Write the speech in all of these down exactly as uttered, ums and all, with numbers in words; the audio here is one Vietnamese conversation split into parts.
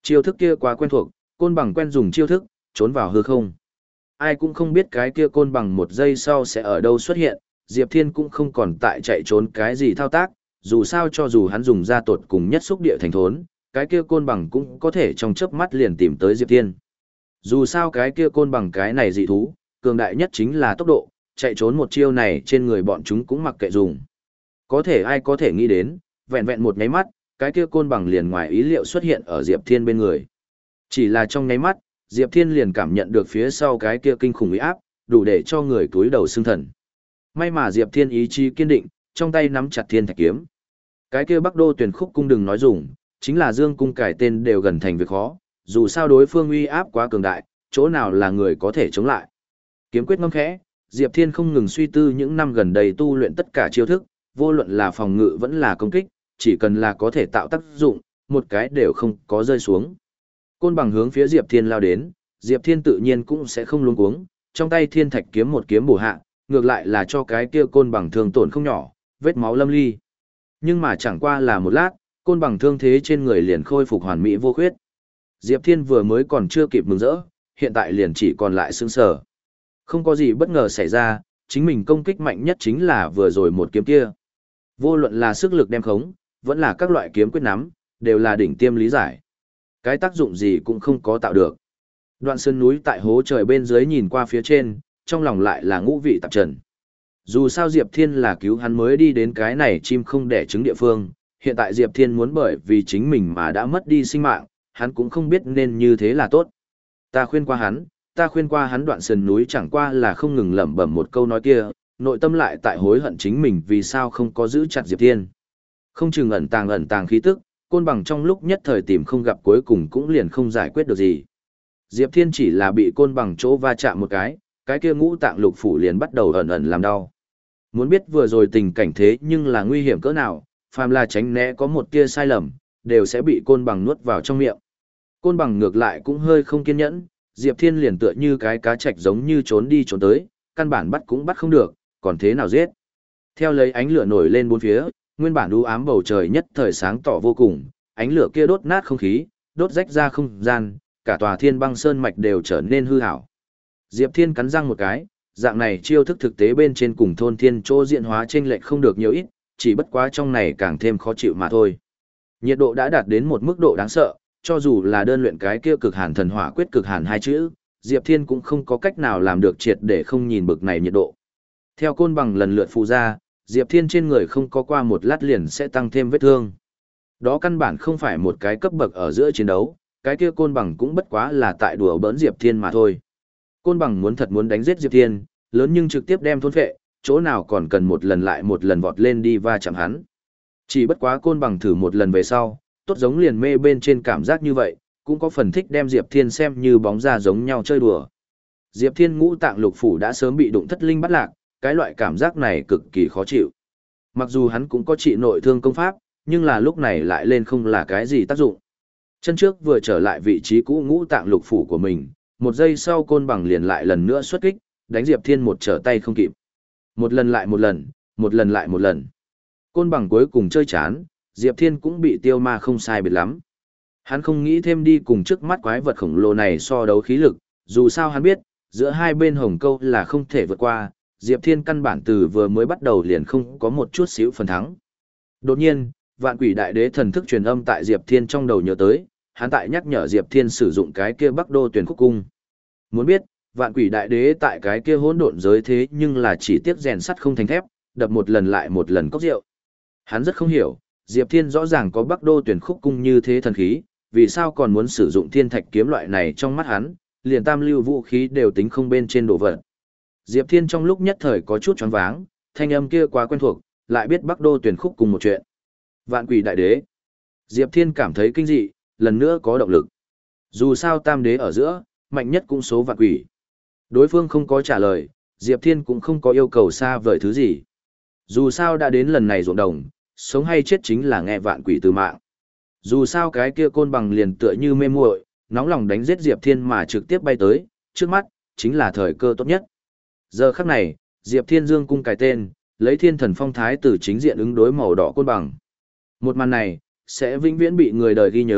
Chiêu thức kia quá quen thuộc, côn bằng quen dùng chiêu thức, trốn vào hư không. Ai cũng không biết cái kia côn bằng một giây sau sẽ ở đâu xuất hiện, Diệp Thiên cũng không còn tại chạy trốn cái gì thao tác, dù sao cho dù hắn dùng ra tột cùng nhất xúc địa thành thốn, cái kia côn bằng cũng có thể trong chớp mắt liền tìm tới Diệp Thiên. Dù sao cái kia côn bằng cái này dị thú, cường đại nhất chính là tốc độ, chạy trốn một chiêu này trên người bọn chúng cũng mặc kệ dùng. Có thể ai có thể nghĩ đến, vẹn vẹn một nháy mắt, cái kia côn bằng liền ngoài ý liệu xuất hiện ở Diệp Thiên bên người. Chỉ là trong nháy mắt, Diệp Thiên liền cảm nhận được phía sau cái kia kinh khủng uy áp, đủ để cho người túi đầu xương thần. May mà Diệp Thiên ý chí kiên định, trong tay nắm chặt thiên thạch kiếm. Cái kia Bắc Đô Tuyển Khúc cung đừng nói dùng, chính là Dương cung cải tên đều gần thành việc khó, dù sao đối phương uy áp quá cường đại, chỗ nào là người có thể chống lại. Kiếm quyết ngâm khẽ, Diệp Thiên không ngừng suy tư những năm gần đây tu luyện tất cả chiêu thức, vô luận là phòng ngự vẫn là công kích, chỉ cần là có thể tạo tác dụng, một cái đều không có rơi xuống. Côn bằng hướng phía Diệp Thiên lao đến, Diệp Thiên tự nhiên cũng sẽ không luống cuống, trong tay thiên thạch kiếm một kiếm bổ hạ, ngược lại là cho cái kia côn bằng thương tổn không nhỏ, vết máu lâm ly. Nhưng mà chẳng qua là một lát, côn bằng thương thế trên người liền khôi phục hoàn mỹ vô khuyết. Diệp Thiên vừa mới còn chưa kịp mừng rỡ, hiện tại liền chỉ còn lại sững sờ. Không có gì bất ngờ xảy ra, chính mình công kích mạnh nhất chính là vừa rồi một kiếm kia. Vô luận là sức lực đem khống, vẫn là các loại kiếm quyết nắm, đều là đỉnh tiêm lý giải. Cái tác dụng gì cũng không có tạo được. Đoạn sơn núi tại hố trời bên dưới nhìn qua phía trên, trong lòng lại là ngũ vị tạp trần. Dù sao Diệp Thiên là cứu hắn mới đi đến cái này chim không đẻ trứng địa phương, hiện tại Diệp Thiên muốn bởi vì chính mình mà đã mất đi sinh mạng, hắn cũng không biết nên như thế là tốt. Ta khuyên qua hắn, ta khuyên qua hắn đoạn sườn núi chẳng qua là không ngừng lẩm bẩm một câu nói kia, nội tâm lại tại hối hận chính mình vì sao không có giữ chặt Diệp Thiên. Không chừng ẩn tàng ẩn tàng khí tức, côn bằng trong lúc nhất thời tìm không gặp cuối cùng cũng liền không giải quyết được gì. Diệp Thiên chỉ là bị côn bằng chỗ va chạm một cái, cái kia ngũ tạng lục phủ liền bắt đầu ẩn ẩn làm đau. Muốn biết vừa rồi tình cảnh thế nhưng là nguy hiểm cỡ nào, phàm là tránh né có một tia sai lầm, đều sẽ bị côn bằng nuốt vào trong miệng. Côn bằng ngược lại cũng hơi không kiên nhẫn, Diệp Thiên liền tựa như cái cá trạch giống như trốn đi trốn tới, căn bản bắt cũng bắt không được, còn thế nào giết. Theo lấy ánh lửa nổi lên bốn phía, nguyên bản u ám bầu trời nhất thời sáng tỏ vô cùng, ánh lửa kia đốt nát không khí, đốt rách ra không gian, cả tòa Thiên Băng Sơn mạch đều trở nên hư ảo. Diệp Thiên cắn răng một cái, dạng này chiêu thức thực tế bên trên cùng thôn thiên chỗ diện hóa chênh lệch không được nhiều ít, chỉ bất quá trong này càng thêm khó chịu mà thôi. Nhiệt độ đã đạt đến một mức độ đáng sợ, cho dù là đơn luyện cái kia cực hàn thần hỏa quyết cực hàn hai chữ, Diệp Thiên cũng không có cách nào làm được triệt để không nhìn bực này nhiệt độ. Theo côn bằng lần lượt phụ ra, Diệp Thiên trên người không có qua một lát liền sẽ tăng thêm vết thương. Đó căn bản không phải một cái cấp bậc ở giữa chiến đấu, cái kia côn bằng cũng bất quá là tại đùa bỡn Diệp Thiên mà thôi. Côn bằng muốn thật muốn đánh giết Diệp Thiên, lớn nhưng trực tiếp đem thôn phệ, chỗ nào còn cần một lần lại một lần vọt lên đi va chạm hắn. Chỉ bất quá côn bằng thử một lần về sau, tốt giống liền mê bên trên cảm giác như vậy, cũng có phần thích đem Diệp Thiên xem như bóng ra giống nhau chơi đùa. Diệp Thiên ngũ tạng lục phủ đã sớm bị đụng thất linh bắt lạc, cái loại cảm giác này cực kỳ khó chịu. Mặc dù hắn cũng có trị nội thương công pháp, nhưng là lúc này lại lên không là cái gì tác dụng. Chân trước vừa trở lại vị trí cũ ngũ tạng lục phủ của mình, một giây sau côn bằng liền lại lần nữa xuất kích, đánh Diệp Thiên một trở tay không kịp. Một lần lại một lần, một lần lại một lần. Côn bằng cuối cùng chơi chán, Diệp Thiên cũng bị tiêu ma không sai biệt lắm. Hắn không nghĩ thêm đi cùng trước mắt quái vật khổng lồ này so đấu khí lực, dù sao hắn biết, giữa hai bên hồng câu là không thể vượt qua, Diệp Thiên căn bản từ vừa mới bắt đầu liền không có một chút xíu phần thắng. Đột nhiên, vạn quỷ đại đế thần thức truyền âm tại Diệp Thiên trong đầu nhớ tới, hắn tại nhắc nhở Diệp Thiên sử dụng cái kia Bắc Đô Tuyển Khúc cung. Muốn biết, vạn quỷ đại đế tại cái kia hỗn độn giới thế nhưng là chỉ tiếc rèn sắt không thành thép, đập một lần lại một lần cốc rượu. Hắn rất không hiểu, Diệp Thiên rõ ràng có Bắc Đô Tuyển Khúc cung như thế thần khí, vì sao còn muốn sử dụng thiên thạch kiếm loại này trong mắt hắn, liền tam lưu vũ khí đều tính không bên trên đồ vật. Diệp Thiên trong lúc nhất thời có chút choáng váng, thanh âm kia quá quen thuộc, lại biết Bắc Đô Tuyển Khúc cùng một chuyện. Vạn quỷ đại đế. Diệp Thiên cảm thấy kinh dị, lần nữa có động lực. Dù sao tam đế ở giữa, mạnh nhất cũng số vạn quỷ. Đối phương không có trả lời, Diệp Thiên cũng không có yêu cầu xa vời thứ gì. Dù sao đã đến lần này ruộng đồng, sống hay chết chính là nghe vạn quỷ từ mạng. Dù sao cái kia côn bằng liền tựa như mê muội, nóng lòng đánh giết Diệp Thiên mà trực tiếp bay tới, trước mắt, chính là thời cơ tốt nhất. Giờ khắc này, Diệp Thiên dương cung cài tên, lấy thiên thần phong thái từ chính diện ứng đối màu đỏ côn bằng. Một màn này, sẽ vĩnh viễn bị người đời ghi nhớ,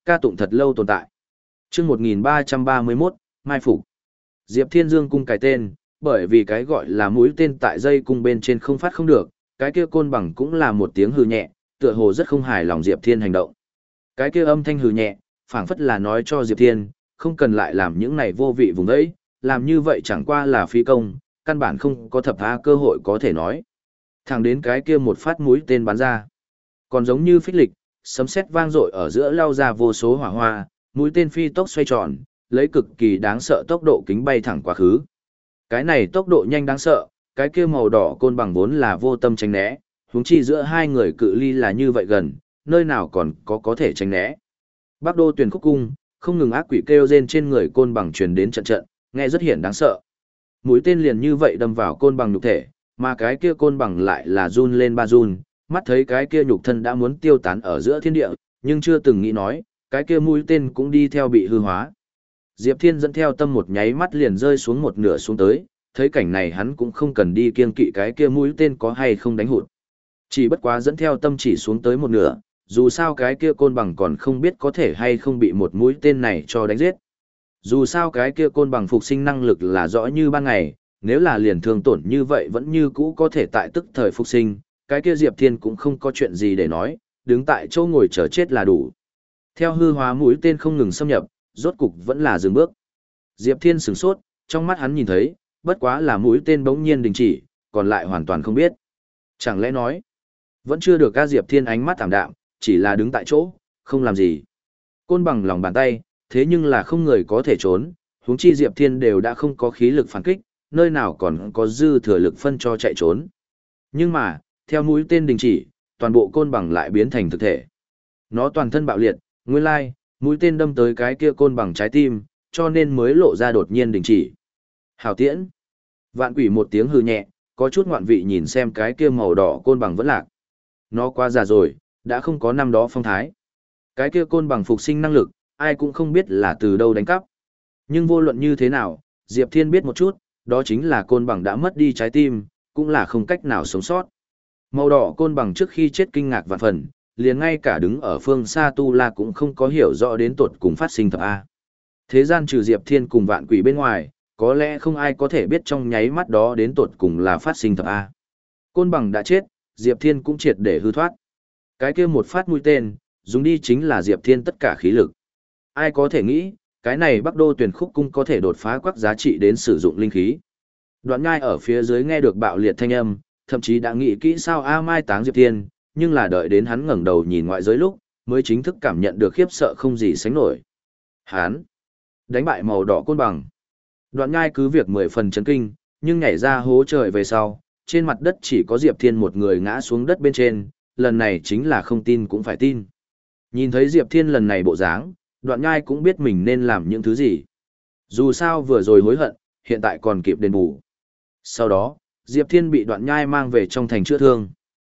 ca tụng thật lâu tồn tại. Chương một nghìn ba trăm ba mươi mốt, Mai Phục. Diệp Thiên Dương cung cái tên, bởi vì cái gọi là mũi tên tại dây cung bên trên không phát không được, cái kia côn bằng cũng là một tiếng hừ nhẹ, tựa hồ rất không hài lòng Diệp Thiên hành động. Cái kia âm thanh hừ nhẹ, phảng phất là nói cho Diệp Thiên, không cần lại làm những này vô vị vùng đấy, làm như vậy chẳng qua là phí công, căn bản không có thập tha cơ hội có thể nói. Thẳng đến cái kia một phát mũi tên bắn ra. Còn giống như phích lịch, sấm sét vang dội ở giữa lao ra vô số hỏa hoa, mũi tên phi tốc xoay tròn, lấy cực kỳ đáng sợ tốc độ kính bay thẳng quá khứ. Cái này tốc độ nhanh đáng sợ, cái kia màu đỏ côn bằng vốn là vô tâm tránh né, huống chi giữa hai người cự ly là như vậy gần, nơi nào còn có có thể tránh né. Bắc Đô Tuyền Khúc Cung, không ngừng ác quỷ kêu rên trên người côn bằng truyền đến trận trận, nghe rất hiển đáng sợ. Mũi tên liền như vậy đâm vào côn bằng nhục thể, mà cái kia côn bằng lại là run lên ba run, mắt thấy cái kia nhục thân đã muốn tiêu tán ở giữa thiên địa, nhưng chưa từng nghĩ nói, cái kia mũi tên cũng đi theo bị hư hóa. Diệp Thiên dẫn theo tâm một nháy mắt liền rơi xuống một nửa xuống tới, thấy cảnh này hắn cũng không cần đi kiêng kỵ cái kia mũi tên có hay không đánh hụt. Chỉ bất quá dẫn theo tâm chỉ xuống tới một nửa, dù sao cái kia côn bằng còn không biết có thể hay không bị một mũi tên này cho đánh giết. Dù sao cái kia côn bằng phục sinh năng lực là rõ như ban ngày, nếu là liền thương tổn như vậy vẫn như cũ có thể tại tức thời phục sinh, cái kia Diệp Thiên cũng không có chuyện gì để nói, đứng tại chỗ ngồi chờ chết là đủ. Theo hư hóa mũi tên không ngừng xâm nhập, rốt cục vẫn là dừng bước. Diệp Thiên sửng sốt, trong mắt hắn nhìn thấy, bất quá là mũi tên bỗng nhiên đình chỉ, còn lại hoàn toàn không biết. Chẳng lẽ nói, vẫn chưa được ca Diệp Thiên ánh mắt thảm đạm, chỉ là đứng tại chỗ, không làm gì. Côn bằng lòng bàn tay, thế nhưng là không người có thể trốn, huống chi Diệp Thiên đều đã không có khí lực phản kích, nơi nào còn có dư thừa lực phân cho chạy trốn. Nhưng mà, theo mũi tên đình chỉ, toàn bộ côn bằng lại biến thành thực thể. Nó toàn thân bạo liệt, nguyên lai, mũi tên đâm tới cái kia côn bằng trái tim, cho nên mới lộ ra đột nhiên đình chỉ. Hảo tiễn. Vạn quỷ một tiếng hư nhẹ, có chút ngoạn vị nhìn xem cái kia màu đỏ côn bằng vẫn lạc. Nó quá già rồi, đã không có năm đó phong thái. Cái kia côn bằng phục sinh năng lực, ai cũng không biết là từ đâu đánh cắp. Nhưng vô luận như thế nào, Diệp Thiên biết một chút, đó chính là côn bằng đã mất đi trái tim, cũng là không cách nào sống sót. Màu đỏ côn bằng trước khi chết kinh ngạc vạn phần, liền ngay cả đứng ở phương xa Tu La cũng không có hiểu rõ đến tột cùng phát sinh thập A. Thế gian trừ Diệp Thiên cùng vạn quỷ bên ngoài, có lẽ không ai có thể biết trong nháy mắt đó đến tột cùng là phát sinh thập A. Côn bằng đã chết, Diệp Thiên cũng triệt để hư thoát. Cái kia một phát mũi tên, dùng đi chính là Diệp Thiên tất cả khí lực. Ai có thể nghĩ, cái này Bắc Đô Tuyền Khúc Cung có thể đột phá quắc giá trị đến sử dụng linh khí. Đoạn Nhai ở phía dưới nghe được bạo liệt thanh âm, thậm chí đã nghĩ kỹ sao A mai táng Diệp Thiên, nhưng là đợi đến hắn ngẩng đầu nhìn ngoại giới lúc, mới chính thức cảm nhận được khiếp sợ không gì sánh nổi. Hắn đánh bại màu đỏ côn bằng. Đoạn Nhai cứ việc mười phần chấn kinh, nhưng nhảy ra hố trời về sau, trên mặt đất chỉ có Diệp Thiên một người ngã xuống đất bên trên, lần này chính là không tin cũng phải tin. Nhìn thấy Diệp Thiên lần này bộ dáng, Đoạn Nhai cũng biết mình nên làm những thứ gì. Dù sao vừa rồi hối hận, hiện tại còn kịp đền bù. Sau đó, Diệp Thiên bị Đoạn Nhai mang về trong thành chữa thương.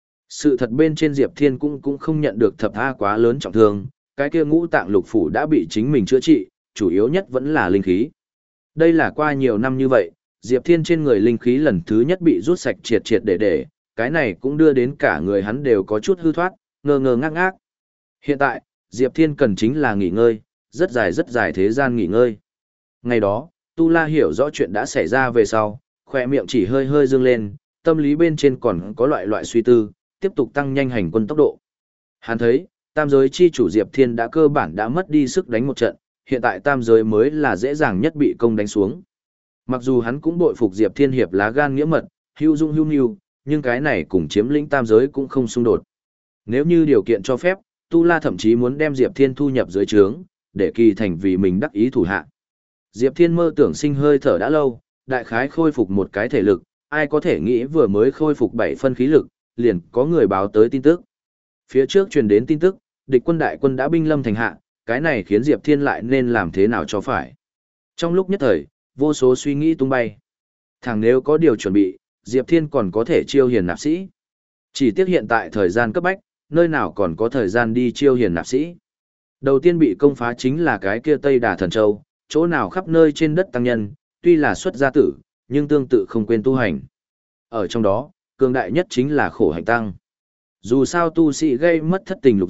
Sự thật bên trên Diệp Thiên cũng cũng không nhận được thập tha quá lớn trọng thương, cái kia ngũ tạng lục phủ đã bị chính mình chữa trị, chủ yếu nhất vẫn là linh khí. Đây là qua nhiều năm như vậy, Diệp Thiên trên người linh khí lần thứ nhất bị rút sạch triệt triệt để để, cái này cũng đưa đến cả người hắn đều có chút hư thoát, ngơ ngơ ngác ngác. Hiện tại, Diệp Thiên cần chính là nghỉ ngơi, rất dài rất dài thế gian nghỉ ngơi. Ngày đó, Tu La hiểu rõ chuyện đã xảy ra về sau, khỏe miệng chỉ hơi hơi dương lên, tâm lý bên trên còn có loại loại suy tư, tiếp tục tăng nhanh hành quân tốc độ. Hắn thấy, tam giới chi chủ Diệp Thiên đã cơ bản đã mất đi sức đánh một trận, hiện tại tam giới mới là dễ dàng nhất bị công đánh xuống. Mặc dù hắn cũng bội phục Diệp Thiên hiệp lá gan nghĩa mật, hưu dung hưu nhu, nhưng cái này cùng chiếm lĩnh tam giới cũng không xung đột. Nếu như điều kiện cho phép, Tu La thậm chí muốn đem Diệp Thiên thu nhập dưới trướng, để kỳ thành vì mình đắc ý thủ hạ. Diệp Thiên mơ tưởng sinh hơi thở đã lâu, đại khái khôi phục một cái thể lực, ai có thể nghĩ vừa mới khôi phục bảy phân khí lực, liền có người báo tới tin tức. Phía trước truyền đến tin tức, địch quân đại quân đã binh lâm thành hạ, cái này khiến Diệp Thiên lại nên làm thế nào cho phải. Trong lúc nhất thời, vô số suy nghĩ tung bay. Thằng nếu có điều chuẩn bị, Diệp Thiên còn có thể chiêu hiền nạp sĩ. Chỉ tiếc hiện tại thời gian cấp bách, nơi nào còn có thời gian đi chiêu hiền nạp sĩ. Đầu tiên bị công phá chính là cái kia Tây Đà Thần Châu, chỗ nào khắp nơi trên đất tăng nhân, tuy là xuất gia tử, nhưng tương tự không quên tu hành. Ở trong đó, cường đại nhất chính là khổ hạnh tăng. Dù sao tu sĩ gây mất thất tình lục dục,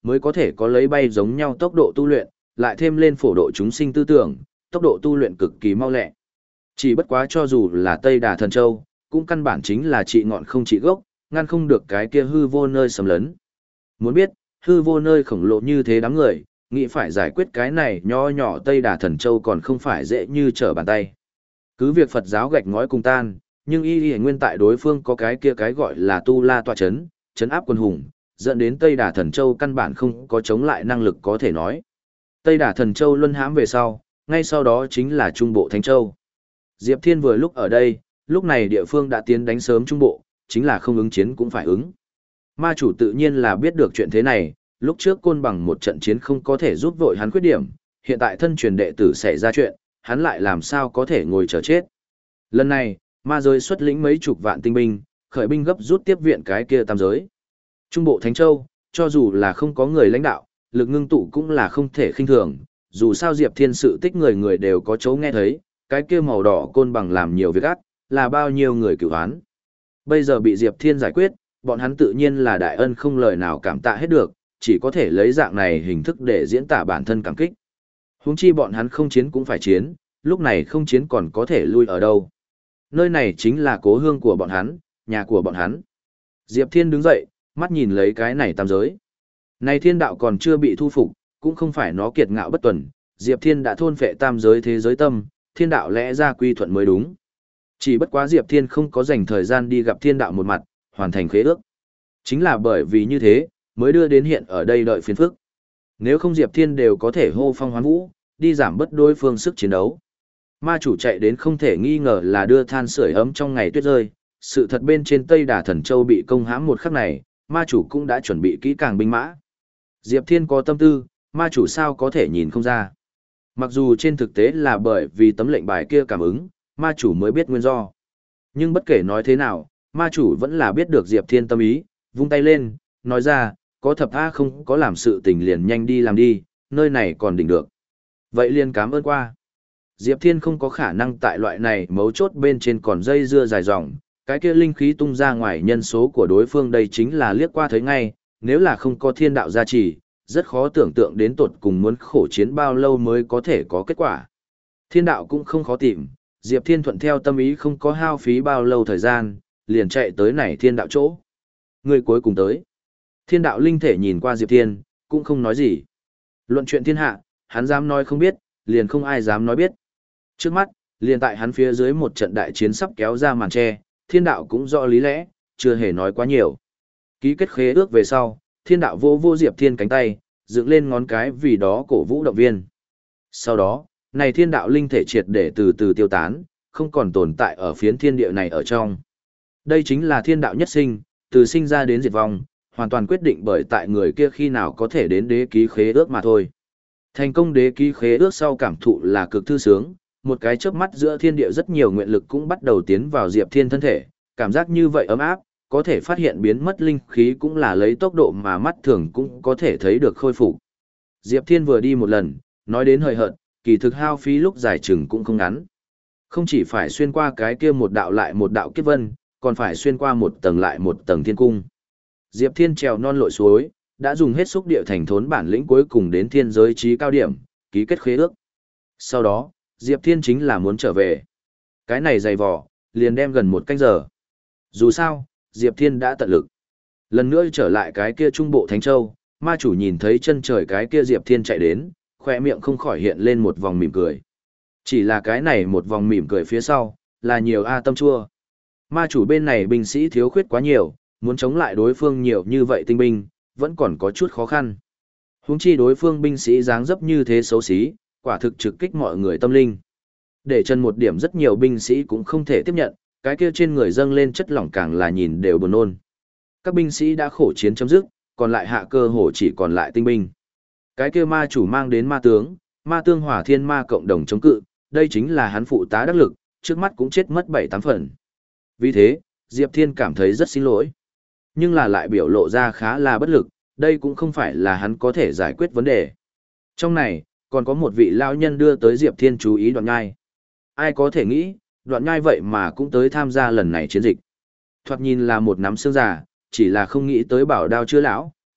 mới có thể có lấy bay giống nhau tốc độ tu luyện, lại thêm lên phổ độ chúng sinh tư tưởng, tốc độ tu luyện cực kỳ mau lẹ. Chỉ bất quá cho dù là Tây Đà Thần Châu, cũng căn bản chính là trị ngọn không trị gốc, ngăn không được cái kia hư vô nơi xâm lấn. Muốn biết, hư vô nơi khổng lồ như thế đám người, nghĩ phải giải quyết cái này nho nhỏ Tây Đà Thần Châu còn không phải dễ như trở bàn tay. Cứ việc Phật giáo gạch ngói cùng tan, nhưng y y nguyên tại đối phương có cái kia cái gọi là tu la tọa chấn, chấn áp quân hùng, dẫn đến Tây Đà Thần Châu căn bản không có chống lại năng lực có thể nói. Tây Đà Thần Châu luân hãm về sau, ngay sau đó chính là Trung Bộ Thánh Châu. Diệp Thiên vừa lúc ở đây, lúc này địa phương đã tiến đánh sớm Trung Bộ, chính là không ứng chiến cũng phải ứng. Ma chủ tự nhiên là biết được chuyện thế này, lúc trước côn bằng một trận chiến không có thể giúp vội hắn khuyết điểm, hiện tại thân truyền đệ tử xảy ra chuyện, hắn lại làm sao có thể ngồi chờ chết. Lần này, ma giới xuất lĩnh mấy chục vạn tinh binh, khởi binh gấp rút tiếp viện cái kia tam giới. Trung Bộ Thánh Châu, cho dù là không có người lãnh đạo, lực ngưng tụ cũng là không thể khinh thường, dù sao Diệp Thiên sự tích người người đều có chỗ nghe thấy, cái kia màu đỏ côn bằng làm nhiều việc ác, là bao nhiêu người cửu án. Bây giờ bị Diệp Thiên giải quyết, bọn hắn tự nhiên là đại ân không lời nào cảm tạ hết được, chỉ có thể lấy dạng này hình thức để diễn tả bản thân cảm kích. Huống chi bọn hắn không chiến cũng phải chiến, lúc này không chiến còn có thể lui ở đâu. Nơi này chính là cố hương của bọn hắn, nhà của bọn hắn. Diệp Thiên đứng dậy, mắt nhìn lấy cái này tam giới. Này thiên đạo còn chưa bị thu phục, cũng không phải nó kiệt ngạo bất tuần, Diệp Thiên đã thôn phệ tam giới thế giới tâm, thiên đạo lẽ ra quy thuận mới đúng. Chỉ bất quá Diệp Thiên không có dành thời gian đi gặp thiên đạo một mặt, hoàn thành khế ước. Chính là bởi vì như thế, mới đưa đến hiện ở đây đợi phiền phức. Nếu không Diệp Thiên đều có thể hô phong hoán vũ, đi giảm bớt đối phương sức chiến đấu. Ma chủ chạy đến không thể nghi ngờ là đưa than sưởi ấm trong ngày tuyết rơi, sự thật bên trên Tây Đà Thần Châu bị công hãm một khắc này, ma chủ cũng đã chuẩn bị kỹ càng binh mã. Diệp Thiên có tâm tư, ma chủ sao có thể nhìn không ra. Mặc dù trên thực tế là bởi vì tấm lệnh bài kia cảm ứng, ma chủ mới biết nguyên do. Nhưng bất kể nói thế nào, ma chủ vẫn là biết được Diệp Thiên tâm ý, vung tay lên, nói ra, có thập A không có làm sự tình liền nhanh đi làm đi, nơi này còn đỉnh được. Vậy liền cảm ơn qua. Diệp Thiên không có khả năng tại loại này mấu chốt bên trên còn dây dưa dài dòng, cái kia linh khí tung ra ngoài nhân số của đối phương đây chính là liếc qua thấy ngay, nếu là không có thiên đạo gia trì, rất khó tưởng tượng đến tột cùng muốn khổ chiến bao lâu mới có thể có kết quả. Thiên đạo cũng không khó tìm, Diệp Thiên thuận theo tâm ý không có hao phí bao lâu thời gian, liền chạy tới này thiên đạo chỗ. Người cuối cùng tới. Thiên đạo linh thể nhìn qua Diệp Thiên, cũng không nói gì. Luận chuyện thiên hạ, hắn dám nói không biết, liền không ai dám nói biết. Trước mắt, liền tại hắn phía dưới một trận đại chiến sắp kéo ra màn che, thiên đạo cũng rõ lý lẽ, chưa hề nói quá nhiều. Ký kết khế ước về sau, thiên đạo vô vô Diệp Thiên cánh tay, dựng lên ngón cái vì đó cổ vũ động viên. Sau đó, này thiên đạo linh thể triệt để từ từ tiêu tán, không còn tồn tại ở phiến thiên địa này ở trong. Đây chính là thiên đạo nhất sinh, từ sinh ra đến diệt vong, hoàn toàn quyết định bởi tại người kia khi nào có thể đến đế ký khế ước mà thôi. Thành công đế ký khế ước sau cảm thụ là cực thư sướng, một cái chớp mắt giữa thiên địa rất nhiều nguyện lực cũng bắt đầu tiến vào Diệp Thiên thân thể, cảm giác như vậy ấm áp, có thể phát hiện biến mất linh khí cũng là lấy tốc độ mà mắt thường cũng có thể thấy được khôi phục. Diệp Thiên vừa đi một lần, nói đến hời hợt, kỳ thực hao phí lúc dài chừng cũng không ngắn. Không chỉ phải xuyên qua cái kia một đạo lại một đạo kiếp vân, còn phải xuyên qua một tầng lại một tầng thiên cung. Diệp Thiên trèo non lội suối, đã dùng hết xúc địa thành thốn bản lĩnh cuối cùng đến thiên giới trí cao điểm, ký kết khế ước. Sau đó, Diệp Thiên chính là muốn trở về. Cái này dày vò, liền đem gần một canh giờ. Dù sao, Diệp Thiên đã tận lực. Lần nữa trở lại cái kia trung bộ Thánh Châu, ma chủ nhìn thấy chân trời cái kia Diệp Thiên chạy đến, khoe miệng không khỏi hiện lên một vòng mỉm cười. Chỉ là cái này một vòng mỉm cười phía sau, là nhiều a tâm chua. Ma chủ bên này binh sĩ thiếu khuyết quá nhiều, muốn chống lại đối phương nhiều như vậy tinh binh, vẫn còn có chút khó khăn. Huống chi đối phương binh sĩ dáng dấp như thế xấu xí, quả thực trực kích mọi người tâm linh. Để chân một điểm rất nhiều binh sĩ cũng không thể tiếp nhận, cái kia trên người dâng lên chất lỏng càng là nhìn đều buồn nôn. Các binh sĩ đã khổ chiến chấm dứt, còn lại hạ cơ hồ chỉ còn lại tinh binh. Cái kia ma chủ mang đến ma tướng, ma tương hỏa thiên ma cộng đồng chống cự, đây chính là hắn phụ tá đắc lực, trước mắt cũng chết mất bảy tám phần. Vì thế, Diệp Thiên cảm thấy rất xin lỗi. Nhưng là lại biểu lộ ra khá là bất lực, đây cũng không phải là hắn có thể giải quyết vấn đề. Trong này, còn có một vị lão nhân đưa tới Diệp Thiên chú ý Đoạn Nhai. Ai có thể nghĩ, Đoạn Nhai vậy mà cũng tới tham gia lần này chiến dịch. Thoạt nhìn là một nắm xương già, chỉ là không nghĩ tới bảo đao chưa lão,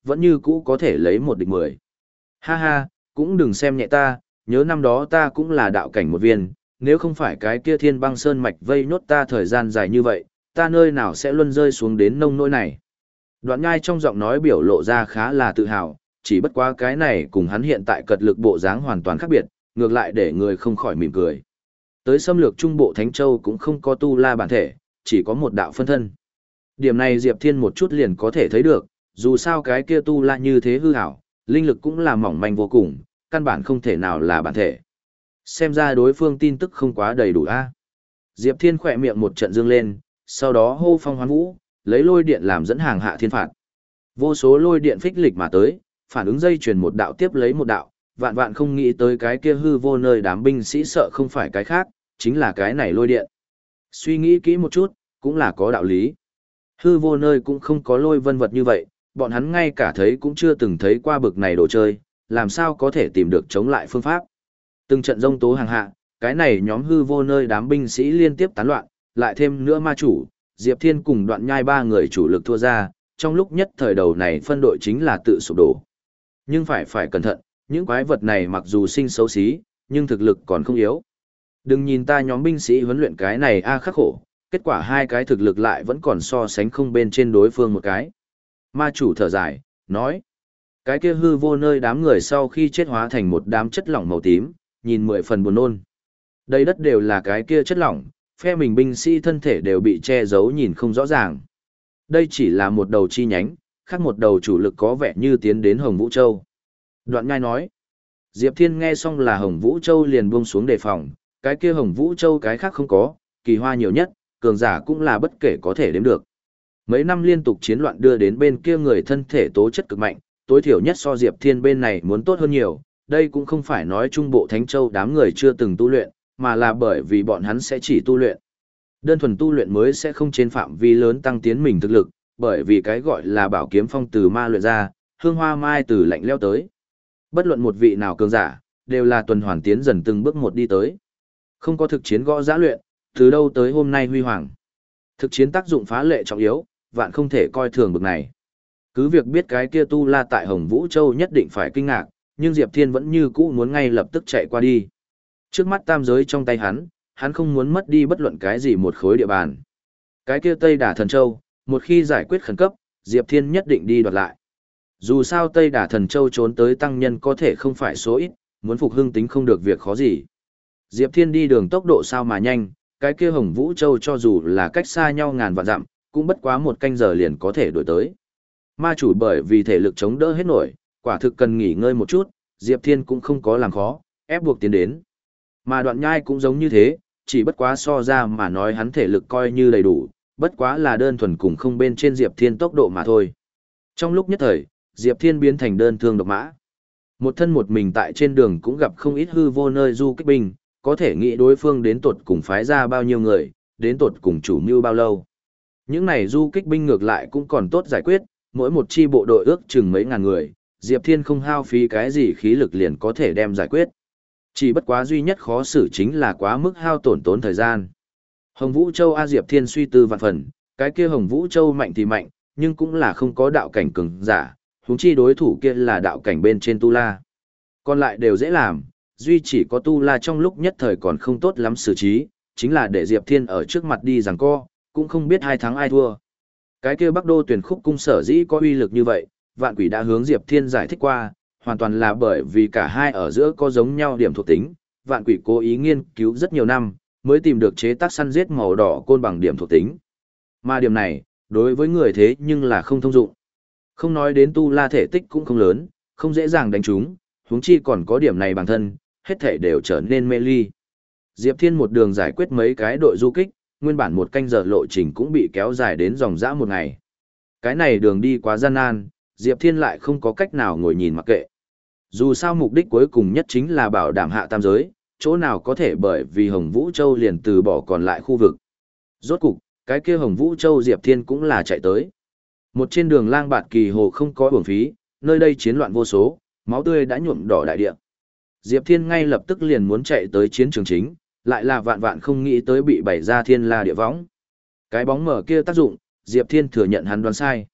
vẫn như cũ có thể lấy một địch mười. Ha ha, cũng đừng xem nhẹ ta, nhớ năm đó ta cũng là đạo cảnh một viên, nếu không phải cái kia thiên băng sơn mạch vây nhốt ta thời gian dài như vậy, ta nơi nào sẽ luân rơi xuống đến nông nỗi này. Đoạn Nhai trong giọng nói biểu lộ ra khá là tự hào, chỉ bất quá cái này cùng hắn hiện tại cật lực bộ dáng hoàn toàn khác biệt, ngược lại để người không khỏi mỉm cười. Tới xâm lược trung bộ Thánh Châu cũng không có tu la bản thể, chỉ có một đạo phân thân. Điểm này Diệp Thiên một chút liền có thể thấy được, dù sao cái kia tu la như thế hư ảo, linh lực cũng là mỏng manh vô cùng, căn bản không thể nào là bản thể. Xem ra đối phương tin tức không quá đầy đủ a. Diệp Thiên khỏe miệng một trận dương lên, sau đó hô phong hoán vũ, lấy lôi điện làm dẫn hàng hạ thiên phạt. Vô số lôi điện phích lịch mà tới, phản ứng dây chuyền một đạo tiếp lấy một đạo, vạn vạn không nghĩ tới cái kia hư vô nơi đám binh sĩ sợ không phải cái khác, chính là cái này lôi điện. Suy nghĩ kỹ một chút, cũng là có đạo lý. Hư vô nơi cũng không có lôi vân vật như vậy, bọn hắn ngay cả thấy cũng chưa từng thấy qua bực này đồ chơi, làm sao có thể tìm được chống lại phương pháp. Từng trận rông tố hàng hạ, cái này nhóm hư vô nơi đám binh sĩ liên tiếp tán loạn, lại thêm nữa ma chủ, Diệp Thiên cùng Đoạn Nhai ba người chủ lực thua ra, trong lúc nhất thời đầu này phân đội chính là tự sụp đổ. Nhưng phải phải cẩn thận, những quái vật này mặc dù sinh xấu xí, nhưng thực lực còn không yếu. Đừng nhìn ta nhóm binh sĩ huấn luyện cái này a khắc khổ, kết quả hai cái thực lực lại vẫn còn so sánh không bên trên đối phương một cái. Ma chủ thở dài, nói, cái kia hư vô nơi đám người sau khi chết hóa thành một đám chất lỏng màu tím, nhìn mười phần buồn nôn. Đây đất đều là cái kia chất lỏng, phe mình binh sĩ thân thể đều bị che giấu nhìn không rõ ràng. Đây chỉ là một đầu chi nhánh, khác một đầu chủ lực có vẻ như tiến đến Hồng Vũ Châu. Đoạn Nhai nói, Diệp Thiên nghe xong là Hồng Vũ Châu liền buông xuống đề phòng, cái kia Hồng Vũ Châu cái khác không có, kỳ hoa nhiều nhất, cường giả cũng là bất kể có thể đếm được. Mấy năm liên tục chiến loạn đưa đến bên kia người thân thể tố chất cực mạnh, tối thiểu nhất so Diệp Thiên bên này muốn tốt hơn nhiều, đây cũng không phải nói trung bộ Thánh Châu đám người chưa từng tu luyện, mà là bởi vì bọn hắn sẽ chỉ tu luyện. Đơn thuần tu luyện mới sẽ không trên phạm vi lớn tăng tiến mình thực lực, bởi vì cái gọi là bảo kiếm phong từ ma luyện ra, hương hoa mai từ lạnh leo tới. Bất luận một vị nào cường giả, đều là tuần hoàn tiến dần từng bước một đi tới. Không có thực chiến gõ giã luyện, từ đâu tới hôm nay huy hoàng. Thực chiến tác dụng phá lệ trọng yếu, vạn không thể coi thường bực này. Cứ việc biết cái kia tu la tại Hồng Vũ Châu nhất định phải kinh ngạc, nhưng Diệp Thiên vẫn như cũ muốn ngay lập tức chạy qua đi. Trước mắt tam giới trong tay hắn, hắn không muốn mất đi bất luận cái gì một khối địa bàn. Cái kia Tây Đả Thần Châu, một khi giải quyết khẩn cấp, Diệp Thiên nhất định đi đoạt lại. Dù sao Tây Đả Thần Châu trốn tới tăng nhân có thể không phải số ít, muốn phục hưng tính không được việc khó gì. Diệp Thiên đi đường tốc độ sao mà nhanh, cái kia Hồng Vũ Châu cho dù là cách xa nhau ngàn vạn dặm, cũng bất quá một canh giờ liền có thể đổi tới. Ma chủ bởi vì thể lực chống đỡ hết nổi, quả thực cần nghỉ ngơi một chút, Diệp Thiên cũng không có làm khó, ép buộc tiến đến. Mà Đoạn Nhai cũng giống như thế, chỉ bất quá so ra mà nói hắn thể lực coi như đầy đủ, bất quá là đơn thuần cùng không bên trên Diệp Thiên tốc độ mà thôi. Trong lúc nhất thời, Diệp Thiên biến thành đơn thương độc mã. Một thân một mình tại trên đường cũng gặp không ít hư vô nơi du kích binh, có thể nghĩ đối phương đến tột cùng phái ra bao nhiêu người, đến tột cùng chủ mưu bao lâu. Những này du kích binh ngược lại cũng còn tốt giải quyết, mỗi một chi bộ đội ước chừng mấy ngàn người, Diệp Thiên không hao phí cái gì khí lực liền có thể đem giải quyết. Chỉ bất quá duy nhất khó xử chính là quá mức hao tổn tốn thời gian. Hồng Vũ Châu A Diệp Thiên suy tư vạn phần, cái kia Hồng Vũ Châu mạnh thì mạnh, nhưng cũng là không có đạo cảnh cường giả, huống chi đối thủ kia là đạo cảnh bên trên Tu La. Còn lại đều dễ làm, duy chỉ có Tu La trong lúc nhất thời còn không tốt lắm xử trí, chính là để Diệp Thiên ở trước mặt đi giằng co, cũng không biết ai thắng ai thua. Cái kia Bắc Đô Tuyển Khúc cung sở dĩ có uy lực như vậy, Vạn Quỷ đã hướng Diệp Thiên giải thích qua, hoàn toàn là bởi vì cả hai ở giữa có giống nhau điểm thuộc tính, Vạn Quỷ cố ý nghiên cứu rất nhiều năm, mới tìm được chế tác săn giết màu đỏ côn bằng điểm thuộc tính. Mà điểm này, đối với người thế nhưng là không thông dụng. Không nói đến Tu La thể tích cũng không lớn, không dễ dàng đánh trúng, huống chi còn có điểm này bản thân, hết thể đều trở nên mê ly. Diệp Thiên một đường giải quyết mấy cái đội du kích, nguyên bản một canh giờ lộ trình cũng bị kéo dài đến dòng dã một ngày. Cái này đường đi quá gian nan, Diệp Thiên lại không có cách nào ngồi nhìn mặc kệ. Dù sao mục đích cuối cùng nhất chính là bảo đảm hạ tam giới, chỗ nào có thể bởi vì Hồng Vũ Châu liền từ bỏ còn lại khu vực. Rốt cục, cái kia Hồng Vũ Châu Diệp Thiên cũng là chạy tới. Một trên đường lang bạt kỳ hồ không có uổng phí, nơi đây chiến loạn vô số, máu tươi đã nhuộm đỏ đại địa. Diệp Thiên ngay lập tức liền muốn chạy tới chiến trường chính, lại là vạn vạn không nghĩ tới bị bày ra thiên la địa võng. Cái bóng mở kia tác dụng, Diệp Thiên thừa nhận hắn đoán sai.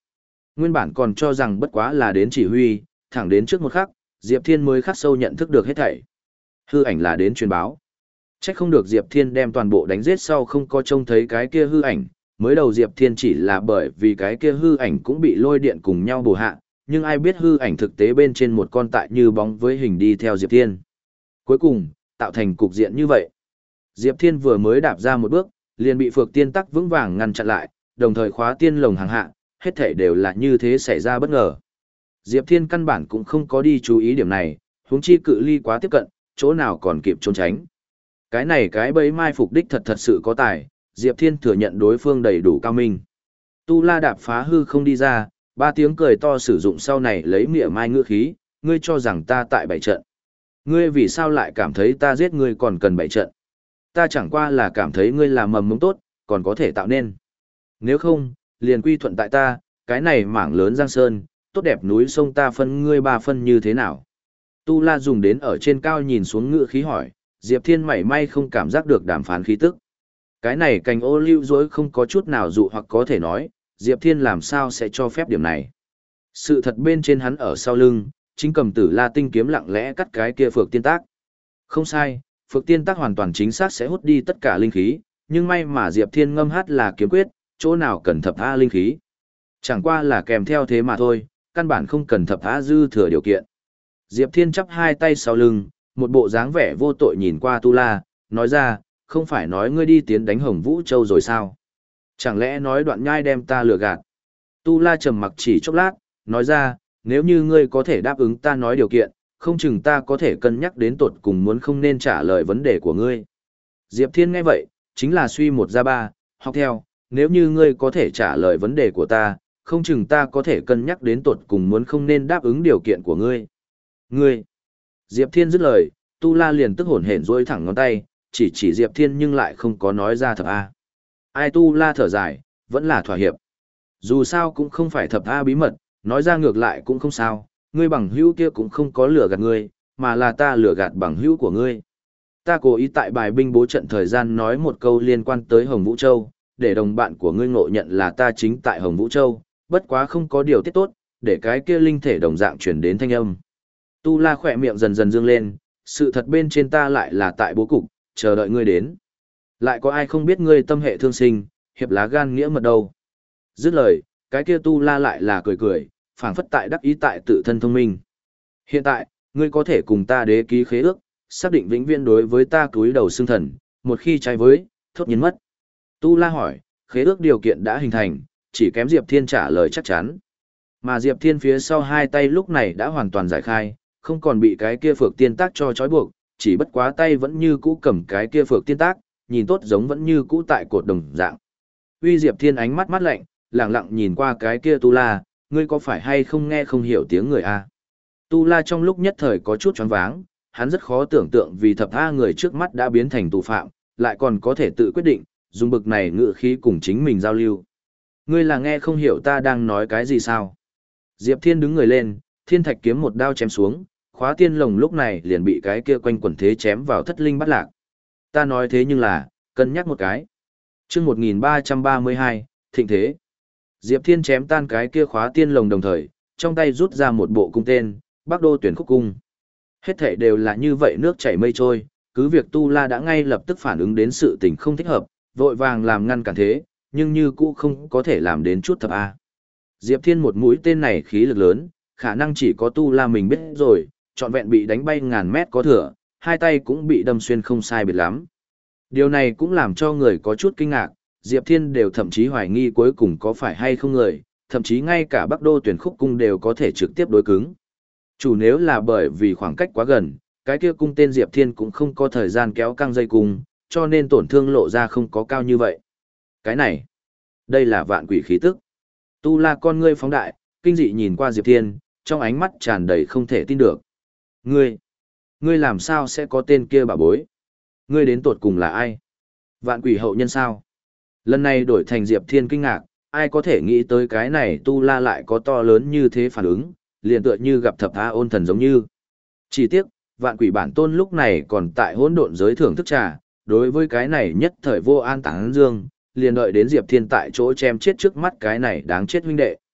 Nguyên bản còn cho rằng bất quá là đến chỉ huy, thẳng đến trước một khắc, Diệp Thiên mới khắc sâu nhận thức được hết thảy. Hư ảnh là đến truyền báo. Chắc không được Diệp Thiên đem toàn bộ đánh giết sau không có trông thấy cái kia hư ảnh, mới đầu Diệp Thiên chỉ là bởi vì cái kia hư ảnh cũng bị lôi điện cùng nhau bổ hạ, nhưng ai biết hư ảnh thực tế bên trên một con tại như bóng với hình đi theo Diệp Thiên. Cuối cùng, tạo thành cục diện như vậy. Diệp Thiên vừa mới đạp ra một bước, liền bị Phược Tiên Tắc vững vàng ngăn chặn lại, đồng thời khóa tiên lồng hàng hạ, hết thảy đều là như thế xảy ra bất ngờ. Diệp Thiên căn bản cũng không có đi chú ý điểm này, huống chi cự ly quá tiếp cận, chỗ nào còn kịp trốn tránh. Cái này cái bẫy mai phục đích thật thật sự có tài, Diệp Thiên thừa nhận đối phương đầy đủ cao minh. Tu La đạp phá hư không đi ra, ba tiếng cười to sử dụng sau này lấy mỉa mai ngữ khí, ngươi cho rằng ta tại bảy trận. Ngươi vì sao lại cảm thấy ta giết ngươi còn cần bảy trận? Ta chẳng qua là cảm thấy ngươi là mầm mống tốt, còn có thể tạo nên. Nếu không, liền quy thuận tại ta, cái này mảng lớn giang sơn, tốt đẹp núi sông ta phân ngươi ba phân như thế nào? Tu La dùng đến ở trên cao nhìn xuống ngữ khí hỏi, Diệp Thiên mảy may không cảm giác được đàm phán khí tức. Cái này cành ô lưu dối không có chút nào dụ hoặc có thể nói, Diệp Thiên làm sao sẽ cho phép điểm này. Sự thật bên trên hắn ở sau lưng, chính cầm tử La tinh kiếm lặng lẽ cắt cái kia Phược Tiên Tác. Không sai, Phược Tiên Tác hoàn toàn chính xác sẽ hút đi tất cả linh khí, nhưng may mà Diệp Thiên ngâm hát là kiếm quyết, chỗ nào cần thập a linh khí. Chẳng qua là kèm theo thế mà thôi, căn bản không cần thập a dư thừa điều kiện. Diệp Thiên chắp hai tay sau lưng, một bộ dáng vẻ vô tội nhìn qua Tu La, nói ra, không phải nói ngươi đi tiến đánh Hồng Vũ Châu rồi sao? Chẳng lẽ nói Đoạn Nhai đem ta lừa gạt? Tu La trầm mặc chỉ chốc lát, nói ra, nếu như ngươi có thể đáp ứng ta nói điều kiện, không chừng ta có thể cân nhắc đến tột cùng muốn không nên trả lời vấn đề của ngươi. Diệp Thiên nghe vậy, chính là suy một ra ba, học theo, nếu như ngươi có thể trả lời vấn đề của ta, không chừng ta có thể cân nhắc đến tột cùng muốn không nên đáp ứng điều kiện của ngươi. Ngươi! Diệp Thiên dứt lời, Tu La liền tức hổn hển duỗi thẳng ngón tay, chỉ chỉ Diệp Thiên nhưng lại không có nói ra thập A. Ai Tu La thở dài, vẫn là thỏa hiệp. Dù sao cũng không phải thập A bí mật, nói ra ngược lại cũng không sao, ngươi bằng hữu kia cũng không có lừa gạt ngươi, mà là ta lừa gạt bằng hữu của ngươi. Ta cố ý tại bài binh bố trận thời gian nói một câu liên quan tới Hồng Vũ Châu, để đồng bạn của ngươi ngộ nhận là ta chính tại Hồng Vũ Châu, bất quá không có điều tiết tốt, để cái kia linh thể đồng dạng chuyển đến thanh âm. Tu La khỏe miệng dần dần dương lên, sự thật bên trên ta lại là tại bố cục, chờ đợi ngươi đến. Lại có ai không biết ngươi tâm hệ thương sinh, hiệp lá gan nghĩa mật đâu. Dứt lời, cái kia Tu La lại là cười cười, phảng phất tại đắc ý tại tự thân thông minh. Hiện tại, ngươi có thể cùng ta đế ký khế ước, xác định vĩnh viễn đối với ta cúi đầu xương thần, một khi trái với, thốt nhiên mất. Tu La hỏi, khế ước điều kiện đã hình thành, chỉ kém Diệp Thiên trả lời chắc chắn. Mà Diệp Thiên phía sau hai tay lúc này đã hoàn toàn giải khai, không còn bị cái kia Phược Tiên Tác cho trói buộc, chỉ bất quá tay vẫn như cũ cầm cái kia Phược Tiên Tác, nhìn tốt giống vẫn như cũ tại cột đồng dạng. Uy Diệp Thiên ánh mắt mắt lạnh, lẳng lặng nhìn qua cái kia Tu La, ngươi có phải hay không nghe không hiểu tiếng người a? Tu La trong lúc nhất thời có chút choáng váng, hắn rất khó tưởng tượng vì thập a người trước mắt đã biến thành tù phạm, lại còn có thể tự quyết định, dùng bực này ngự khí cùng chính mình giao lưu. Ngươi là nghe không hiểu ta đang nói cái gì sao? Diệp Thiên đứng người lên, thiên thạch kiếm một đao chém xuống, khóa tiên lồng lúc này liền bị cái kia quanh quần thế chém vào thất linh bắt lạc. Ta nói thế nhưng là, cân nhắc một cái. chương một nghìn ba trăm ba mươi hai, thịnh thế. Diệp Thiên chém tan cái kia khóa tiên lồng đồng thời, trong tay rút ra một bộ cung tên, Bắc Đô Tuyển Khúc Cung. Hết thể đều là như vậy nước chảy mây trôi, cứ việc Tu La đã ngay lập tức phản ứng đến sự tình không thích hợp, vội vàng làm ngăn cản thế, nhưng như cũ không có thể làm đến chút thập A. Diệp Thiên một mũi tên này khí lực lớn, khả năng chỉ có Tu La mình biết rồi, trọn vẹn bị đánh bay ngàn mét có thừa, hai tay cũng bị đâm xuyên không sai biệt lắm. Điều này cũng làm cho người có chút kinh ngạc, Diệp Thiên đều thậm chí hoài nghi cuối cùng có phải hay không người, thậm chí ngay cả Bắc Đô Tuyển Khúc Cung đều có thể trực tiếp đối cứng. Chủ nếu là bởi vì khoảng cách quá gần, cái kia cung tên Diệp Thiên cũng không có thời gian kéo căng dây cung, cho nên tổn thương lộ ra không có cao như vậy. Cái này, đây là vạn quỷ khí tức. Tu La con ngươi phóng đại, kinh dị nhìn qua Diệp Thiên, trong ánh mắt tràn đầy không thể tin được. Ngươi, ngươi làm sao sẽ có tên kia bà bối? Ngươi đến tột cùng là ai? Vạn quỷ hậu nhân sao? Lần này đổi thành Diệp Thiên kinh ngạc, ai có thể nghĩ tới cái này Tu La lại có to lớn như thế phản ứng, liền tựa như gặp thập A ôn thần giống như. Chỉ tiếc, vạn quỷ bản tôn lúc này còn tại hỗn độn giới thưởng thức trà, đối với cái này nhất thời vô an táng dương, liền đợi đến Diệp Thiên tại chỗ chém chết trước mắt cái này đáng chết huynh đệ.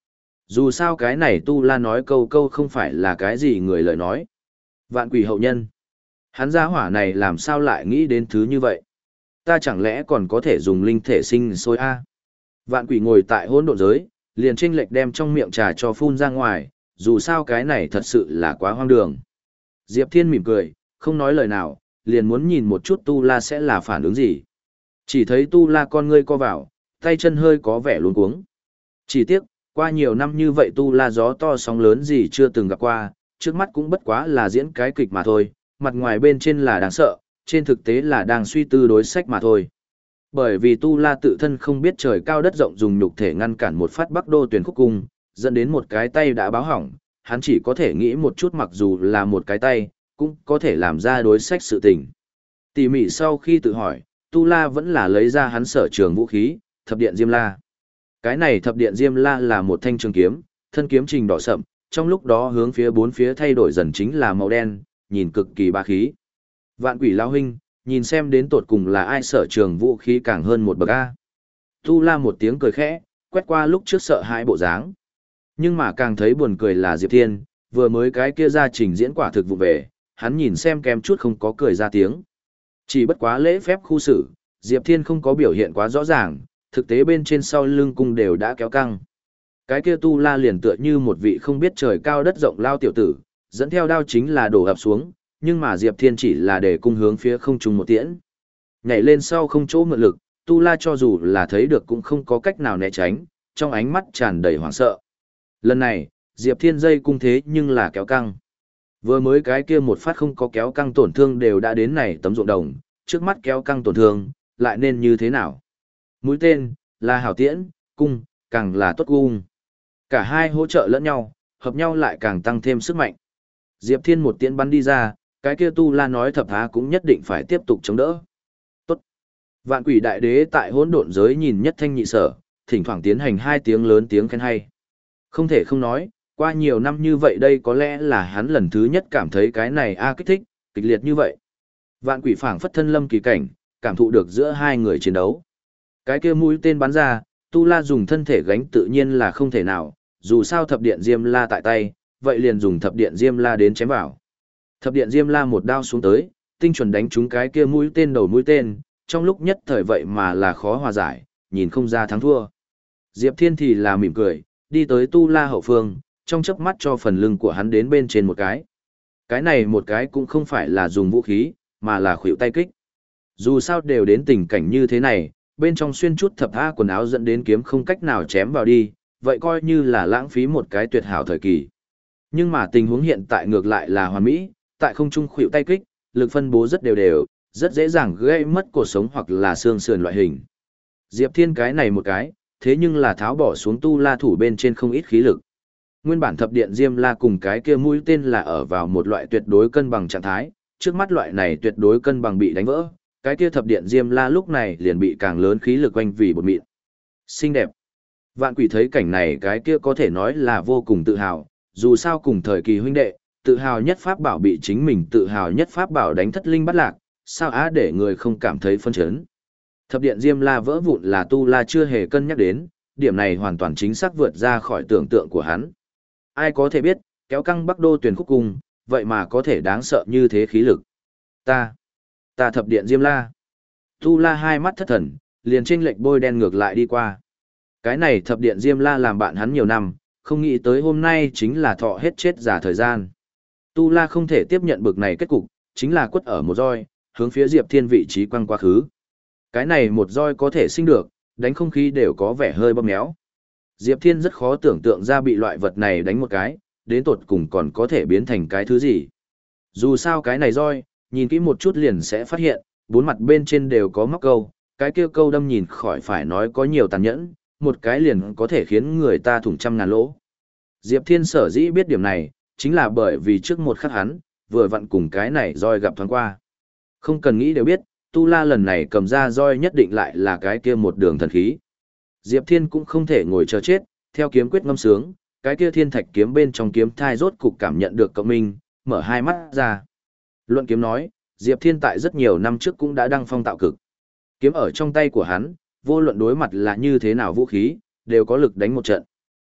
Dù sao cái này Tu La nói câu câu không phải là cái gì người lời nói. Vạn quỷ hậu nhân. Hắn gia hỏa này làm sao lại nghĩ đến thứ như vậy? Ta chẳng lẽ còn có thể dùng linh thể sinh sôi a? Vạn quỷ ngồi tại hỗn độn giới, liền chênh lệch đem trong miệng trà cho phun ra ngoài, dù sao cái này thật sự là quá hoang đường. Diệp Thiên mỉm cười, không nói lời nào, liền muốn nhìn một chút Tu La sẽ là phản ứng gì. Chỉ thấy Tu La con ngươi co vào, tay chân hơi có vẻ luống cuống. Chỉ tiếc, qua nhiều năm như vậy Tu La gió to sóng lớn gì chưa từng gặp qua, trước mắt cũng bất quá là diễn cái kịch mà thôi, mặt ngoài bên trên là đáng sợ, trên thực tế là đang suy tư đối sách mà thôi. Bởi vì Tu La tự thân không biết trời cao đất rộng dùng nhục thể ngăn cản một phát Bắc Đô tuyển khúc cung, dẫn đến một cái tay đã báo hỏng, hắn chỉ có thể nghĩ một chút mặc dù là một cái tay, cũng có thể làm ra đối sách sự tình. Tỉ mỉ sau khi tự hỏi, Tu La vẫn là lấy ra hắn sở trường vũ khí, thập điện Diêm La. Cái này thập điện Diêm La là một thanh trường kiếm, thân kiếm trình đỏ sậm, trong lúc đó hướng phía bốn phía thay đổi dần chính là màu đen, nhìn cực kỳ bá khí. Vạn quỷ lao huynh, nhìn xem đến tột cùng là ai sở trường vũ khí càng hơn một bậc A. Tu La một tiếng cười khẽ, quét qua lúc trước sợ hãi bộ dáng. Nhưng mà càng thấy buồn cười là Diệp Thiên, vừa mới cái kia ra trình diễn quả thực vụ về, hắn nhìn xem kém chút không có cười ra tiếng. Chỉ bất quá lễ phép khu xử, Diệp Thiên không có biểu hiện quá rõ ràng, thực tế bên trên sau lưng cung đều đã kéo căng. Cái kia Tu La liền tựa như một vị không biết trời cao đất rộng lao tiểu tử, dẫn theo đao chính là đổ ập xuống, nhưng mà Diệp Thiên chỉ là để cung hướng phía không trung một tiễn. Nhảy lên sau không chỗ mượn lực, Tu La cho dù là thấy được cũng không có cách nào né tránh, trong ánh mắt tràn đầy hoảng sợ. Lần này, Diệp Thiên dây cung thế nhưng là kéo căng. Vừa mới cái kia một phát không có kéo căng tổn thương đều đã đến này tấm ruộng đồng, trước mắt kéo căng tổn thương, lại nên như thế nào? Mũi tên, là hảo tiễn, cung, càng là tốt cung. Cả hai hỗ trợ lẫn nhau, hợp nhau lại càng tăng thêm sức mạnh. Diệp Thiên một tiễn bắn đi ra, cái kia Tu La nói thập há cũng nhất định phải tiếp tục chống đỡ. Tốt. Vạn quỷ đại đế tại hỗn độn giới nhìn nhất thanh nhị sở, thỉnh thoảng tiến hành hai tiếng lớn tiếng khen hay. Không thể không nói, qua nhiều năm như vậy đây có lẽ là hắn lần thứ nhất cảm thấy cái này a kích thích, kịch liệt như vậy. Vạn quỷ phảng phất thân lâm kỳ cảnh, cảm thụ được giữa hai người chiến đấu. Cái kia mũi tên bắn ra, Tu La dùng thân thể gánh tự nhiên là không thể nào, dù sao thập điện Diêm La tại tay, vậy liền dùng thập điện Diêm La đến chém vào. Thập điện Diêm La một đao xuống tới, tinh chuẩn đánh trúng cái kia mũi tên đầu mũi tên, trong lúc nhất thời vậy mà là khó hòa giải, nhìn không ra thắng thua. Diệp Thiên thì là mỉm cười, đi tới Tu La hậu phương, trong chớp mắt cho phần lưng của hắn đến bên trên một cái. Cái này một cái cũng không phải là dùng vũ khí, mà là khuỷu tay kích. Dù sao đều đến tình cảnh như thế này, bên trong xuyên chút thập a quần áo dẫn đến kiếm không cách nào chém vào đi, vậy coi như là lãng phí một cái tuyệt hảo thời kỳ. Nhưng mà tình huống hiện tại ngược lại là hoàn mỹ, tại không trung khuỷu tay kích, lực phân bố rất đều đều, rất dễ dàng gây mất cột sống hoặc là xương sườn loại hình. Diệp Thiên cái này một cái, thế nhưng là tháo bỏ xuống Tu La thủ bên trên không ít khí lực. Nguyên bản thập điện Diêm La cùng cái kia mũi tên là ở vào một loại tuyệt đối cân bằng trạng thái, trước mắt loại này tuyệt đối cân bằng bị đánh vỡ, cái kia thập điện Diêm La lúc này liền bị càng lớn khí lực quanh vì bột mịn. Xinh đẹp. Vạn quỷ thấy cảnh này cái kia có thể nói là vô cùng tự hào, dù sao cùng thời kỳ huynh đệ, tự hào nhất pháp bảo bị chính mình tự hào nhất pháp bảo đánh thất linh bắt lạc, sao á để người không cảm thấy phân chấn. Thập điện Diêm La vỡ vụn là Tu La chưa hề cân nhắc đến, điểm này hoàn toàn chính xác vượt ra khỏi tưởng tượng của hắn. Ai có thể biết, kéo căng Bắc Đô tuyển khúc cung, vậy mà có thể đáng sợ như thế khí lực. Ta, ta thập điện Diêm La. Tu La hai mắt thất thần, liền chênh lệch bôi đen ngược lại đi qua. Cái này thập điện Diêm La làm bạn hắn nhiều năm, không nghĩ tới hôm nay chính là thọ hết chết giả thời gian. Tu La không thể tiếp nhận bực này kết cục, chính là quất ở một roi, hướng phía Diệp Thiên vị trí quăng quá khứ. Cái này một roi có thể sinh được, đánh không khí đều có vẻ hơi bóp méo. Diệp Thiên rất khó tưởng tượng ra bị loại vật này đánh một cái, đến tột cùng còn có thể biến thành cái thứ gì. Dù sao cái này roi, nhìn kỹ một chút liền sẽ phát hiện, bốn mặt bên trên đều có móc câu, cái kia câu đâm nhìn khỏi phải nói có nhiều tàn nhẫn, một cái liền có thể khiến người ta thủng trăm ngàn lỗ. Diệp Thiên sở dĩ biết điểm này, chính là bởi vì trước một khắc hắn, vừa vặn cùng cái này roi gặp thoáng qua. Không cần nghĩ đều biết, Tu La lần này cầm ra roi nhất định lại là cái kia một đường thần khí. Diệp Thiên cũng không thể ngồi chờ chết, theo kiếm quyết ngâm sướng, cái kia thiên thạch kiếm bên trong kiếm thai rốt cục cảm nhận được cộng minh, mở hai mắt ra. Luận kiếm nói, Diệp Thiên tại rất nhiều năm trước cũng đã đăng phong tạo cực. Kiếm ở trong tay của hắn, vô luận đối mặt là như thế nào vũ khí, đều có lực đánh một trận.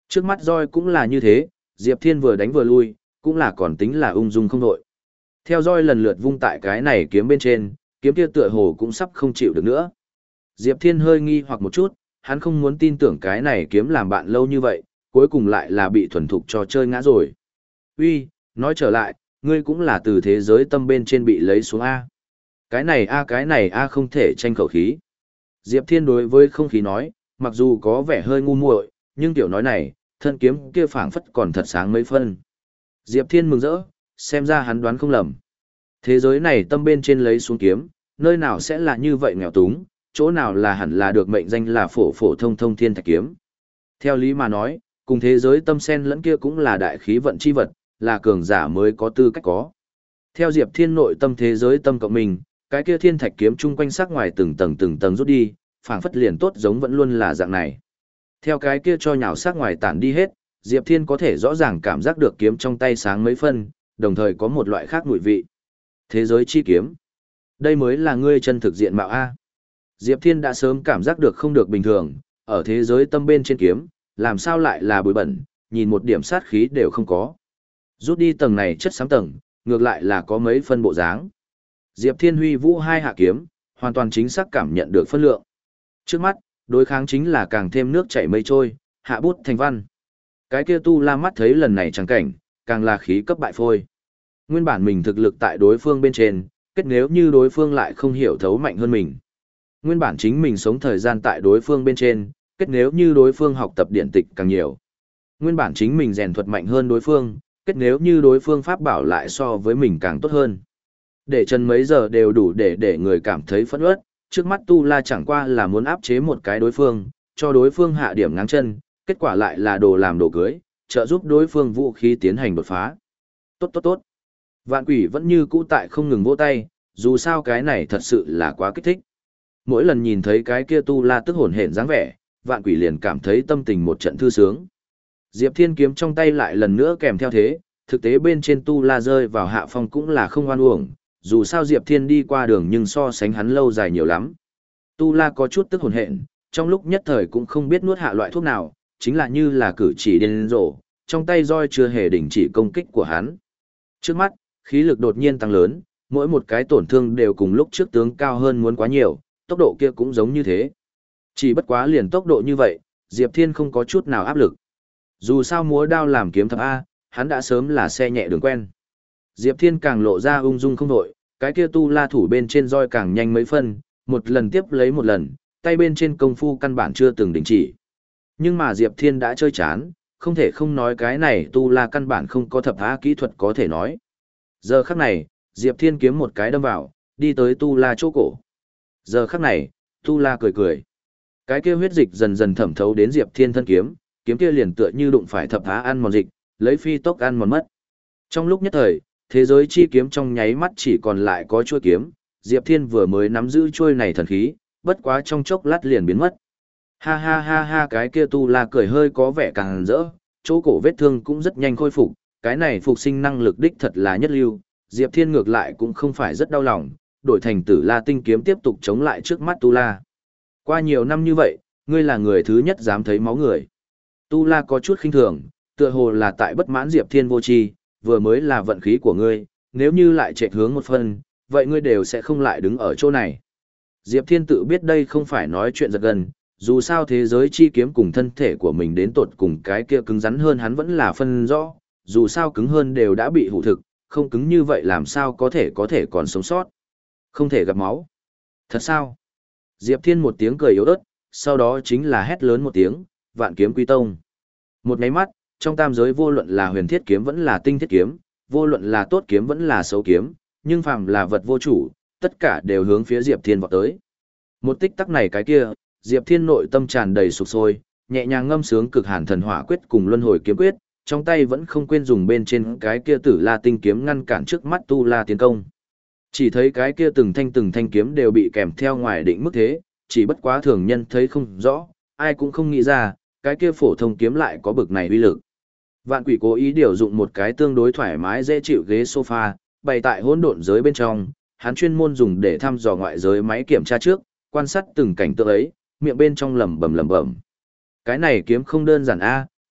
Trước mắt roi cũng là như thế, Diệp Thiên vừa đánh vừa lui, cũng là còn tính là ung dung không đội. Theo roi lần lượt vung tại cái này kiếm bên trên, kiếm kia tựa hồ cũng sắp không chịu được nữa. Diệp Thiên hơi nghi hoặc một chút, hắn không muốn tin tưởng cái này kiếm làm bạn lâu như vậy, cuối cùng lại là bị thuần thục cho chơi ngã rồi. Uy, nói trở lại, ngươi cũng là từ thế giới tâm bên trên bị lấy xuống A. Cái này A cái này A không thể tranh khẩu khí. Diệp Thiên đối với không khí nói, mặc dù có vẻ hơi ngu muội, nhưng tiểu nói này, thân kiếm kia phảng phất còn thật sáng mấy phân. Diệp Thiên mừng rỡ, xem ra hắn đoán không lầm. Thế giới này tâm bên trên lấy xuống kiếm, nơi nào sẽ là như vậy nghèo túng, chỗ nào là hẳn là được mệnh danh là phổ phổ thông thông thiên thạch kiếm. Theo lý mà nói, cùng thế giới tâm sen lẫn kia cũng là đại khí vận chi vật, là cường giả mới có tư cách có. Theo Diệp Thiên nội tâm thế giới tâm cộng mình, cái kia thiên thạch kiếm chung quanh sắc ngoài từng tầng từng tầng rút đi, phảng phất liền tốt giống vẫn luôn là dạng này. Theo cái kia cho nhào sắc ngoài tản đi hết, Diệp Thiên có thể rõ ràng cảm giác được kiếm trong tay sáng mấy phân, đồng thời có một loại khác mùi vị. Thế giới chi kiếm. Đây mới là ngươi chân thực diện mạo A. Diệp Thiên đã sớm cảm giác được không được bình thường, ở thế giới tâm bên trên kiếm, làm sao lại là bụi bẩn, nhìn một điểm sát khí đều không có. Rút đi tầng này chất xám tầng, ngược lại là có mấy phân bộ dáng. Diệp Thiên huy vũ hai hạ kiếm, hoàn toàn chính xác cảm nhận được phân lượng. Trước mắt, đối kháng chính là càng thêm nước chảy mây trôi, hạ bút thành văn. Cái kia tu la mắt thấy lần này chẳng cảnh, càng là khí cấp bại phôi. Nguyên bản mình thực lực tại đối phương bên trên, kết nếu như đối phương lại không hiểu thấu mạnh hơn mình. Nguyên bản chính mình sống thời gian tại đối phương bên trên, kết nếu như đối phương học tập điện tịch càng nhiều. Nguyên bản chính mình rèn thuật mạnh hơn đối phương, kết nếu như đối phương pháp bảo lại so với mình càng tốt hơn. Để chân mấy giờ đều đủ để để người cảm thấy phẫn uất, trước mắt tu la chẳng qua là muốn áp chế một cái đối phương, cho đối phương hạ điểm ngáng chân, kết quả lại là đồ làm đồ cưới, trợ giúp đối phương vũ khí tiến hành đột phá. Tốt tốt tốt. Vạn quỷ vẫn như cũ tại không ngừng vỗ tay, dù sao cái này thật sự là quá kích thích. Mỗi lần nhìn thấy cái kia tu la tức hồn hển dáng vẻ, vạn quỷ liền cảm thấy tâm tình một trận thư sướng. Diệp Thiên kiếm trong tay lại lần nữa kèm theo thế, thực tế bên trên tu la rơi vào hạ phong cũng là không oan uổng, dù sao Diệp Thiên đi qua đường nhưng so sánh hắn lâu dài nhiều lắm. Tu la có chút tức hồn hển, trong lúc nhất thời cũng không biết nuốt hạ loại thuốc nào, chính là như là cử chỉ điên rồ, trong tay roi chưa hề đình chỉ công kích của hắn. Trước mắt, khí lực đột nhiên tăng lớn, mỗi một cái tổn thương đều cùng lúc trước tướng cao hơn muốn quá nhiều, tốc độ kia cũng giống như thế. Chỉ bất quá liền tốc độ như vậy, Diệp Thiên không có chút nào áp lực. Dù sao múa đao làm kiếm thập A, hắn đã sớm là xe nhẹ đường quen. Diệp Thiên càng lộ ra ung dung không đội, cái kia tu la thủ bên trên roi càng nhanh mấy phân, một lần tiếp lấy một lần, tay bên trên công phu căn bản chưa từng đình chỉ. Nhưng mà Diệp Thiên đã chơi chán, không thể không nói cái này tu la căn bản không có thập á kỹ thuật có thể nói. Giờ khắc này, Diệp Thiên kiếm một cái đâm vào, đi tới tu la chỗ cổ. Giờ khắc này, tu la cười cười. Cái kia huyết dịch dần dần thẩm thấu đến Diệp Thiên thân kiếm, kiếm kia liền tựa như đụng phải thập á ăn mòn dịch, lấy phi tốc ăn mòn mất. Trong lúc nhất thời, thế giới chi kiếm trong nháy mắt chỉ còn lại có chuôi kiếm, Diệp Thiên vừa mới nắm giữ chuôi này thần khí, bất quá trong chốc lát liền biến mất. Ha ha ha ha, cái kia tu la cười hơi có vẻ càng rỡ, chỗ cổ vết thương cũng rất nhanh khôi phục, cái này phục sinh năng lực đích thật là nhất lưu, Diệp Thiên ngược lại cũng không phải rất đau lòng, đổi thành Tử La tinh kiếm tiếp tục chống lại trước mắt tu la. Qua nhiều năm như vậy, ngươi là người thứ nhất dám thấy máu người. Tu la có chút khinh thường, tựa hồ là tại bất mãn Diệp Thiên vô tri, vừa mới là vận khí của ngươi, nếu như lại chạy hướng một phần, vậy ngươi đều sẽ không lại đứng ở chỗ này. Diệp Thiên tự biết đây không phải nói chuyện giật gần, dù sao thế giới chi kiếm cùng thân thể của mình đến tột cùng cái kia cứng rắn hơn hắn vẫn là phân rõ, dù sao cứng hơn đều đã bị hủ thực, không cứng như vậy làm sao có thể có thể còn sống sót. Không thể gặp máu. Thật sao? Diệp Thiên một tiếng cười yếu ớt, sau đó chính là hét lớn một tiếng, vạn kiếm quy tông. Một máy mắt, trong tam giới vô luận là huyền thiết kiếm vẫn là tinh thiết kiếm, vô luận là tốt kiếm vẫn là xấu kiếm, nhưng phàm là vật vô chủ, tất cả đều hướng phía Diệp Thiên vọt tới. Một tích tắc này cái kia, Diệp Thiên nội tâm tràn đầy sục sôi, nhẹ nhàng ngâm sướng cực hàn thần hỏa quyết cùng luân hồi kiếm quyết, trong tay vẫn không quên dùng bên trên cái kia Tử La tinh kiếm ngăn cản trước mắt tu la tiến công. Chỉ thấy cái kia từng thanh từng thanh kiếm đều bị kèm theo ngoài định mức thế, chỉ bất quá thường nhân thấy không rõ, ai cũng không nghĩ ra, cái kia phổ thông kiếm lại có bực này uy lực. Vạn Quỷ cố ý điều dụng một cái tương đối thoải mái dễ chịu ghế sofa, bày tại hỗn độn giới bên trong, hắn chuyên môn dùng để thăm dò ngoại giới máy kiểm tra trước, quan sát từng cảnh tượng ấy, miệng bên trong lẩm bẩm lẩm bẩm. Cái này kiếm không đơn giản a,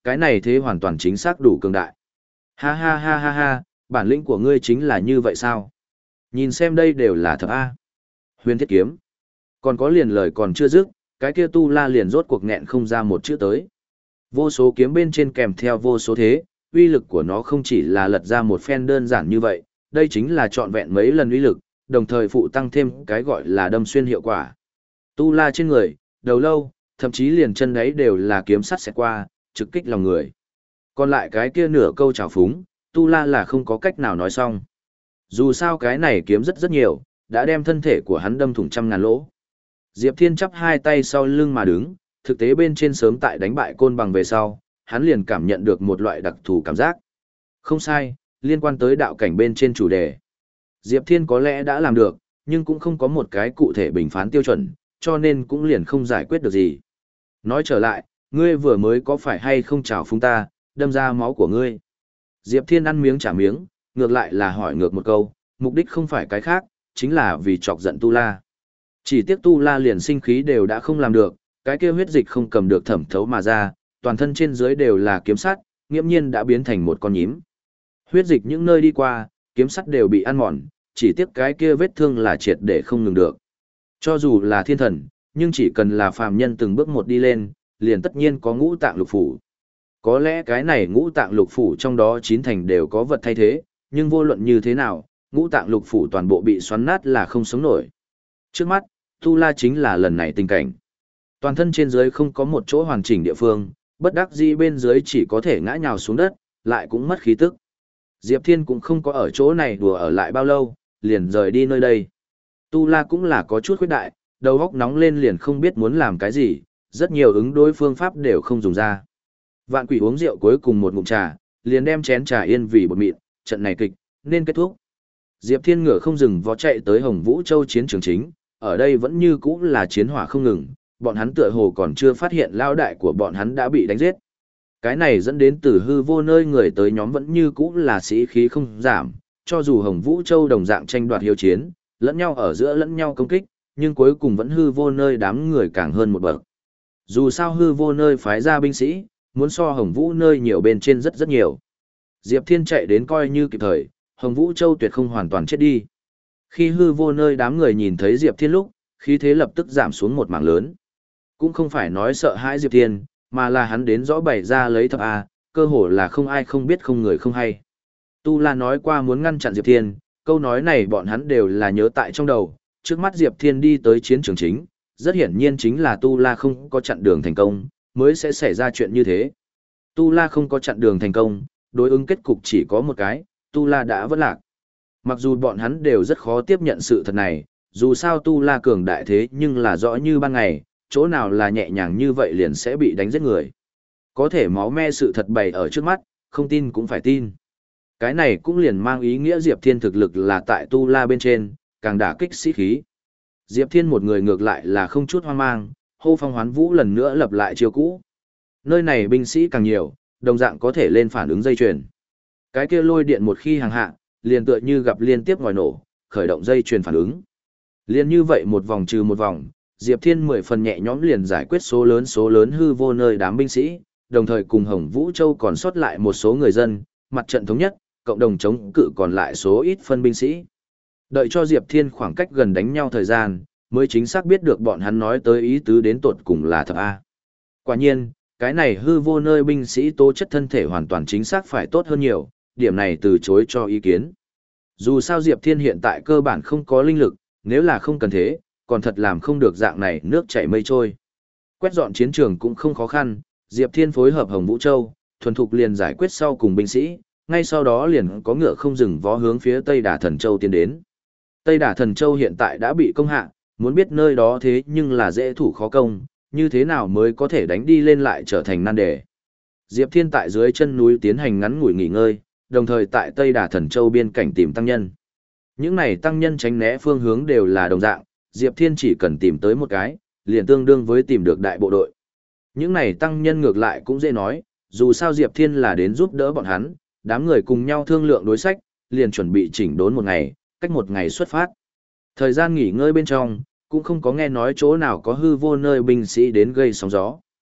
Cái này thế hoàn toàn chính xác đủ cường đại. Ha ha ha ha ha, bản lĩnh của ngươi chính là như vậy sao? Nhìn xem đây đều là thập A. Huyền thiết kiếm. Còn có liền lời còn chưa dứt, cái kia tu la liền rốt cuộc nghẹn không ra một chữ tới. Vô số kiếm bên trên kèm theo vô số thế, uy lực của nó không chỉ là lật ra một phen đơn giản như vậy, đây chính là trọn vẹn mấy lần uy lực, đồng thời phụ tăng thêm cái gọi là đâm xuyên hiệu quả. Tu la trên người, đầu lâu, thậm chí liền chân đấy đều là kiếm sắt xẹt qua, trực kích lòng người. Còn lại cái kia nửa câu trào phúng, tu la là không có cách nào nói xong. Dù sao cái này kiếm rất rất nhiều, đã đem thân thể của hắn đâm thủng trăm ngàn lỗ. Diệp Thiên chắp hai tay sau lưng mà đứng, thực tế bên trên sớm tại đánh bại côn bằng về sau, hắn liền cảm nhận được một loại đặc thù cảm giác. Không sai, liên quan tới đạo cảnh bên trên chủ đề. Diệp Thiên có lẽ đã làm được, nhưng cũng không có một cái cụ thể bình phán tiêu chuẩn, cho nên cũng liền không giải quyết được gì. Nói trở lại, ngươi vừa mới có phải hay không chào phúng ta, đâm ra máu của ngươi. Diệp Thiên ăn miếng trả miếng, ngược lại là hỏi ngược một câu, mục đích không phải cái khác, chính là vì chọc giận Tu La. Chỉ tiếc Tu La liền sinh khí đều đã không làm được, cái kia huyết dịch không cầm được thẩm thấu mà ra, toàn thân trên dưới đều là kiếm sắt, nghiễm nhiên đã biến thành một con nhím. Huyết dịch những nơi đi qua, kiếm sắt đều bị ăn mòn, chỉ tiếc cái kia vết thương là triệt để không ngừng được. Cho dù là thiên thần, nhưng chỉ cần là phàm nhân từng bước một đi lên, liền tất nhiên có ngũ tạng lục phủ. Có lẽ cái này ngũ tạng lục phủ trong đó chín thành đều có vật thay thế, nhưng vô luận như thế nào, ngũ tạng lục phủ toàn bộ bị xoắn nát là không sống nổi. Trước mắt, Tu La chính là lần này tình cảnh. Toàn thân trên dưới không có một chỗ hoàn chỉnh địa phương, bất đắc dĩ bên dưới chỉ có thể ngã nhào xuống đất, lại cũng mất khí tức. Diệp Thiên cũng không có ở chỗ này đùa ở lại bao lâu, liền rời đi nơi đây. Tu La cũng là có chút khuyết đại, đầu óc nóng lên liền không biết muốn làm cái gì, rất nhiều ứng đối phương pháp đều không dùng ra. Vạn Quỷ uống rượu cuối cùng một ngụm trà, liền đem chén trà yên vì bột mịn, trận này kịch nên kết thúc. Diệp Thiên ngựa không dừng vó chạy tới Hồng Vũ Châu chiến trường chính, ở đây vẫn như cũ là chiến hỏa không ngừng, bọn hắn tựa hồ còn chưa phát hiện lao đại của bọn hắn đã bị đánh giết. Cái này dẫn đến từ hư vô nơi người tới nhóm vẫn như cũ là sĩ khí không giảm, cho dù Hồng Vũ Châu đồng dạng tranh đoạt hiếu chiến, lẫn nhau ở giữa lẫn nhau công kích, nhưng cuối cùng vẫn hư vô nơi đám người càng hơn một bậc. Dù sao hư vô nơi phái ra binh sĩ, muốn so Hồng Vũ nơi nhiều bên trên rất rất nhiều. Diệp Thiên chạy đến coi như kịp thời, Hồng Vũ Châu tuyệt không hoàn toàn chết đi. Khi hư vô nơi đám người nhìn thấy Diệp Thiên lúc, khí thế lập tức giảm xuống một mảng lớn. Cũng không phải nói sợ hãi Diệp Thiên, mà là hắn đến rõ bày ra lấy thập A, cơ hồ là không ai không biết không người không hay. Tu La nói qua muốn ngăn chặn Diệp Thiên, câu nói này bọn hắn đều là nhớ tại trong đầu, trước mắt Diệp Thiên đi tới chiến trường chính, rất hiển nhiên chính là Tu La không có chặn đường thành công, mới sẽ xảy ra chuyện như thế. Tu La không có chặn đường thành công, đối ứng kết cục chỉ có một cái, Tu La đã vất lạc. Mặc dù bọn hắn đều rất khó tiếp nhận sự thật này, dù sao Tu La cường đại thế nhưng là rõ như ban ngày, chỗ nào là nhẹ nhàng như vậy liền sẽ bị đánh giết người. Có thể máu me sự thật bày ở trước mắt, không tin cũng phải tin. Cái này cũng liền mang ý nghĩa Diệp Thiên thực lực là tại Tu La bên trên, càng đả kích sĩ khí. Diệp Thiên một người ngược lại là không chút hoang mang, hô phong hoán vũ lần nữa lập lại chiêu cũ. Nơi này binh sĩ càng nhiều, đồng dạng có thể lên phản ứng dây chuyền. Cái kia lôi điện một khi hàng hạ, liền tựa như gặp liên tiếp ngòi nổ, khởi động dây chuyền phản ứng. Liên như vậy một vòng trừ một vòng, Diệp Thiên mười phần nhẹ nhõm liền giải quyết số lớn số lớn hư vô nơi đám binh sĩ, đồng thời cùng Hồng Vũ Châu còn sót lại một số người dân, mặt trận thống nhất, cộng đồng chống cự còn lại số ít phân binh sĩ. Đợi cho Diệp Thiên khoảng cách gần đánh nhau thời gian, mới chính xác biết được bọn hắn nói tới ý tứ đến tột cùng là thập A. Quả nhiên, cái này hư vô nơi binh sĩ tố chất thân thể hoàn toàn chính xác phải tốt hơn nhiều, điểm này từ chối cho ý kiến. Dù sao Diệp Thiên hiện tại cơ bản không có linh lực, nếu là không cần thế, còn thật làm không được dạng này nước chảy mây trôi. Quét dọn chiến trường cũng không khó khăn, Diệp Thiên phối hợp Hồng Vũ Châu, thuần thục liền giải quyết sau cùng binh sĩ, ngay sau đó liền có ngựa không dừng vó hướng phía Tây Đả Thần Châu tiến đến. Tây Đả Thần Châu hiện tại đã bị công hạ, muốn biết nơi đó thế nhưng là dễ thủ khó công, như thế nào mới có thể đánh đi lên lại trở thành nan đề. Diệp Thiên tại dưới chân núi tiến hành ngắn ngủi nghỉ ngơi, đồng thời tại Tây Đả Thần Châu biên cảnh tìm tăng nhân. Những này tăng nhân tránh né phương hướng đều là đồng dạng, Diệp Thiên chỉ cần tìm tới một cái, liền tương đương với tìm được đại bộ đội. Những này tăng nhân ngược lại cũng dễ nói, dù sao Diệp Thiên là đến giúp đỡ bọn hắn, đám người cùng nhau thương lượng đối sách, liền chuẩn bị chỉnh đốn một ngày, cách một ngày xuất phát. Thời gian nghỉ ngơi bên trong, cũng không có nghe nói chỗ nào có hư vô nơi binh sĩ đến gây sóng gió.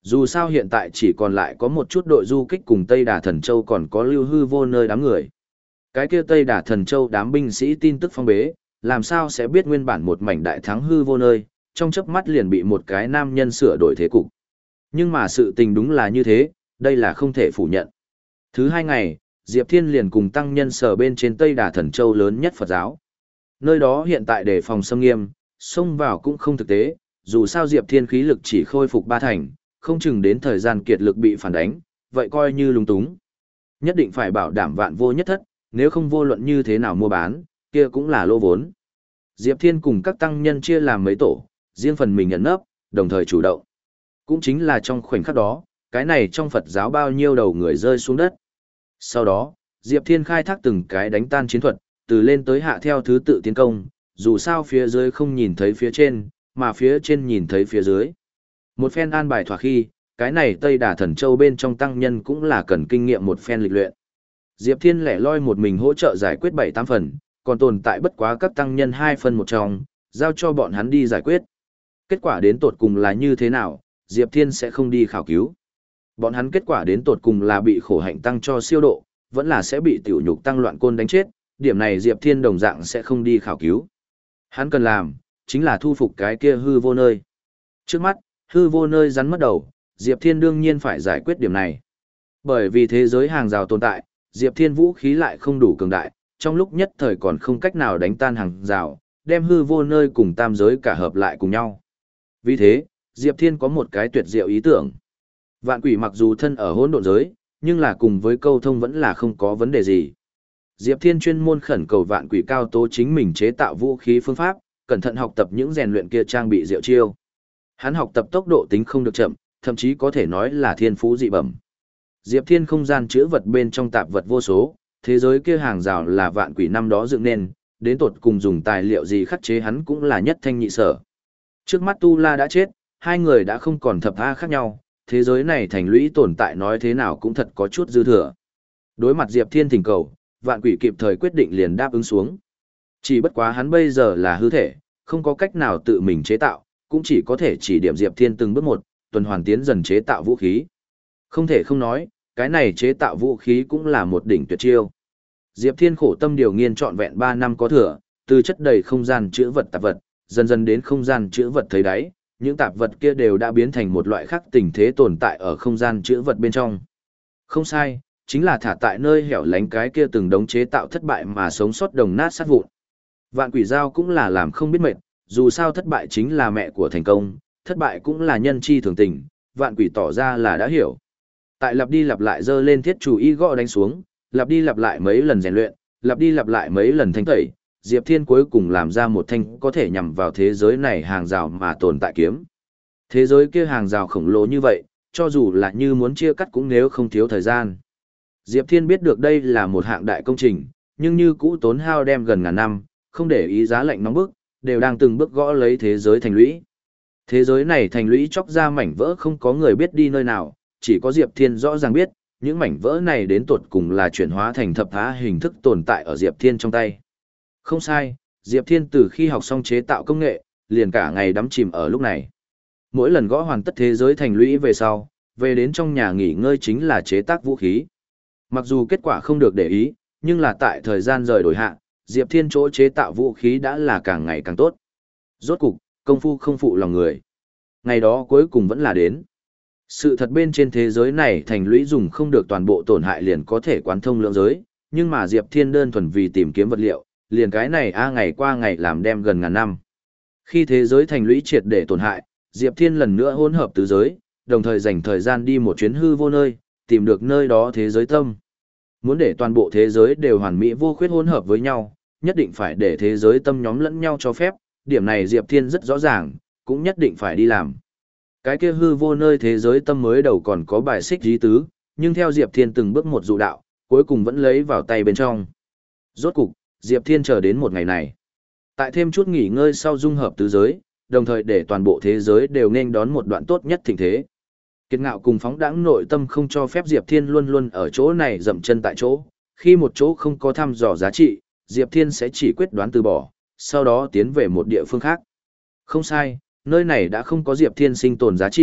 Dù sao hiện tại chỉ còn lại có một chút đội du kích cùng Tây Đà Thần Châu còn có lưu hư vô nơi đám người. Cái kia Tây Đà Thần Châu đám binh sĩ tin tức phong bế, làm sao sẽ biết nguyên bản một mảnh đại thắng hư vô nơi, trong chớp mắt liền bị một cái nam nhân sửa đổi thế cục. Nhưng mà sự tình đúng là như thế, đây là không thể phủ nhận. Thứ hai ngày, Diệp Thiên liền cùng tăng nhân sở bên trên Tây Đà Thần Châu lớn nhất Phật giáo. Nơi đó hiện tại đề phòng xâm nghiêm, xông vào cũng không thực tế, dù sao Diệp Thiên khí lực chỉ khôi phục ba thành, không chừng đến thời gian kiệt lực bị phản đánh, vậy coi như lung túng. Nhất định phải bảo đảm vạn vô nhất thất, nếu không vô luận như thế nào mua bán, kia cũng là lô vốn. Diệp Thiên cùng các tăng nhân chia làm mấy tổ, riêng phần mình nhận nấp, đồng thời chủ động. Cũng chính là trong khoảnh khắc đó, cái này trong Phật giáo bao nhiêu đầu người rơi xuống đất. Sau đó, Diệp Thiên khai thác từng cái đánh tan chiến thuật, từ lên tới hạ theo thứ tự tiến công, dù sao phía dưới không nhìn thấy phía trên, mà phía trên nhìn thấy phía dưới. Một phen an bài thỏa khi, cái này Tây Đà Thần Châu bên trong tăng nhân cũng là cần kinh nghiệm một phen lịch luyện. Diệp Thiên lẻ loi một mình hỗ trợ giải quyết bảy tám phần, còn tồn tại bất quá các tăng nhân hai phần một trong, giao cho bọn hắn đi giải quyết. Kết quả đến tột cùng là như thế nào, Diệp Thiên sẽ không đi khảo cứu. Bọn hắn kết quả đến tột cùng là bị khổ hạnh tăng cho siêu độ, vẫn là sẽ bị tiểu nhục tăng loạn côn đánh chết, điểm này Diệp Thiên đồng dạng sẽ không đi khảo cứu. Hắn cần làm, chính là thu phục cái kia hư vô nơi. Trước mắt, hư vô nơi rắn mất đầu, Diệp Thiên đương nhiên phải giải quyết điểm này. Bởi vì thế giới hàng rào tồn tại, Diệp Thiên vũ khí lại không đủ cường đại, trong lúc nhất thời còn không cách nào đánh tan hàng rào, đem hư vô nơi cùng tam giới cả hợp lại cùng nhau. Vì thế, Diệp Thiên có một cái tuyệt diệu ý tưởng. Vạn quỷ mặc dù thân ở hỗn độn giới, nhưng là cùng với câu thông vẫn là không có vấn đề gì. Diệp Thiên chuyên môn khẩn cầu vạn quỷ cao tố chính mình chế tạo vũ khí phương pháp, cẩn thận học tập những rèn luyện kia trang bị diệu chiêu. Hắn học tập tốc độ tính không được chậm, thậm chí có thể nói là thiên phú dị bẩm. Diệp Thiên không gian chứa vật bên trong tạp vật vô số, thế giới kia hàng rào là vạn quỷ năm đó dựng nên, đến tột cùng dùng tài liệu gì khắc chế hắn cũng là nhất thanh nhị sở. Trước mắt Tu La đã chết, hai người đã không còn thập a khác nhau, thế giới này thành lũy tồn tại nói thế nào cũng thật có chút dư thừa. Đối mặt Diệp Thiên thỉnh cầu, vạn quỷ kịp thời quyết định liền đáp ứng xuống. Chỉ bất quá hắn bây giờ là hư thể, không có cách nào tự mình chế tạo, cũng chỉ có thể chỉ điểm Diệp Thiên từng bước một, tuần hoàn tiến dần chế tạo vũ khí. Không thể không nói, cái này chế tạo vũ khí cũng là một đỉnh tuyệt chiêu. Diệp Thiên khổ tâm điều nghiên trọn vẹn ba năm có thừa, từ chất đầy không gian chứa vật tạp vật, dần dần đến không gian chứa vật thấy đáy, những tạp vật kia đều đã biến thành một loại khác tình thế tồn tại ở không gian chứa vật bên trong. Không sai, chính là thả tại nơi hẻo lánh cái kia từng đống chế tạo thất bại mà sống sót đồng nát sát vụn. Vạn quỷ giao cũng là làm không biết mệt, dù sao thất bại chính là mẹ của thành công, thất bại cũng là nhân chi thường tình, vạn quỷ tỏ ra là đã hiểu. Tại lặp đi lặp lại dơ lên thiết chủ y gõ đánh xuống, lặp đi lặp lại mấy lần rèn luyện, lặp đi lặp lại mấy lần thanh tẩy, Diệp Thiên cuối cùng làm ra một thanh có thể nhằm vào thế giới này hàng rào mà tồn tại kiếm. Thế giới kia hàng rào khổng lồ như vậy, cho dù là như muốn chia cắt cũng nếu không thiếu thời gian. Diệp Thiên biết được đây là một hạng đại công trình, nhưng như cũ tốn hao đem gần ngàn năm, không để ý giá lạnh nóng bức, đều đang từng bước gõ lấy thế giới thành lũy. Thế giới này thành lũy chóc ra mảnh vỡ không có người biết đi nơi nào, chỉ có Diệp Thiên rõ ràng biết, những mảnh vỡ này đến tột cùng là chuyển hóa thành thập phá hình thức tồn tại ở Diệp Thiên trong tay. Không sai, Diệp Thiên từ khi học xong chế tạo công nghệ, liền cả ngày đắm chìm ở lúc này. Mỗi lần gõ hoàn tất thế giới thành lũy về sau, về đến trong nhà nghỉ ngơi chính là chế tác vũ khí. Mặc dù kết quả không được để ý, nhưng là tại thời gian rời đổi hạ, Diệp Thiên chỗ chế tạo vũ khí đã là càng ngày càng tốt. Rốt cục, công phu không phụ lòng người. Ngày đó cuối cùng vẫn là đến. Sự thật bên trên thế giới này thành lũy dùng không được toàn bộ tổn hại liền có thể quán thông lượng giới, nhưng mà Diệp Thiên đơn thuần vì tìm kiếm vật liệu, liền cái này a ngày qua ngày làm đem gần ngàn năm. Khi thế giới thành lũy triệt để tổn hại, Diệp Thiên lần nữa hỗn hợp tứ giới, đồng thời dành thời gian đi một chuyến hư vô nơi, tìm được nơi đó thế giới tâm. Muốn để toàn bộ thế giới đều hoàn mỹ vô khuyết hỗn hợp với nhau, nhất định phải để thế giới tâm nhóm lẫn nhau cho phép, điểm này Diệp Thiên rất rõ ràng, cũng nhất định phải đi làm. Cái kia hư vô nơi thế giới tâm mới đầu còn có bài xích dí tứ, nhưng theo Diệp Thiên từng bước một dụ đạo, cuối cùng vẫn lấy vào tay bên trong. Rốt cục, Diệp Thiên chờ đến một ngày này. Tại thêm chút nghỉ ngơi sau dung hợp tứ giới, đồng thời để toàn bộ thế giới đều nên đón một đoạn tốt nhất thịnh thế. Kiệt ngạo cùng phóng đãng nội tâm không cho phép Diệp Thiên luôn luôn ở chỗ này dậm chân tại chỗ, khi một chỗ không có thăm dò giá trị, Diệp Thiên sẽ chỉ quyết đoán từ bỏ, sau đó tiến về một địa phương khác. Không sai, nơi này đã không có Diệp Thiên sinh tồn giá trị,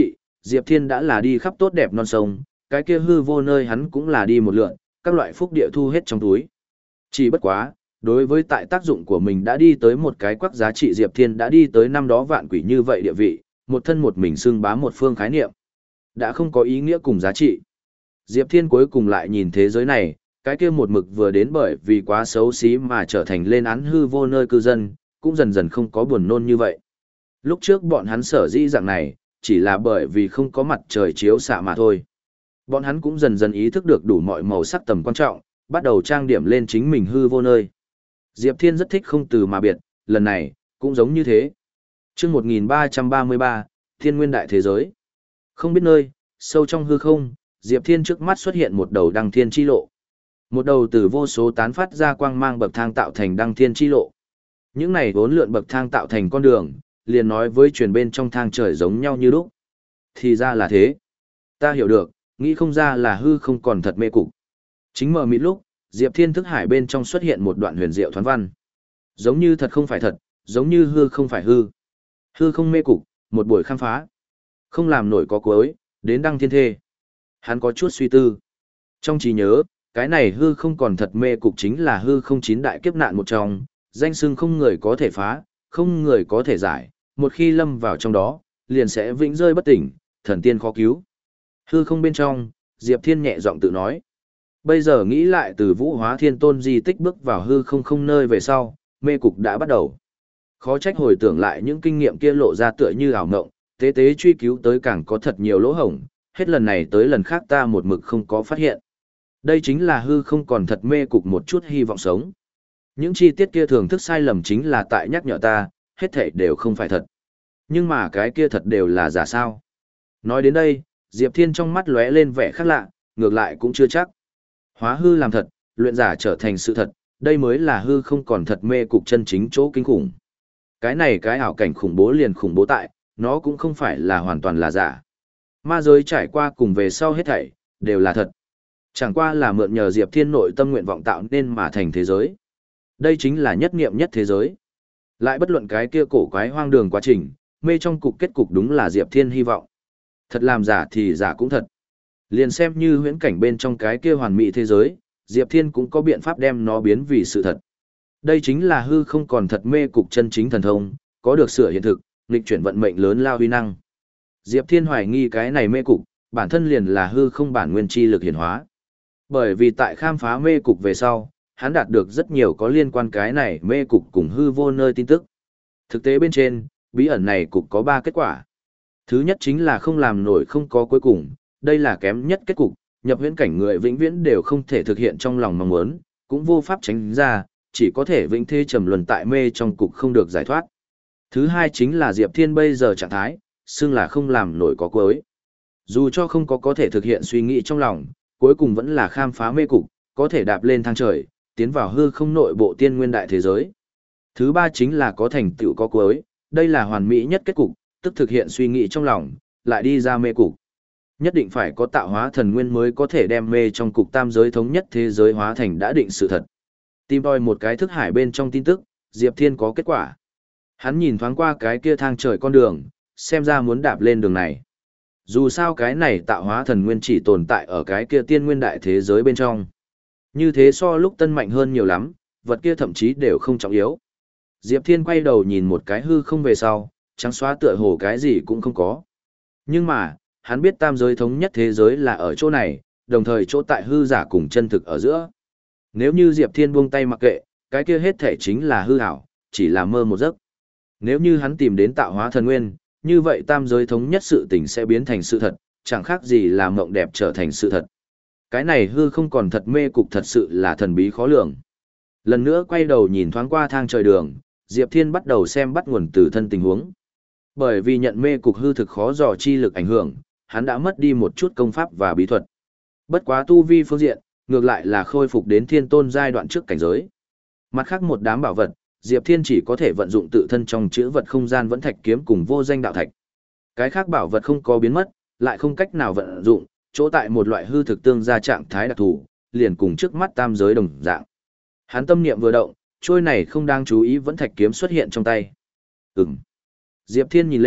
Diệp Thiên đã là đi khắp tốt đẹp non sông, cái kia hư vô nơi hắn cũng là đi một lượn, các loại phúc địa thu hết trong túi. Chỉ bất quá, đối với tại tác dụng của mình đã đi tới một cái quắc giá trị Diệp Thiên đã đi tới năm đó vạn quỷ như vậy địa vị, một thân một mình xưng bá một phương khái niệm. Đã không có ý nghĩa cùng giá trị. Diệp Thiên cuối cùng lại nhìn thế giới này, cái kia một mực vừa đến bởi vì quá xấu xí mà trở thành lên án hư vô nơi cư dân, cũng dần dần không có buồn nôn như vậy. Lúc trước bọn hắn sở dĩ dạng này, chỉ là bởi vì không có mặt trời chiếu xạ mà thôi. Bọn hắn cũng dần dần ý thức được đủ mọi màu sắc tầm quan trọng, bắt đầu trang điểm lên chính mình hư vô nơi. Diệp Thiên rất thích không từ mà biệt, lần này, cũng giống như thế. Chương một nghìn ba trăm ba mươi ba, Thiên Nguyên Đại Thế Giới. Không biết nơi, sâu trong hư không, Diệp Thiên trước mắt xuất hiện một đầu đăng thiên chi lộ. Một đầu từ vô số tán phát ra quang mang bậc thang tạo thành đăng thiên chi lộ. Những này vốn lượn bậc thang tạo thành con đường, liền nói với truyền bên trong thang trời giống nhau như lúc. Thì ra là thế. Ta hiểu được, nghĩ không ra là hư không còn thật mê cục. Chính mờ mịt lúc, Diệp Thiên thức hải bên trong xuất hiện một đoạn huyền diệu thoán văn. Giống như thật không phải thật, giống như hư không phải hư. Hư không mê cục, một buổi khám phá. Không làm nổi có cuối, đến đăng thiên thê. Hắn có chút suy tư. Trong trí nhớ, cái này hư không còn thật mê cục chính là hư không chín đại kiếp nạn một trong, danh xưng không người có thể phá, không người có thể giải, một khi lâm vào trong đó, liền sẽ vĩnh rơi bất tỉnh, thần tiên khó cứu. Hư không bên trong, Diệp Thiên nhẹ giọng tự nói. Bây giờ nghĩ lại từ Vũ Hóa Thiên Tôn di tích bước vào hư không không nơi về sau, mê cục đã bắt đầu. Khó trách hồi tưởng lại những kinh nghiệm kia lộ ra tựa như ảo ngộng, tế tế truy cứu tới càng có thật nhiều lỗ hổng, hết lần này tới lần khác ta một mực không có phát hiện. Đây chính là hư không còn thật mê cục một chút hy vọng sống. Những chi tiết kia thường thức sai lầm chính là tại nhắc nhở ta, hết thảy đều không phải thật. Nhưng mà cái kia thật đều là giả sao. Nói đến đây, Diệp Thiên trong mắt lóe lên vẻ khác lạ, ngược lại cũng chưa chắc. Hóa hư làm thật, luyện giả trở thành sự thật, đây mới là hư không còn thật mê cục chân chính chỗ kinh khủng. Cái này cái ảo cảnh khủng bố liền khủng bố tại, nó cũng không phải là hoàn toàn là giả. Ma giới trải qua cùng về sau hết thảy, đều là thật. Chẳng qua là mượn nhờ Diệp Thiên nội tâm nguyện vọng tạo nên mà thành thế giới. Đây chính là nhất niệm nhất thế giới. Lại bất luận cái kia cổ quái hoang đường quá trình, mê trong cục kết cục đúng là Diệp Thiên hy vọng. Thật làm giả thì giả cũng thật. Liền xem như huyễn cảnh bên trong cái kia hoàn mỹ thế giới, Diệp Thiên cũng có biện pháp đem nó biến vì sự thật. Đây chính là hư không còn thật mê cục chân chính thần thông, có được sửa hiện thực, nghịch chuyển vận mệnh lớn lao huy năng. Diệp Thiên hoài nghi cái này mê cục, bản thân liền là hư không bản nguyên chi lực hiển hóa. Bởi vì tại khám phá mê cục về sau, hắn đạt được rất nhiều có liên quan cái này mê cục cùng hư vô nơi tin tức. Thực tế bên trên, bí ẩn này cục có ba kết quả. Thứ nhất chính là không làm nổi không có cuối cùng, đây là kém nhất kết cục, nhập huyễn cảnh người vĩnh viễn đều không thể thực hiện trong lòng mong muốn, cũng vô pháp tránh ra, chỉ có thể vĩnh thế trầm luân tại mê trong cục không được giải thoát. Thứ hai chính là Diệp Thiên bây giờ trạng thái, xưng là không làm nổi có cuối. Dù cho không có có thể thực hiện suy nghĩ trong lòng, cuối cùng vẫn là khám phá mê cục, có thể đạp lên thang trời, tiến vào hư không nội bộ tiên nguyên đại thế giới. Thứ ba chính là có thành tựu có cuối, đây là hoàn mỹ nhất kết cục, tức thực hiện suy nghĩ trong lòng, lại đi ra mê cục. Nhất định phải có tạo hóa thần nguyên mới có thể đem mê trong cục tam giới thống nhất thế giới hóa thành đã định sự thật. Tìm tòi một cái thức hải bên trong tin tức, Diệp Thiên có kết quả. Hắn nhìn thoáng qua cái kia thang trời con đường, xem ra muốn đạp lên đường này. Dù sao cái này tạo hóa thần nguyên chỉ tồn tại ở cái kia tiên nguyên đại thế giới bên trong. Như thế so lúc tân mạnh hơn nhiều lắm, vật kia thậm chí đều không trọng yếu. Diệp Thiên quay đầu nhìn một cái hư không về sau, trắng xóa tựa hồ cái gì cũng không có. Nhưng mà, hắn biết tam giới thống nhất thế giới là ở chỗ này, đồng thời chỗ tại hư giả cùng chân thực ở giữa. Nếu như Diệp Thiên buông tay mặc kệ, cái kia hết thể chính là hư ảo, chỉ là mơ một giấc. Nếu như hắn tìm đến tạo hóa thần nguyên, như vậy tam giới thống nhất sự tình sẽ biến thành sự thật, chẳng khác gì là mộng đẹp trở thành sự thật. Cái này hư không còn thật mê cục thật sự là thần bí khó lường. Lần nữa quay đầu nhìn thoáng qua thang trời đường, Diệp Thiên bắt đầu xem bắt nguồn từ thân tình huống. Bởi vì nhận mê cục hư thực khó dò chi lực ảnh hưởng, hắn đã mất đi một chút công pháp và bí thuật. Bất quá tu vi phương diện, ngược lại là khôi phục đến thiên tôn giai đoạn trước cảnh giới. Mặt khác một đám bảo vật, Diệp Thiên chỉ có thể vận dụng tự thân trong chữ vật không gian vẫn thạch kiếm cùng vô danh đạo thạch. Cái khác bảo vật không có biến mất, lại không cách nào vận dụng, chỗ tại một loại hư thực tương gia trạng thái đặc thù, liền cùng trước mắt tam giới đồng dạng. Hắn tâm niệm vừa động, trôi này không đang chú ý vẫn thạch kiếm xuất hiện trong tay. Ừm. Diệp Thiên nhìn lên,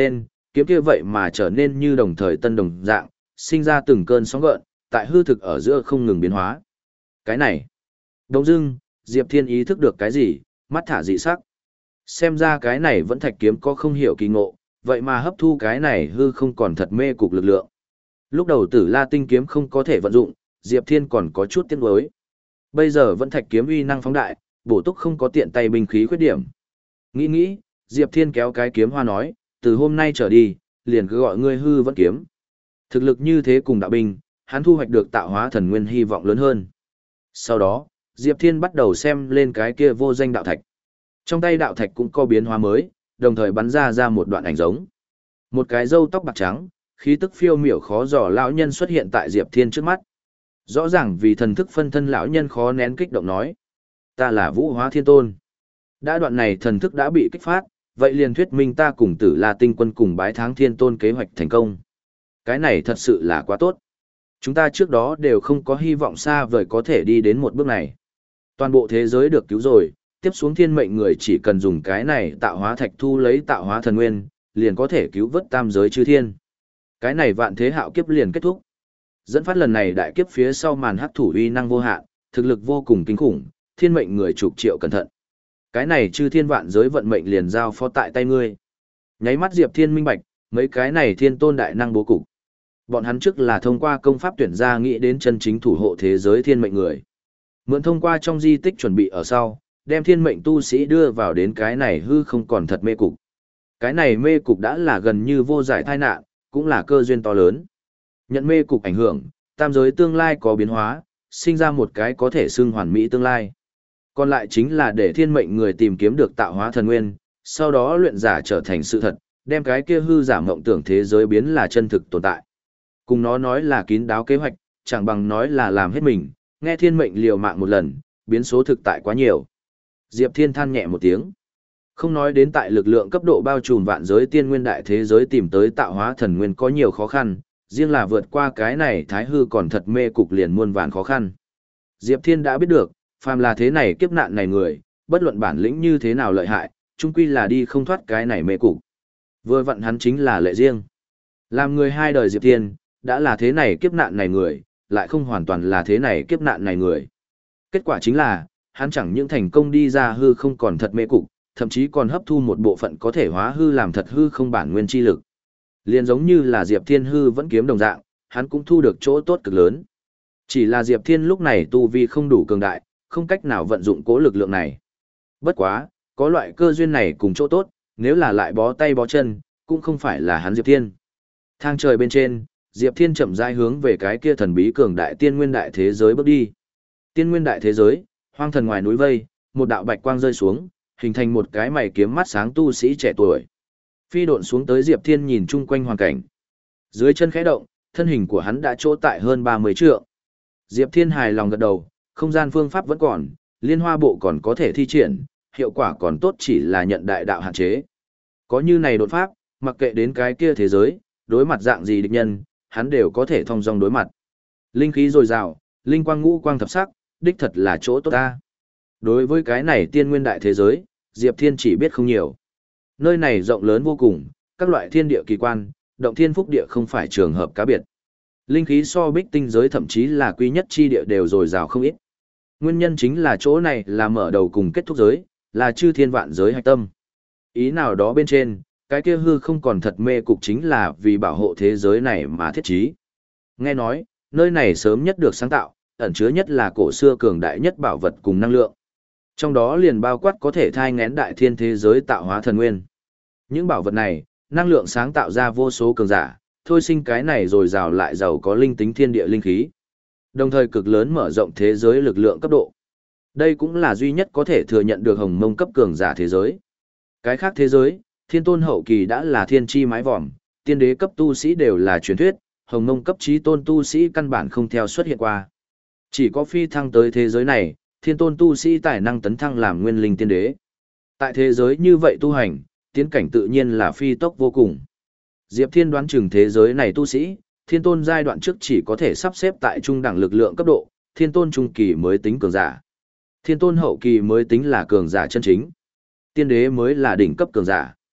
kiếm kia vậy mà trở nên như đồng thời tân đồng dạng, sinh ra từng cơn sóng gợn, tại hư thực ở giữa không ngừng biến hóa. Cái này, đống dưng, Diệp Thiên ý thức được cái gì, mắt thả dị sắc. Xem ra cái này vẫn thạch kiếm có không hiểu kỳ ngộ, vậy mà hấp thu cái này hư không còn thật mê cục lực lượng. Lúc đầu Tử La tinh kiếm không có thể vận dụng, Diệp Thiên còn có chút tiếc nuối. Bây giờ vẫn thạch kiếm uy năng phóng đại, bổ túc không có tiện tay binh khí khuyết điểm. Nghĩ nghĩ, Diệp Thiên kéo cái kiếm hoa nói, từ hôm nay trở đi, liền cứ gọi ngươi hư vẫn kiếm. Thực lực như thế cùng đạo binh, hắn thu hoạch được tạo hóa thần nguyên hy vọng lớn hơn. Sau đó, Diệp Thiên bắt đầu xem lên cái kia vô danh đạo thạch. Trong tay đạo thạch cũng có biến hóa mới, đồng thời bắn ra ra một đoạn ảnh giống. Một cái râu tóc bạc trắng, khí tức phiêu miểu khó dò lão nhân xuất hiện tại Diệp Thiên trước mắt. Rõ ràng vì thần thức phân thân lão nhân khó nén kích động nói: "Ta là Vũ Hóa Thiên Tôn." Đã đoạn này thần thức đã bị kích phát, vậy liền thuyết minh ta cùng Tử La Tinh Quân cùng bái tháng Thiên Tôn kế hoạch thành công. Cái này thật sự là quá tốt. Chúng ta trước đó đều không có hy vọng xa vời có thể đi đến một bước này. Toàn bộ thế giới được cứu rồi, tiếp xuống thiên mệnh người chỉ cần dùng cái này tạo hóa thạch thu lấy tạo hóa thần nguyên, liền có thể cứu vớt tam giới chư thiên. Cái này vạn thế hạo kiếp liền kết thúc. Dẫn phát lần này đại kiếp phía sau màn hắc thủ uy năng vô hạn, thực lực vô cùng kinh khủng, thiên mệnh người chục triệu cẩn thận. Cái này chư thiên vạn giới vận mệnh liền giao phó tại tay ngươi. Nháy mắt Diệp Thiên minh bạch, mấy cái này thiên tôn đại năng bố cục. Bọn hắn trước là thông qua công pháp tuyển ra nghĩ đến chân chính thủ hộ thế giới thiên mệnh người. Mượn thông qua trong di tích chuẩn bị ở sau, đem thiên mệnh tu sĩ đưa vào đến cái này hư không còn thật mê cục. Cái này mê cục đã là gần như vô giải tai nạn, cũng là cơ duyên to lớn. Nhận mê cục ảnh hưởng, tam giới tương lai có biến hóa, sinh ra một cái có thể xưng hoàn mỹ tương lai. Còn lại chính là để thiên mệnh người tìm kiếm được tạo hóa thần nguyên, sau đó luyện giả trở thành sự thật, đem cái kia hư giả mộng tưởng thế giới biến là chân thực tồn tại. Cùng nó nói là kín đáo kế hoạch, chẳng bằng nói là làm hết mình, nghe thiên mệnh liều mạng một lần, biến số thực tại quá nhiều. Diệp Thiên than nhẹ một tiếng. Không nói đến tại lực lượng cấp độ bao trùm vạn giới tiên nguyên đại thế giới tìm tới tạo hóa thần nguyên có nhiều khó khăn, riêng là vượt qua cái này thái hư còn thật mê cục liền muôn vàn khó khăn. Diệp Thiên đã biết được, phàm là thế này kiếp nạn này người, bất luận bản lĩnh như thế nào lợi hại, chung quy là đi không thoát cái này mê cục. Vừa vặn hắn chính là lệ riêng. Làm người hai đời Diệp Thiên, đã là thế này kiếp nạn này người, lại không hoàn toàn là thế này kiếp nạn này người. Kết quả chính là, hắn chẳng những thành công đi ra hư không còn thật mê cục, thậm chí còn hấp thu một bộ phận có thể hóa hư làm thật hư không bản nguyên chi lực. Liền giống như là Diệp Thiên hư vẫn kiếm đồng dạng, hắn cũng thu được chỗ tốt cực lớn. Chỉ là Diệp Thiên lúc này tu vi không đủ cường đại, không cách nào vận dụng cố lực lượng này. Bất quá, có loại cơ duyên này cùng chỗ tốt, nếu là lại bó tay bó chân, cũng không phải là hắn Diệp Thiên. Thang trời bên trên, Diệp Thiên chậm rãi hướng về cái kia thần bí cường đại tiên nguyên đại thế giới bước đi. Tiên nguyên đại thế giới, hoang thần ngoài núi vây, một đạo bạch quang rơi xuống, hình thành một cái mày kiếm mắt sáng tu sĩ trẻ tuổi. Phi độn xuống tới Diệp Thiên nhìn chung quanh hoàn cảnh. Dưới chân khẽ động, thân hình của hắn đã chỗ tại hơn ba mươi trượng. Diệp Thiên hài lòng gật đầu, không gian phương pháp vẫn còn, liên hoa bộ còn có thể thi triển, hiệu quả còn tốt chỉ là nhận đại đạo hạn chế. Có như này đột pháp, mặc kệ đến cái kia thế giới, đối mặt dạng gì địch nhân, hắn đều có thể thông dong đối mặt. Linh khí dồi dào, linh quang ngũ quang thập sắc, đích thật là chỗ tốt ta. Đối với cái này tiên nguyên đại thế giới, Diệp Thiên chỉ biết không nhiều. Nơi này rộng lớn vô cùng, các loại thiên địa kỳ quan, động thiên phúc địa không phải trường hợp cá biệt. Linh khí so bích tinh giới thậm chí là quy nhất chi địa đều dồi dào không ít. Nguyên nhân chính là chỗ này là mở đầu cùng kết thúc giới, là chư thiên vạn giới hạch tâm. Ý nào đó bên trên, cái kia hư không còn thật mê cục chính là vì bảo hộ thế giới này mà thiết trí. Nghe nói, nơi này sớm nhất được sáng tạo, ẩn chứa nhất là cổ xưa cường đại nhất bảo vật cùng năng lượng. Trong đó liền bao quát có thể thai ngén đại thiên thế giới tạo hóa thần nguyên. Những bảo vật này, năng lượng sáng tạo ra vô số cường giả, thôi sinh cái này rồi rào lại giàu có linh tính thiên địa linh khí. Đồng thời cực lớn mở rộng thế giới lực lượng cấp độ. Đây cũng là duy nhất có thể thừa nhận được hồng mông cấp cường giả thế giới. Cái khác thế giới, thiên tôn hậu kỳ đã là thiên chi mái vòm, tiên đế cấp tu sĩ đều là truyền thuyết, hồng mông cấp trí tôn tu sĩ căn bản không theo xuất hiện qua. Chỉ có phi thăng tới thế giới này, thiên tôn tu sĩ tài năng tấn thăng làm nguyên linh tiên đế. Tại thế giới như vậy tu hành, tiến cảnh tự nhiên là phi tốc vô cùng. Diệp Thiên đoán chừng thế giới này tu sĩ, thiên tôn giai đoạn trước chỉ có thể sắp xếp tại trung đẳng lực lượng cấp độ, thiên tôn trung kỳ mới tính cường giả. Thiên tôn hậu kỳ mới tính là cường giả chân chính. Tiên đế mới là đỉnh cấp cường giả.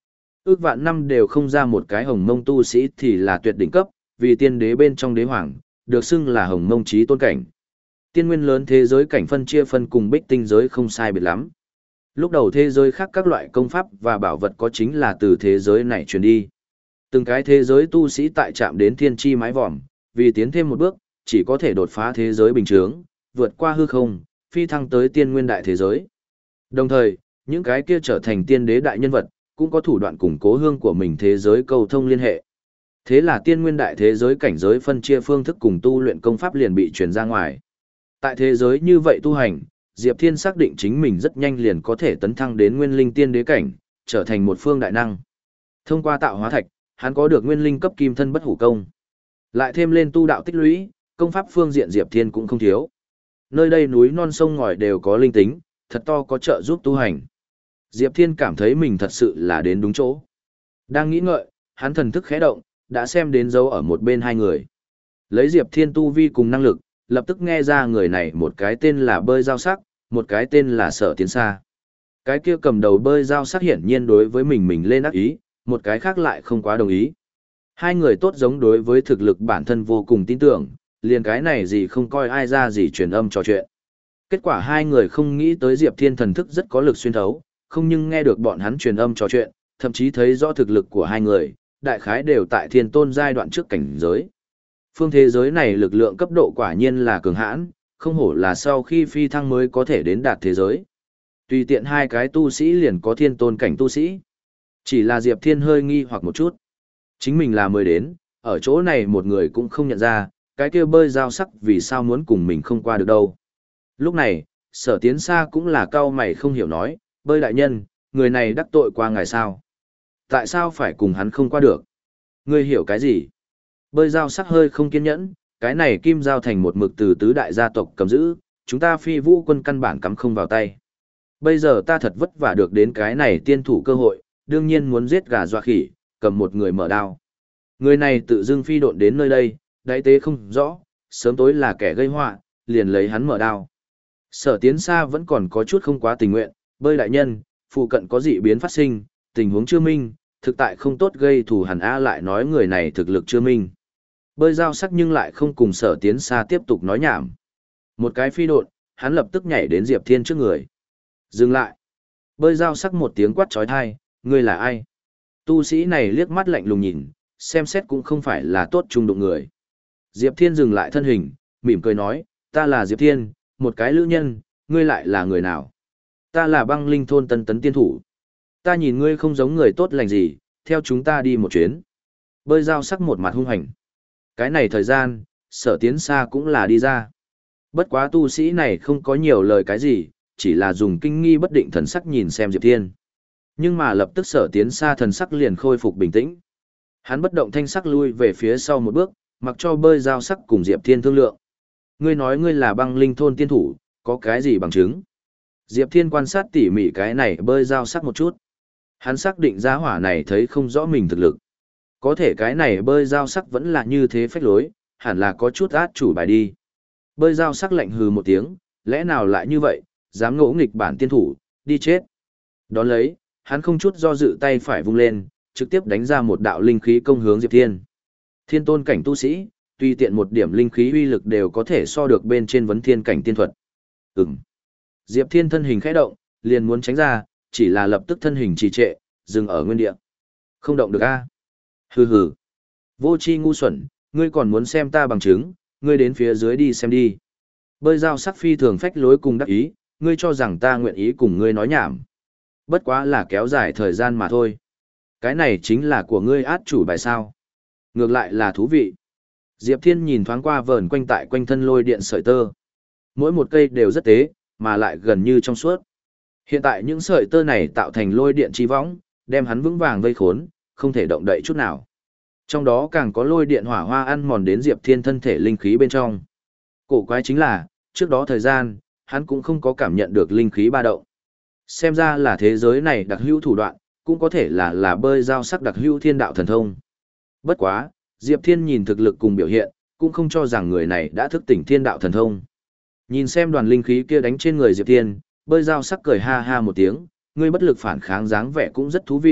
Ước vạn năm đều không ra một cái hồng mông tu sĩ thì là tuyệt đỉnh cấp, vì tiên đế bên trong đế hoàng, được xưng là hồng mông chí tôn cảnh. Tiên nguyên lớn thế giới cảnh phân chia phân cùng bích tinh giới không sai biệt lắm. Lúc đầu thế giới khác các loại công pháp và bảo vật có chính là từ thế giới này truyền đi. Từng cái thế giới tu sĩ tại chạm đến thiên chi mái vòm, vì tiến thêm một bước, chỉ có thể đột phá thế giới bình thường, vượt qua hư không, phi thăng tới tiên nguyên đại thế giới. Đồng thời, những cái kia trở thành tiên đế đại nhân vật, cũng có thủ đoạn củng cố hương của mình thế giới cầu thông liên hệ. Thế là tiên nguyên đại thế giới cảnh giới phân chia phương thức cùng tu luyện công pháp liền bị truyền ra ngoài. Tại thế giới như vậy tu hành, Diệp Thiên xác định chính mình rất nhanh liền có thể tấn thăng đến nguyên linh tiên đế cảnh, trở thành một phương đại năng. Thông qua tạo hóa thạch, hắn có được nguyên linh cấp kim thân bất hủ công. Lại thêm lên tu đạo tích lũy, công pháp phương diện Diệp Thiên cũng không thiếu. Nơi đây núi non sông ngòi đều có linh tính, thật to có trợ giúp tu hành. Diệp Thiên cảm thấy mình thật sự là đến đúng chỗ. Đang nghĩ ngợi, hắn thần thức khẽ động, đã xem đến dấu ở một bên hai người. Lấy Diệp Thiên tu vi cùng năng lực, lập tức nghe ra người này một cái tên là bơi giao sắc, một cái tên là sở tiến xa. Cái kia cầm đầu bơi giao sắc hiển nhiên đối với mình mình lên ác ý, một cái khác lại không quá đồng ý. Hai người tốt giống đối với thực lực bản thân vô cùng tin tưởng, liền cái này gì không coi ai ra gì truyền âm trò chuyện. Kết quả hai người không nghĩ tới Diệp Thiên thần thức rất có lực xuyên thấu, không nhưng nghe được bọn hắn truyền âm trò chuyện, thậm chí thấy rõ thực lực của hai người, đại khái đều tại thiên tôn giai đoạn trước cảnh giới. Phương thế giới này lực lượng cấp độ quả nhiên là cường hãn, không hổ là sau khi phi thăng mới có thể đến đạt thế giới. Tùy tiện hai cái tu sĩ liền có thiên tôn cảnh tu sĩ. Chỉ là Diệp Thiên hơi nghi hoặc một chút. Chính mình là mới đến, ở chỗ này một người cũng không nhận ra, cái kia bơi giao sắc vì sao muốn cùng mình không qua được đâu. Lúc này, sở tiến xa cũng là cao mày không hiểu nói, bơi đại nhân, người này đắc tội qua ngài sao? Tại sao phải cùng hắn không qua được? Ngươi hiểu cái gì? Bơi giao sắc hơi không kiên nhẫn, cái này kim giao thành một mực từ tứ đại gia tộc cầm giữ, chúng ta phi vũ quân căn bản cắm không vào tay. Bây giờ ta thật vất vả được đến cái này tiên thủ cơ hội, đương nhiên muốn giết gà dọa khỉ, cầm một người mở đao. Người này tự dưng phi độn đến nơi đây, đại tế không rõ, sớm tối là kẻ gây họa, liền lấy hắn mở đao. Sở tiến xa vẫn còn có chút không quá tình nguyện, bơi đại nhân, phụ cận có dị biến phát sinh, tình huống chưa minh, thực tại không tốt gây thù hằn a lại nói người này thực lực chưa minh. Bơi giao sắc nhưng lại không cùng sở tiến xa tiếp tục nói nhảm. Một cái phi độn, hắn lập tức nhảy đến Diệp Thiên trước người. Dừng lại. Bơi giao sắc một tiếng quát trói thai, ngươi là ai? Tu sĩ này liếc mắt lạnh lùng nhìn, xem xét cũng không phải là tốt trung đụng người. Diệp Thiên dừng lại thân hình, mỉm cười nói, ta là Diệp Thiên, một cái lữ nhân, ngươi lại là người nào? Ta là băng linh thôn tân tấn tiên thủ. Ta nhìn ngươi không giống người tốt lành gì, theo chúng ta đi một chuyến. Bơi giao sắc một mặt hung hành. Cái này thời gian, sở tiến xa cũng là đi ra. Bất quá tu sĩ này không có nhiều lời cái gì, chỉ là dùng kinh nghi bất định thần sắc nhìn xem Diệp Thiên. Nhưng mà lập tức sở tiến xa thần sắc liền khôi phục bình tĩnh. Hắn bất động thanh sắc lui về phía sau một bước, mặc cho bơi giao sắc cùng Diệp Thiên thương lượng. Ngươi nói ngươi là băng linh thôn tiên thủ, có cái gì bằng chứng? Diệp Thiên quan sát tỉ mỉ cái này bơi giao sắc một chút. Hắn xác định giá hỏa này thấy không rõ mình thực lực. Có thể cái này bơi giao sắc vẫn là như thế phách lối, hẳn là có chút át chủ bài đi. Bơi giao sắc lạnh hừ một tiếng, lẽ nào lại như vậy, dám ngỗ nghịch bản tiên thủ, đi chết. Đón lấy, hắn không chút do dự tay phải vung lên, trực tiếp đánh ra một đạo linh khí công hướng Diệp Thiên. Thiên tôn cảnh tu sĩ, tùy tiện một điểm linh khí uy lực đều có thể so được bên trên vấn thiên cảnh tiên thuật. Ừm. Diệp Thiên thân hình khẽ động, liền muốn tránh ra, chỉ là lập tức thân hình trì trệ, dừng ở nguyên địa. Không động được a. Hừ hừ. Vô tri ngu xuẩn, ngươi còn muốn xem ta bằng chứng, ngươi đến phía dưới đi xem đi. Bơi giao sắc phi thường phách lối cùng đắc ý, ngươi cho rằng ta nguyện ý cùng ngươi nói nhảm. Bất quá là kéo dài thời gian mà thôi. Cái này chính là của ngươi át chủ bài sao. Ngược lại là thú vị. Diệp Thiên nhìn thoáng qua vờn quanh tại quanh thân lôi điện sợi tơ. Mỗi một cây đều rất tế, mà lại gần như trong suốt. Hiện tại những sợi tơ này tạo thành lôi điện chi võng, đem hắn vững vàng vây khốn, không thể động đậy chút nào. Trong đó càng có lôi điện hỏa hoa ăn mòn đến Diệp Thiên thân thể linh khí bên trong. Cổ quái chính là, trước đó thời gian, hắn cũng không có cảm nhận được linh khí ba động. Xem ra là thế giới này đặc hữu thủ đoạn, cũng có thể là là bơi giao sắc đặc hữu thiên đạo thần thông. Bất quá, Diệp Thiên nhìn thực lực cùng biểu hiện, cũng không cho rằng người này đã thức tỉnh thiên đạo thần thông. Nhìn xem đoàn linh khí kia đánh trên người Diệp Thiên, bơi giao sắc cười ha ha một tiếng, ngươi bất lực phản kháng dáng vẻ cũng rất thú vị,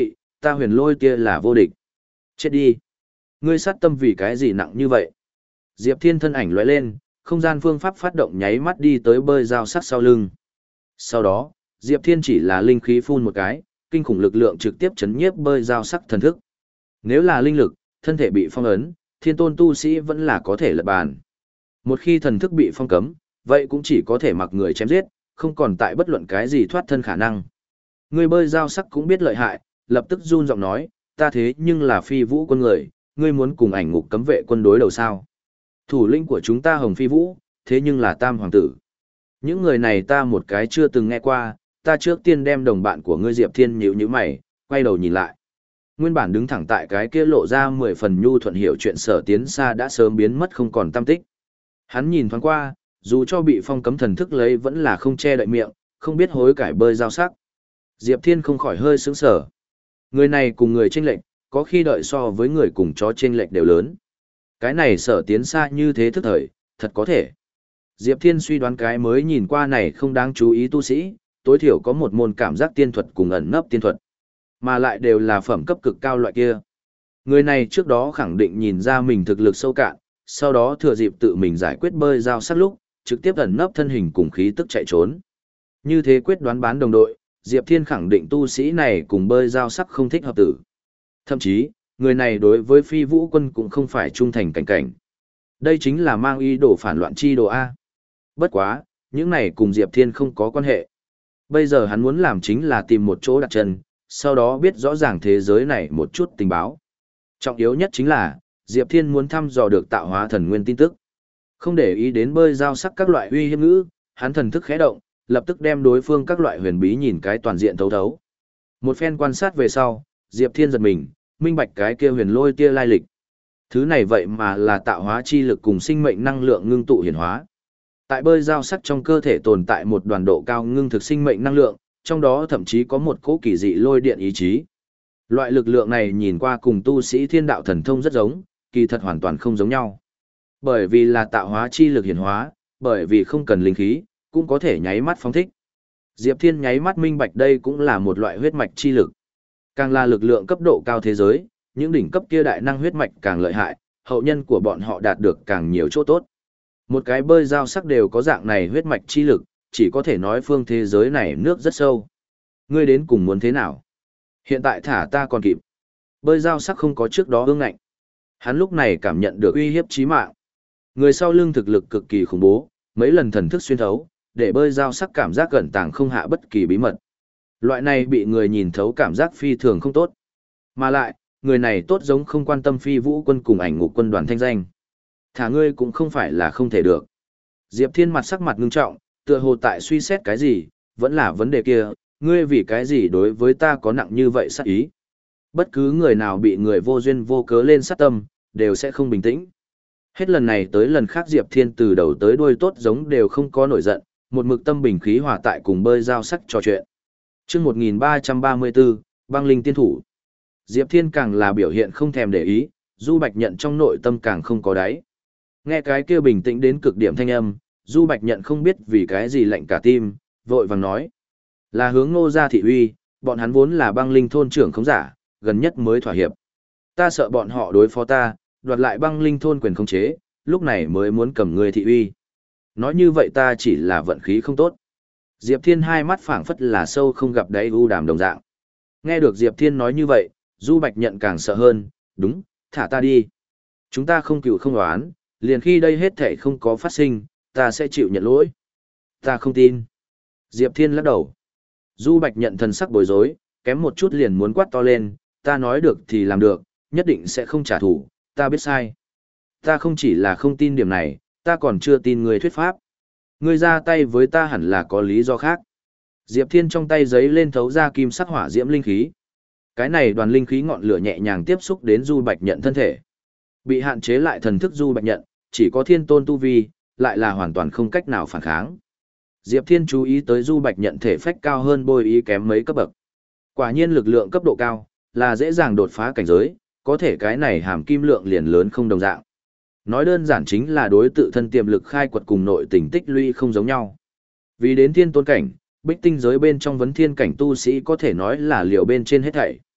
ta huyền lôi tia là vô địch. Chết đi. Ngươi sát tâm vì cái gì nặng như vậy? Diệp Thiên thân ảnh lóe lên, không gian phương pháp phát động nháy mắt đi tới bơi dao sắc sau lưng. Sau đó, Diệp Thiên chỉ là linh khí phun một cái, kinh khủng lực lượng trực tiếp chấn nhiếp bơi dao sắc thần thức. Nếu là linh lực, thân thể bị phong ấn, thiên tôn tu sĩ vẫn là có thể lật bàn. Một khi thần thức bị phong cấm, vậy cũng chỉ có thể mặc người chém giết, không còn tại bất luận cái gì thoát thân khả năng. Người bơi dao sắc cũng biết lợi hại, lập tức run giọng nói, ta thế nhưng là phi vũ quân người, ngươi muốn cùng ảnh ngục cấm vệ quân đối đầu sao? Thủ lĩnh của chúng ta Hồng Phi Vũ, thế nhưng là tam hoàng tử. Những người này ta một cái chưa từng nghe qua, ta trước tiên đem đồng bạn của ngươi Diệp Thiên nhíu nhíu mày, quay đầu nhìn lại. Nguyên bản đứng thẳng tại cái kia lộ ra mười phần nhu thuận hiểu chuyện Sở Tiến Sa đã sớm biến mất không còn tăm tích. Hắn nhìn thoáng qua, dù cho bị phong cấm thần thức lấy vẫn là không che đậy miệng, không biết hối cải bơi dao sắc. Diệp Thiên không khỏi hơi sững sờ. Người này cùng người chênh lệch, có khi đợi so với người cùng chó chênh lệch đều lớn. Cái này Sở Tiến Sa như thế thức thời, thật có thể. Diệp Thiên suy đoán cái mới nhìn qua này không đáng chú ý tu sĩ, tối thiểu có một môn cảm giác tiên thuật cùng ẩn nấp tiên thuật, mà lại đều là phẩm cấp cực cao loại kia. Người này trước đó khẳng định nhìn ra mình thực lực sâu cạn, sau đó thừa dịp tự mình giải quyết bơi dao sắc lúc, trực tiếp ẩn nấp thân hình cùng khí tức chạy trốn. Như thế quyết đoán bán đồng đội, Diệp Thiên khẳng định tu sĩ này cùng bơi dao sắc không thích hợp tử. Thậm chí, người này đối với phi vũ quân cũng không phải trung thành cảnh cảnh. Đây chính là mang ý đồ phản loạn chi đồ A. Bất quá, những này cùng Diệp Thiên không có quan hệ. Bây giờ hắn muốn làm chính là tìm một chỗ đặt chân, sau đó biết rõ ràng thế giới này một chút tình báo. Trọng yếu nhất chính là, Diệp Thiên muốn thăm dò được tạo hóa thần nguyên tin tức. Không để ý đến bơi giao sắc các loại uy hiếp ngữ, hắn thần thức khẽ động, lập tức đem đối phương các loại huyền bí nhìn cái toàn diện thấu thấu. Một phen quan sát về sau, Diệp Thiên giật mình, minh bạch cái kia huyền lôi tia lai lịch. Thứ này vậy mà là tạo hóa chi lực cùng sinh mệnh năng lượng ngưng tụ hiển hóa. Tại bơi giao sắc trong cơ thể tồn tại một đoàn độ cao ngưng thực sinh mệnh năng lượng, trong đó thậm chí có một cỗ kỳ dị lôi điện ý chí. Loại lực lượng này nhìn qua cùng tu sĩ thiên đạo thần thông rất giống, kỳ thật hoàn toàn không giống nhau. Bởi vì là tạo hóa chi lực hiển hóa, bởi vì không cần linh khí, cũng có thể nháy mắt phóng thích. Diệp Thiên nháy mắt minh bạch đây cũng là một loại huyết mạch chi lực. Càng là lực lượng cấp độ cao thế giới, những đỉnh cấp kia đại năng huyết mạch càng lợi hại, hậu nhân của bọn họ đạt được càng nhiều chỗ tốt. Một cái bơi giao sắc đều có dạng này huyết mạch chi lực, chỉ có thể nói phương thế giới này nước rất sâu. Ngươi đến cùng muốn thế nào? Hiện tại thả ta còn kịp. Bơi giao sắc không có trước đó ương ngạnh. Hắn lúc này cảm nhận được uy hiếp chí mạng. Người sau lưng thực lực cực kỳ khủng bố, mấy lần thần thức xuyên thấu, để bơi giao sắc cảm giác cẩn tàng không hạ bất kỳ bí mật. Loại này bị người nhìn thấu cảm giác phi thường không tốt. Mà lại, người này tốt giống không quan tâm phi vũ quân cùng ảnh ngục quân đoàn thanh danh. Thả ngươi cũng không phải là không thể được. Diệp Thiên mặt sắc mặt ngưng trọng, tựa hồ tại suy xét cái gì, vẫn là vấn đề kia, ngươi vì cái gì đối với ta có nặng như vậy sát ý. Bất cứ người nào bị người vô duyên vô cớ lên sát tâm, đều sẽ không bình tĩnh. Hết lần này tới lần khác Diệp Thiên từ đầu tới đuôi tốt giống đều không có nổi giận, một mực tâm bình khí hòa tại cùng bơi giao sắc trò chuyện. Chương một nghìn ba trăm ba mươi bốn, băng linh tiên thủ. Diệp Thiên càng là biểu hiện không thèm để ý, Du Bạch Nhận trong nội tâm càng không có đáy. Nghe cái kia bình tĩnh đến cực điểm thanh âm, Du Bạch Nhận không biết vì cái gì lạnh cả tim, vội vàng nói. Là hướng Ngô gia thị uy, bọn hắn vốn là băng linh thôn trưởng khống giả, gần nhất mới thỏa hiệp. Ta sợ bọn họ đối phó ta, đoạt lại băng linh thôn quyền khống chế, lúc này mới muốn cầm người thị uy. Nói như vậy ta chỉ là vận khí không tốt. Diệp Thiên hai mắt phảng phất là sâu không gặp đáy u đàm đồng dạng. Nghe được Diệp Thiên nói như vậy, Du Bạch Nhận càng sợ hơn, đúng, thả ta đi. Chúng ta không cựu không đoán, liền khi đây hết thể không có phát sinh, ta sẽ chịu nhận lỗi. Ta không tin. Diệp Thiên lắc đầu. Du Bạch Nhận thần sắc bối rối, kém một chút liền muốn quát to lên, ta nói được thì làm được, nhất định sẽ không trả thù, ta biết sai. Ta không chỉ là không tin điểm này, ta còn chưa tin người thuyết pháp. Ngươi ra tay với ta hẳn là có lý do khác. Diệp Thiên trong tay giấy lên thấu ra kim sắc hỏa diễm linh khí. Cái này đoàn linh khí ngọn lửa nhẹ nhàng tiếp xúc đến Du Bạch Nhận thân thể. Bị hạn chế lại thần thức Du Bạch Nhận, chỉ có thiên tôn tu vi, lại là hoàn toàn không cách nào phản kháng. Diệp Thiên chú ý tới Du Bạch Nhận thể phách cao hơn bôi ý kém mấy cấp bậc. Quả nhiên lực lượng cấp độ cao, là dễ dàng đột phá cảnh giới, có thể cái này hàm kim lượng liền lớn không đồng dạng. Nói đơn giản chính là đối tự thân tiềm lực khai quật cùng nội tình tích lũy không giống nhau. Vì đến thiên tôn cảnh, bích tinh giới bên trong vấn thiên cảnh tu sĩ có thể nói là liều bên trên hết thảy.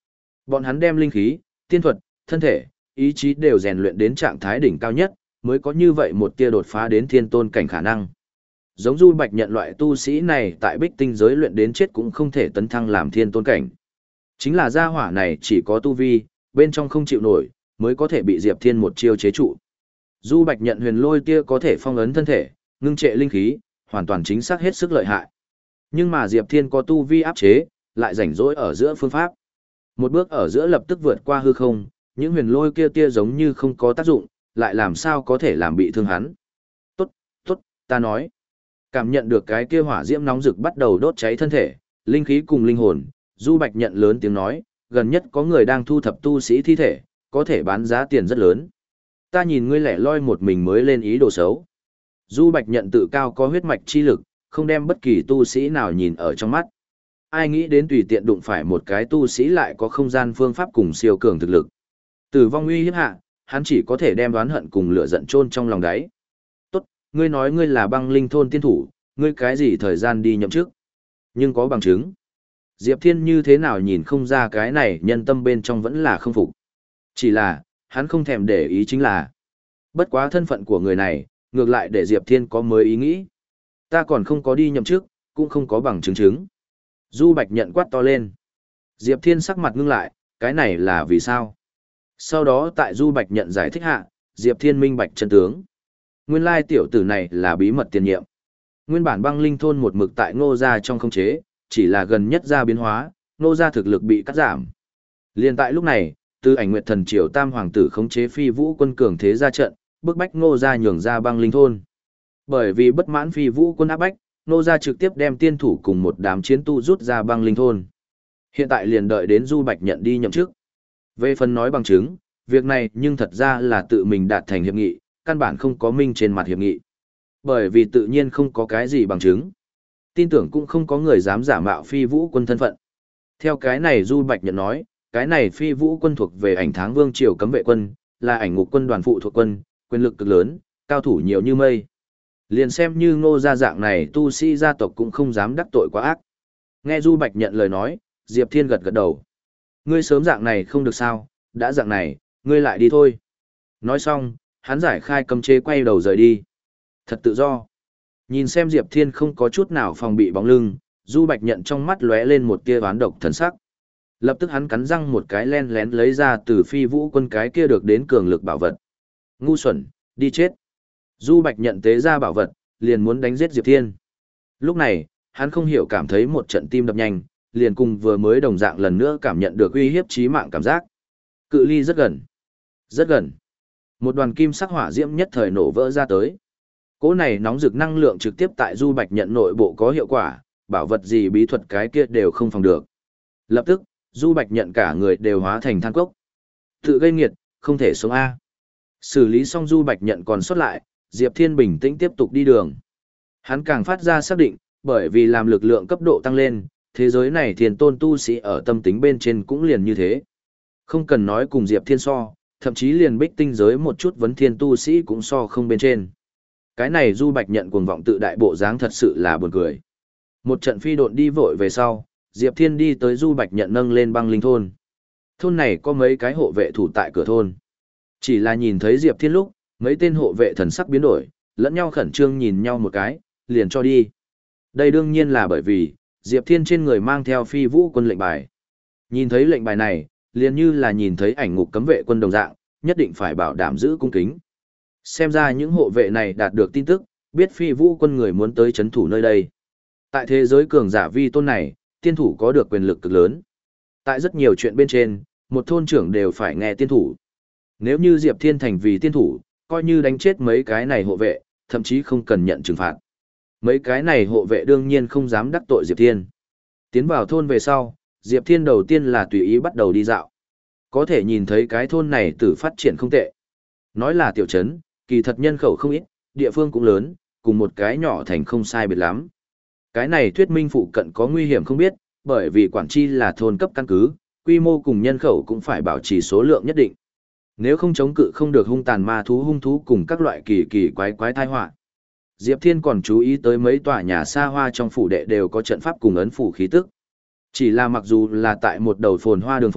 Bọn hắn đem linh khí, tiên thuật, thân thể, ý chí đều rèn luyện đến trạng thái đỉnh cao nhất, mới có như vậy một tia đột phá đến thiên tôn cảnh khả năng. Giống Du Bạch Nhận loại tu sĩ này tại Bích Tinh giới luyện đến chết cũng không thể tấn thăng làm thiên tôn cảnh. Chính là gia hỏa này chỉ có tu vi, bên trong không chịu nổi, mới có thể bị Diệp Thiên một chiêu chế trụ. Du Bạch Nhận huyền lôi kia có thể phong ấn thân thể, ngưng trệ linh khí, hoàn toàn chính xác hết sức lợi hại. Nhưng mà Diệp Thiên có tu vi áp chế, lại rảnh rỗi ở giữa phương pháp. Một bước ở giữa lập tức vượt qua hư không, những huyền lôi kia tia giống như không có tác dụng, lại làm sao có thể làm bị thương hắn. Tốt, tốt, ta nói. Cảm nhận được cái kia hỏa diễm nóng rực bắt đầu đốt cháy thân thể, linh khí cùng linh hồn, Du Bạch Nhận lớn tiếng nói, gần nhất có người đang thu thập tu sĩ thi thể, có thể bán giá tiền rất lớn. Ta nhìn ngươi lẻ loi một mình mới lên ý đồ xấu. Du Bạch Nhận tự cao có huyết mạch chi lực, không đem bất kỳ tu sĩ nào nhìn ở trong mắt. Ai nghĩ đến tùy tiện đụng phải một cái tu sĩ lại có không gian phương pháp cùng siêu cường thực lực. Tử vong uy hiếp hạ, hắn chỉ có thể đem đoán hận cùng lửa giận chôn trong lòng đáy. Tốt, ngươi nói ngươi là băng linh thôn tiên thủ, ngươi cái gì thời gian đi nhậm chức? Nhưng có bằng chứng. Diệp Thiên như thế nào nhìn không ra cái này nhân tâm bên trong vẫn là không phục. Chỉ là, hắn không thèm để ý chính là. Bất quá thân phận của người này, ngược lại để Diệp Thiên có mới ý nghĩ. Ta còn không có đi nhậm chức, cũng không có bằng chứng chứng. Du Bạch Nhận quát to lên. Diệp Thiên sắc mặt ngưng lại, cái này là vì sao? Sau đó tại Du Bạch Nhận giải thích hạ, Diệp Thiên minh bạch chân tướng. Nguyên lai tiểu tử này là bí mật tiền nhiệm. Nguyên bản băng linh thôn một mực tại Ngô gia trong không chế, chỉ là gần nhất ra biến hóa, Ngô gia thực lực bị cắt giảm. Liên tại lúc này, từ ảnh nguyệt thần triều tam hoàng tử khống chế phi vũ quân cường thế ra trận, bức bách Ngô gia nhường ra băng linh thôn. Bởi vì bất mãn phi vũ quân áp bách, Ngô gia trực tiếp đem tiên thủ cùng một đám chiến tu rút ra băng linh thôn. Hiện tại liền đợi đến Du Bạch Nhận đi nhậm chức. Về phần nói bằng chứng, việc này nhưng thật ra là tự mình đạt thành hiệp nghị, căn bản không có minh trên mặt hiệp nghị. Bởi vì tự nhiên không có cái gì bằng chứng. Tin tưởng cũng không có người dám giả mạo phi vũ quân thân phận. Theo cái này Du Bạch Nhận nói, cái này phi vũ quân thuộc về ảnh tháng vương triều cấm vệ quân, là ảnh ngục quân đoàn phụ thuộc quân, quyền lực cực lớn, cao thủ nhiều như mây. Liền xem như Ngô gia dạng này tu sĩ gia tộc cũng không dám đắc tội quá ác. Nghe Du Bạch Nhận lời nói, Diệp Thiên gật gật đầu. Ngươi sớm dạng này không được sao, đã dạng này, ngươi lại đi thôi. Nói xong, hắn giải khai cấm chế quay đầu rời đi. Thật tự do. Nhìn xem Diệp Thiên không có chút nào phòng bị bóng lưng, Du Bạch Nhận trong mắt lóe lên một tia oán độc thần sắc. Lập tức hắn cắn răng một cái len lén lấy ra từ phi vũ quân cái kia được đến cường lực bảo vật. Ngu xuẩn, đi chết. Du Bạch Nhận tế ra bảo vật, liền muốn đánh giết Diệp Thiên. Lúc này, hắn không hiểu cảm thấy một trận tim đập nhanh, liền cùng vừa mới đồng dạng lần nữa cảm nhận được uy hiếp chí mạng cảm giác. Cự ly rất gần. Rất gần. Một đoàn kim sắc hỏa diễm nhất thời nổ vỡ ra tới. Cỗ này nóng rực năng lượng trực tiếp tại Du Bạch Nhận nội bộ có hiệu quả, bảo vật gì bí thuật cái kia đều không phòng được. Lập tức, Du Bạch Nhận cả người đều hóa thành than cốc. Tự gây nghiệt, không thể sống A. Xử lý xong Du Bạch Nhận còn sót lại, Diệp Thiên bình tĩnh tiếp tục đi đường. Hắn càng phát ra xác định, bởi vì làm lực lượng cấp độ tăng lên, thế giới này thiền tôn tu sĩ ở tâm tính bên trên cũng liền như thế. Không cần nói cùng Diệp Thiên so, thậm chí liền bích tinh giới một chút vấn thiên tu sĩ cũng so không bên trên. Cái này Du Bạch Nhận cuồng vọng tự đại bộ dáng thật sự là buồn cười. Một trận phi độn đi vội về sau, Diệp Thiên đi tới Du Bạch Nhận nâng lên băng linh thôn. Thôn này có mấy cái hộ vệ thủ tại cửa thôn. Chỉ là nhìn thấy Diệp Thiên lúc, mấy tên hộ vệ thần sắc biến đổi, lẫn nhau khẩn trương nhìn nhau một cái, liền cho đi. Đây đương nhiên là bởi vì, Diệp Thiên trên người mang theo phi vũ quân lệnh bài. Nhìn thấy lệnh bài này, liền như là nhìn thấy ảnh ngục cấm vệ quân đồng dạng, nhất định phải bảo đảm giữ cung kính. Xem ra những hộ vệ này đạt được tin tức, biết phi vũ quân người muốn tới chấn thủ nơi đây. Tại thế giới cường giả vi tôn này, tiên thủ có được quyền lực cực lớn. Tại rất nhiều chuyện bên trên, một thôn trưởng đều phải nghe tiên thủ. Nếu như Diệp Thiên thành vì tiên thủ, coi như đánh chết mấy cái này hộ vệ, thậm chí không cần nhận trừng phạt. Mấy cái này hộ vệ đương nhiên không dám đắc tội Diệp Thiên. Tiến vào thôn về sau, Diệp Thiên đầu tiên là tùy ý bắt đầu đi dạo. Có thể nhìn thấy cái thôn này từ phát triển không tệ. Nói là tiểu trấn, kỳ thật nhân khẩu không ít, địa phương cũng lớn, cùng một cái nhỏ thành không sai biệt lắm. Cái này thuyết minh phụ cận có nguy hiểm không biết, bởi vì quản chi là thôn cấp căn cứ, quy mô cùng nhân khẩu cũng phải bảo trì số lượng nhất định. Nếu không chống cự không được hung tàn ma thú hung thú cùng các loại kỳ kỳ quái quái tai họa. Diệp Thiên còn chú ý tới mấy tòa nhà xa hoa trong phủ đệ đều có trận pháp cùng ấn phủ khí tức. Chỉ là mặc dù là tại một đầu phồn hoa đường phố,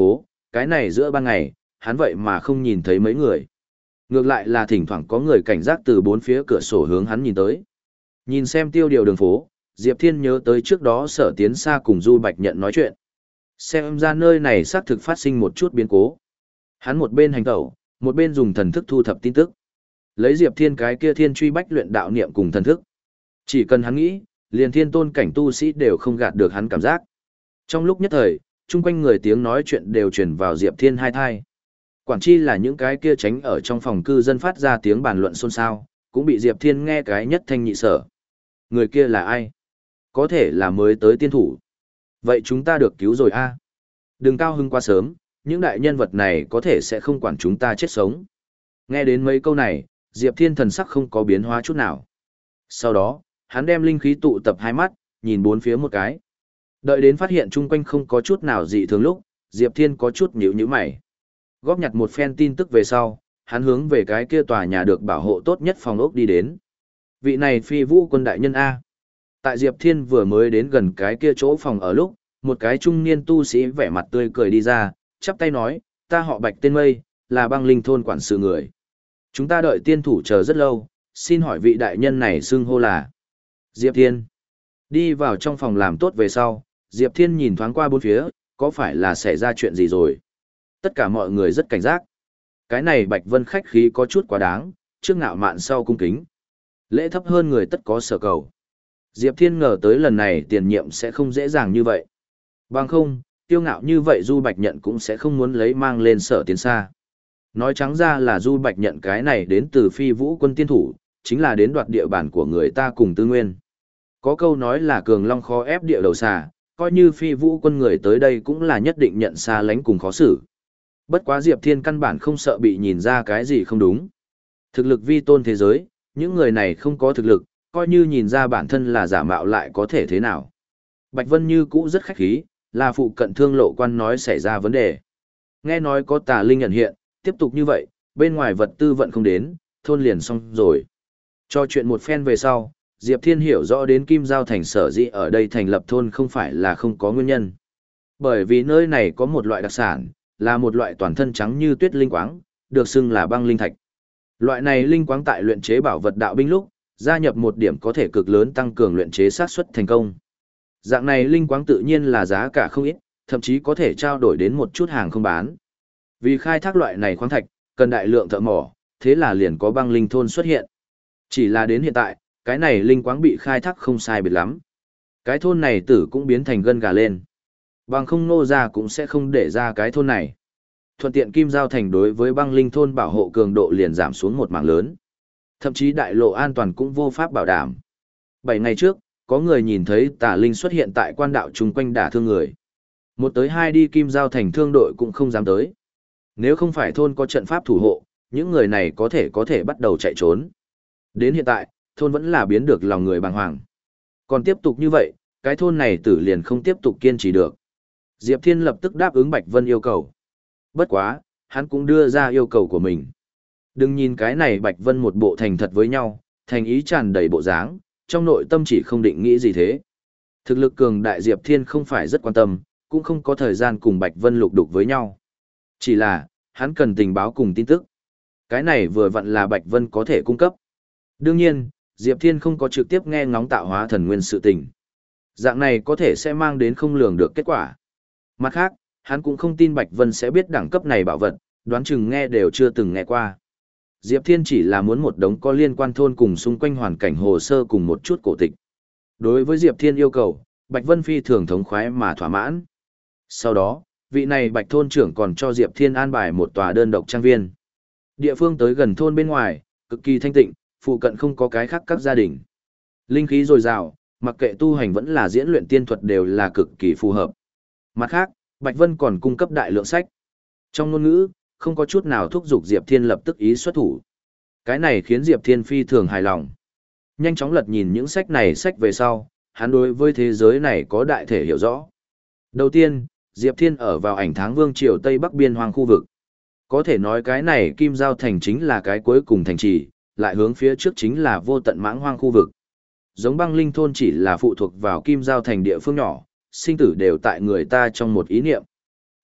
cái này giữa ban ngày, hắn vậy mà không nhìn thấy mấy người. Ngược lại là thỉnh thoảng có người cảnh giác từ bốn phía cửa sổ hướng hắn nhìn tới. Nhìn xem tiêu điều đường phố, Diệp Thiên nhớ tới trước đó Sở Tiến Sa cùng Du Bạch Nhận nói chuyện. Xem ra nơi này xác thực phát sinh một chút biến cố. Hắn một bên hành tẩu, một bên dùng thần thức thu thập tin tức. Lấy Diệp Thiên cái kia thiên truy bách luyện đạo niệm cùng thần thức. Chỉ cần hắn nghĩ, liền thiên tôn cảnh tu sĩ đều không gạt được hắn cảm giác. Trong lúc nhất thời, chung quanh người tiếng nói chuyện đều truyền vào Diệp Thiên hai thai. Quản chi là những cái kia tránh ở trong phòng cư dân phát ra tiếng bàn luận xôn xao, cũng bị Diệp Thiên nghe cái nhất thanh nhị sở. Người kia là ai? Có thể là mới tới tiên thủ. Vậy chúng ta được cứu rồi a. Đừng cao hưng quá sớm, những đại nhân vật này có thể sẽ không quản chúng ta chết sống. Nghe đến mấy câu này, Diệp Thiên thần sắc không có biến hóa chút nào. Sau đó, hắn đem linh khí tụ tập hai mắt, nhìn bốn phía một cái. Đợi đến phát hiện chung quanh không có chút nào dị thường lúc, Diệp Thiên có chút nhíu nhíu mày. Góp nhặt một phen tin tức về sau, hắn hướng về cái kia tòa nhà được bảo hộ tốt nhất phòng ốc đi đến. Vị này Phi Vũ Quân đại nhân A. Tại Diệp Thiên vừa mới đến gần cái kia chỗ phòng ở lúc, một cái trung niên tu sĩ vẻ mặt tươi cười đi ra, chắp tay nói, ta họ Bạch tên Mây, là băng linh thôn quản sự người. Chúng ta đợi tiên thủ chờ rất lâu, xin hỏi vị đại nhân này xưng hô là Diệp Thiên. Đi vào trong phòng làm tốt về sau, Diệp Thiên nhìn thoáng qua bốn phía, có phải là xảy ra chuyện gì rồi? Tất cả mọi người rất cảnh giác. Cái này Bạch Vân khách khí có chút quá đáng, trước ngạo mạn sau cung kính. Lễ thấp hơn người tất có sở cầu. Diệp Thiên ngờ tới lần này tiền nhiệm sẽ không dễ dàng như vậy. Bằng không, tiêu ngạo như vậy Du Bạch Nhận cũng sẽ không muốn lấy mang lên Sở Tiến Sa. Nói trắng ra là Du Bạch Nhận cái này đến từ Phi Vũ Quân tiên thủ, chính là đến đoạt địa bàn của người ta cùng tư nguyên. Có câu nói là cường long khó ép địa đầu xà, coi như Phi Vũ Quân người tới đây cũng là nhất định nhận xa lánh cùng khó xử. Bất quá Diệp Thiên căn bản không sợ bị nhìn ra cái gì không đúng. Thực lực vi tôn thế giới, những người này không có thực lực, coi như nhìn ra bản thân là giả mạo lại có thể thế nào. Bạch Vân như cũ rất khách khí, là phụ cận thương lộ quan nói xảy ra vấn đề. Nghe nói có tà linh nhận hiện, tiếp tục như vậy, bên ngoài vật tư vận không đến, thôn liền xong rồi. Cho chuyện một phen về sau, Diệp Thiên hiểu rõ đến Kim Giao Thành sở dĩ ở đây thành lập thôn không phải là không có nguyên nhân. Bởi vì nơi này có một loại đặc sản, là một loại toàn thân trắng như tuyết linh quáng, được xưng là băng linh thạch. Loại này linh quáng tại luyện chế bảo vật đạo binh lúc, gia nhập một điểm có thể cực lớn tăng cường luyện chế xác suất thành công. Dạng này linh quáng tự nhiên là giá cả không ít, thậm chí có thể trao đổi đến một chút hàng không bán. Vì khai thác loại này khoáng thạch, cần đại lượng thợ mỏ, thế là liền có băng linh thôn xuất hiện. Chỉ là đến hiện tại, cái này linh quáng bị khai thác không sai biệt lắm. Cái thôn này tử cũng biến thành gân gà lên. Bằng không nô ra cũng sẽ không để ra cái thôn này. Thuận tiện Kim Giao Thành đối với băng linh thôn bảo hộ cường độ liền giảm xuống một mảng lớn. Thậm chí đại lộ an toàn cũng vô pháp bảo đảm. Bảy ngày trước, có người nhìn thấy tà linh xuất hiện tại quan đạo chung quanh đả thương người. Một tới hai đi Kim Giao Thành thương đội cũng không dám tới. Nếu không phải thôn có trận pháp thủ hộ, những người này có thể có thể bắt đầu chạy trốn. Đến hiện tại, thôn vẫn là biến được lòng người bàng hoàng. Còn tiếp tục như vậy, cái thôn này tử liền không tiếp tục kiên trì được. Diệp Thiên lập tức đáp ứng Bạch Vân yêu cầu. Bất quá, hắn cũng đưa ra yêu cầu của mình. Đừng nhìn cái này Bạch Vân một bộ thành thật với nhau, thành ý tràn đầy bộ dáng, trong nội tâm chỉ không định nghĩ gì thế. Thực lực cường đại Diệp Thiên không phải rất quan tâm, cũng không có thời gian cùng Bạch Vân lục đục với nhau. Chỉ là, hắn cần tình báo cùng tin tức. Cái này vừa vặn là Bạch Vân có thể cung cấp. Đương nhiên, Diệp Thiên không có trực tiếp nghe ngóng tạo hóa thần nguyên sự tình. Dạng này có thể sẽ mang đến không lường được kết quả. Mặt khác, hắn cũng không tin Bạch Vân sẽ biết đẳng cấp này bảo vật, đoán chừng nghe đều chưa từng nghe qua. Diệp Thiên chỉ là muốn một đống có liên quan thôn cùng xung quanh hoàn cảnh hồ sơ cùng một chút cổ tịch. Đối với Diệp Thiên yêu cầu, Bạch Vân phi thường thống khoái mà thỏa mãn. Sau đó, vị này Bạch thôn trưởng còn cho Diệp Thiên an bài một tòa đơn độc trang viên. Địa phương tới gần thôn bên ngoài, cực kỳ thanh tịnh, phụ cận không có cái khác các gia đình. Linh khí dồi dào, mặc kệ tu hành vẫn là diễn luyện tiên thuật đều là cực kỳ phù hợp. Mặt khác, Bạch Vân còn cung cấp đại lượng sách. Trong ngôn ngữ, không có chút nào thúc giục Diệp Thiên lập tức ý xuất thủ. Cái này khiến Diệp Thiên phi thường hài lòng. Nhanh chóng lật nhìn những sách này sách về sau, hắn đối với thế giới này có đại thể hiểu rõ. Đầu tiên, Diệp Thiên ở vào ảnh tháng vương triều Tây Bắc biên hoang khu vực. Có thể nói cái này Kim Giao Thành chính là cái cuối cùng thành trì, lại hướng phía trước chính là vô tận mãng hoang khu vực. Giống băng linh thôn chỉ là phụ thuộc vào Kim Giao Thành địa phương nhỏ, sinh tử đều tại người ta trong một ý niệm.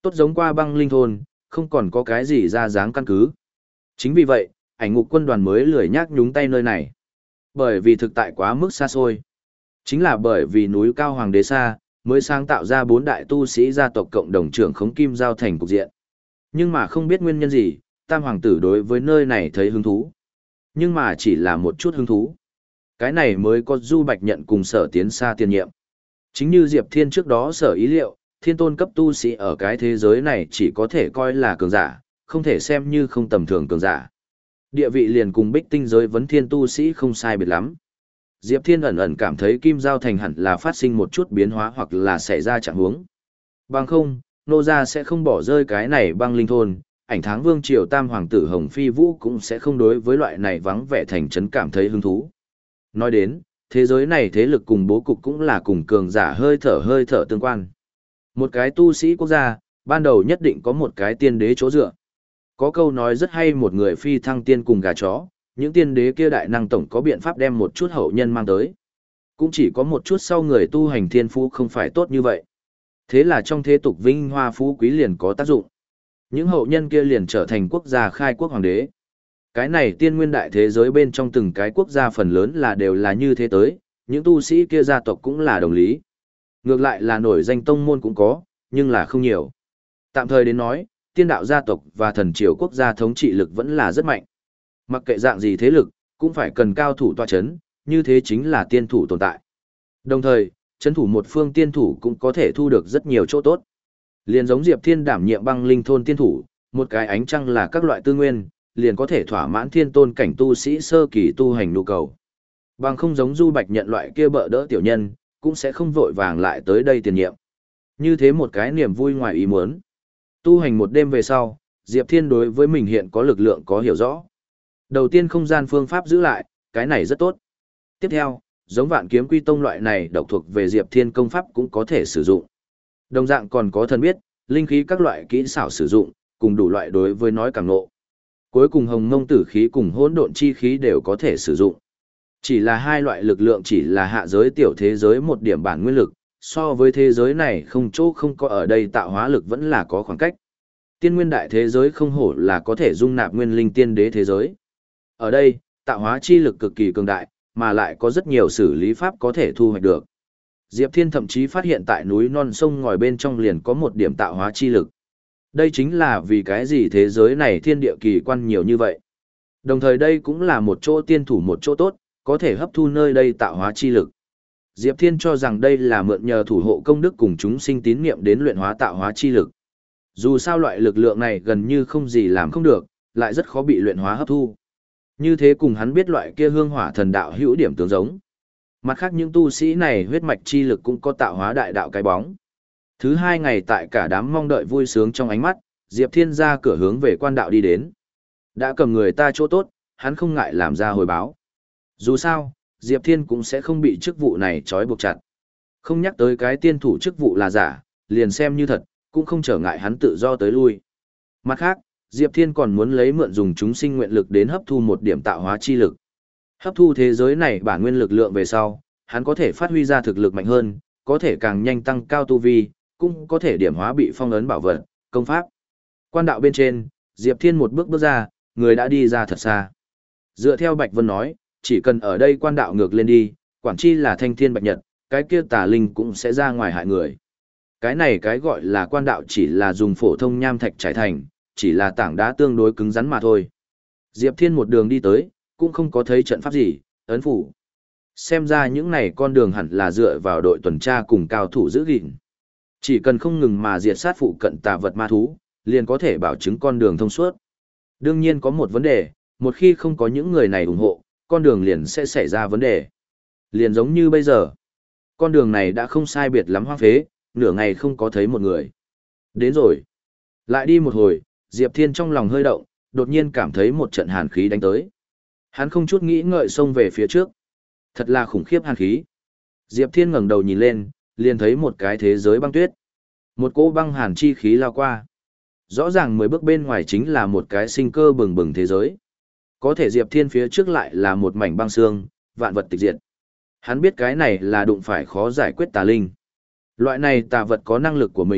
Tốt giống qua băng linh thôn, không còn có cái gì ra dáng căn cứ. Chính vì vậy, ảnh ngục quân đoàn mới lười nhác nhúng tay nơi này. Bởi vì thực tại quá mức xa xôi. Chính là bởi vì núi cao hoàng đế xa, mới sáng tạo ra bốn đại tu sĩ gia tộc cộng đồng trưởng khống kim giao thành cục diện. Nhưng mà không biết nguyên nhân gì, tam hoàng tử đối với nơi này thấy hứng thú. Nhưng mà chỉ là một chút hứng thú. Cái này mới có Du Bạch nhận cùng sở tiến xa tiền nhiệm. Chính như Diệp Thiên trước đó sở ý liệu, thiên tôn cấp tu sĩ ở cái thế giới này chỉ có thể coi là cường giả, không thể xem như không tầm thường cường giả. Địa vị liền cùng bích tinh giới vấn thiên tu sĩ không sai biệt lắm. Diệp Thiên ẩn ẩn cảm thấy Kim Giao Thành hẳn là phát sinh một chút biến hóa hoặc là xảy ra trạng huống. Bằng không, nô gia sẽ không bỏ rơi cái này băng linh thôn, ảnh tháng vương triều tam hoàng tử Hồng Phi Vũ cũng sẽ không đối với loại này vắng vẻ thành trấn cảm thấy hứng thú. Nói đến, thế giới này thế lực cùng bố cục cũng là cùng cường giả hơi thở hơi thở tương quan. Một cái tu sĩ quốc gia, ban đầu nhất định có một cái tiên đế chỗ dựa. Có câu nói rất hay, một người phi thăng tiên cùng gà chó, những tiên đế kia đại năng tổng có biện pháp đem một chút hậu nhân mang tới. Cũng chỉ có một chút sau người tu hành thiên phú không phải tốt như vậy. Thế là trong thế tục vinh hoa phú quý liền có tác dụng. Những hậu nhân kia liền trở thành quốc gia khai quốc hoàng đế. Cái này tiên nguyên đại thế giới bên trong từng cái quốc gia phần lớn là đều là như thế tới, những tu sĩ kia gia tộc cũng là đồng lý. Ngược lại là nổi danh tông môn cũng có, nhưng là không nhiều. Tạm thời đến nói, tiên đạo gia tộc và thần triều quốc gia thống trị lực vẫn là rất mạnh. Mặc kệ dạng gì thế lực, cũng phải cần cao thủ tọa chấn, như thế chính là tiên thủ tồn tại. Đồng thời, chấn thủ một phương tiên thủ cũng có thể thu được rất nhiều chỗ tốt. Liền giống Diệp Thiên đảm nhiệm băng linh thôn tiên thủ, một cái ánh trăng là các loại tư nguyên, liền có thể thỏa mãn thiên tôn cảnh tu sĩ sơ kỳ tu hành nhu cầu. Bằng không giống Du Bạch nhận loại kia bợ đỡ tiểu nhân, cũng sẽ không vội vàng lại tới đây tiền nhiệm. Như thế một cái niềm vui ngoài ý muốn. Tu hành một đêm về sau, Diệp Thiên đối với mình hiện có lực lượng có hiểu rõ. Đầu tiên không gian phương pháp giữ lại, cái này rất tốt. Tiếp theo, giống Vạn Kiếm Quy Tông loại này độc thuộc về Diệp Thiên công pháp cũng có thể sử dụng. Đồng dạng còn có thần biết, linh khí các loại kỹ xảo sử dụng, cùng đủ loại đối với nói càng ngộ. Cuối cùng hồng ngông tử khí cùng hỗn độn chi khí đều có thể sử dụng. Chỉ là hai loại lực lượng chỉ là hạ giới tiểu thế giới một điểm bản nguyên lực, so với thế giới này không chỗ không có ở đây tạo hóa lực vẫn là có khoảng cách. Tiên nguyên đại thế giới không hổ là có thể dung nạp nguyên linh tiên đế thế giới. Ở đây, tạo hóa chi lực cực kỳ cường đại, mà lại có rất nhiều xử lý pháp có thể thu hoạch được. Diệp Thiên thậm chí phát hiện tại núi non sông ngòi bên trong liền có một điểm tạo hóa chi lực. Đây chính là vì cái gì thế giới này thiên địa kỳ quan nhiều như vậy. Đồng thời đây cũng là một chỗ tiên thủ một chỗ tốt, có thể hấp thu nơi đây tạo hóa chi lực. Diệp Thiên cho rằng đây là mượn nhờ thủ hộ công đức cùng chúng sinh tín niệm đến luyện hóa tạo hóa chi lực. Dù sao loại lực lượng này gần như không gì làm không được, lại rất khó bị luyện hóa hấp thu. Như thế cùng hắn biết loại kia hương hỏa thần đạo hữu điểm tương giống. Mặt khác những tu sĩ này huyết mạch chi lực cũng có tạo hóa đại đạo cái bóng. Thứ hai ngày tại cả đám mong đợi vui sướng trong ánh mắt, Diệp Thiên ra cửa hướng về quan đạo đi đến. Đã cầm người ta chỗ tốt, hắn không ngại làm ra hồi báo. Dù sao, Diệp Thiên cũng sẽ không bị chức vụ này trói buộc chặt. Không nhắc tới cái tiên thủ chức vụ là giả, liền xem như thật, cũng không trở ngại hắn tự do tới lui. Mặt khác, Diệp Thiên còn muốn lấy mượn dùng chúng sinh nguyện lực đến hấp thu một điểm tạo hóa chi lực. Hấp thu thế giới này bản nguyên lực lượng về sau, hắn có thể phát huy ra thực lực mạnh hơn, có thể càng nhanh tăng cao tu vi, cũng có thể điểm hóa bị phong ấn bảo vật, công pháp. Quan đạo bên trên, Diệp Thiên một bước bước ra, người đã đi ra thật xa. Dựa theo Bạch Vân nói, chỉ cần ở đây quan đạo ngược lên đi, quản chi là thanh thiên bạch nhật, cái kia tà linh cũng sẽ ra ngoài hại người. Cái này cái gọi là quan đạo chỉ là dùng phổ thông nham thạch trải thành, chỉ là tảng đá tương đối cứng rắn mà thôi. Diệp Thiên một đường đi tới, cũng không có thấy trận pháp gì, ấn phủ. Xem ra những này con đường hẳn là dựa vào đội tuần tra cùng cao thủ giữ gìn. Chỉ cần không ngừng mà diệt sát phụ cận tà vật ma thú, liền có thể bảo chứng con đường thông suốt. Đương nhiên có một vấn đề, một khi không có những người này ủng hộ, con đường liền sẽ xảy ra vấn đề. Liền giống như bây giờ, con đường này đã không sai biệt lắm hoang phế, nửa ngày không có thấy một người. Đến rồi. Lại đi một hồi, Diệp Thiên trong lòng hơi động, đột nhiên cảm thấy một trận hàn khí đánh tới. Hắn không chút nghĩ ngợi xông về phía trước. Thật là khủng khiếp hàn khí. Diệp Thiên ngẩng đầu nhìn lên, liền thấy một cái thế giới băng tuyết. Một cỗ băng hàn chi khí lao qua. Rõ ràng mười bước bên ngoài chính là một cái sinh cơ bừng bừng thế giới. Có thể Diệp Thiên phía trước lại là một mảnh băng xương, vạn vật tịch diệt. Hắn biết cái này là đụng phải khó giải quyết tà linh. Loại này tà vật có năng lực của mình,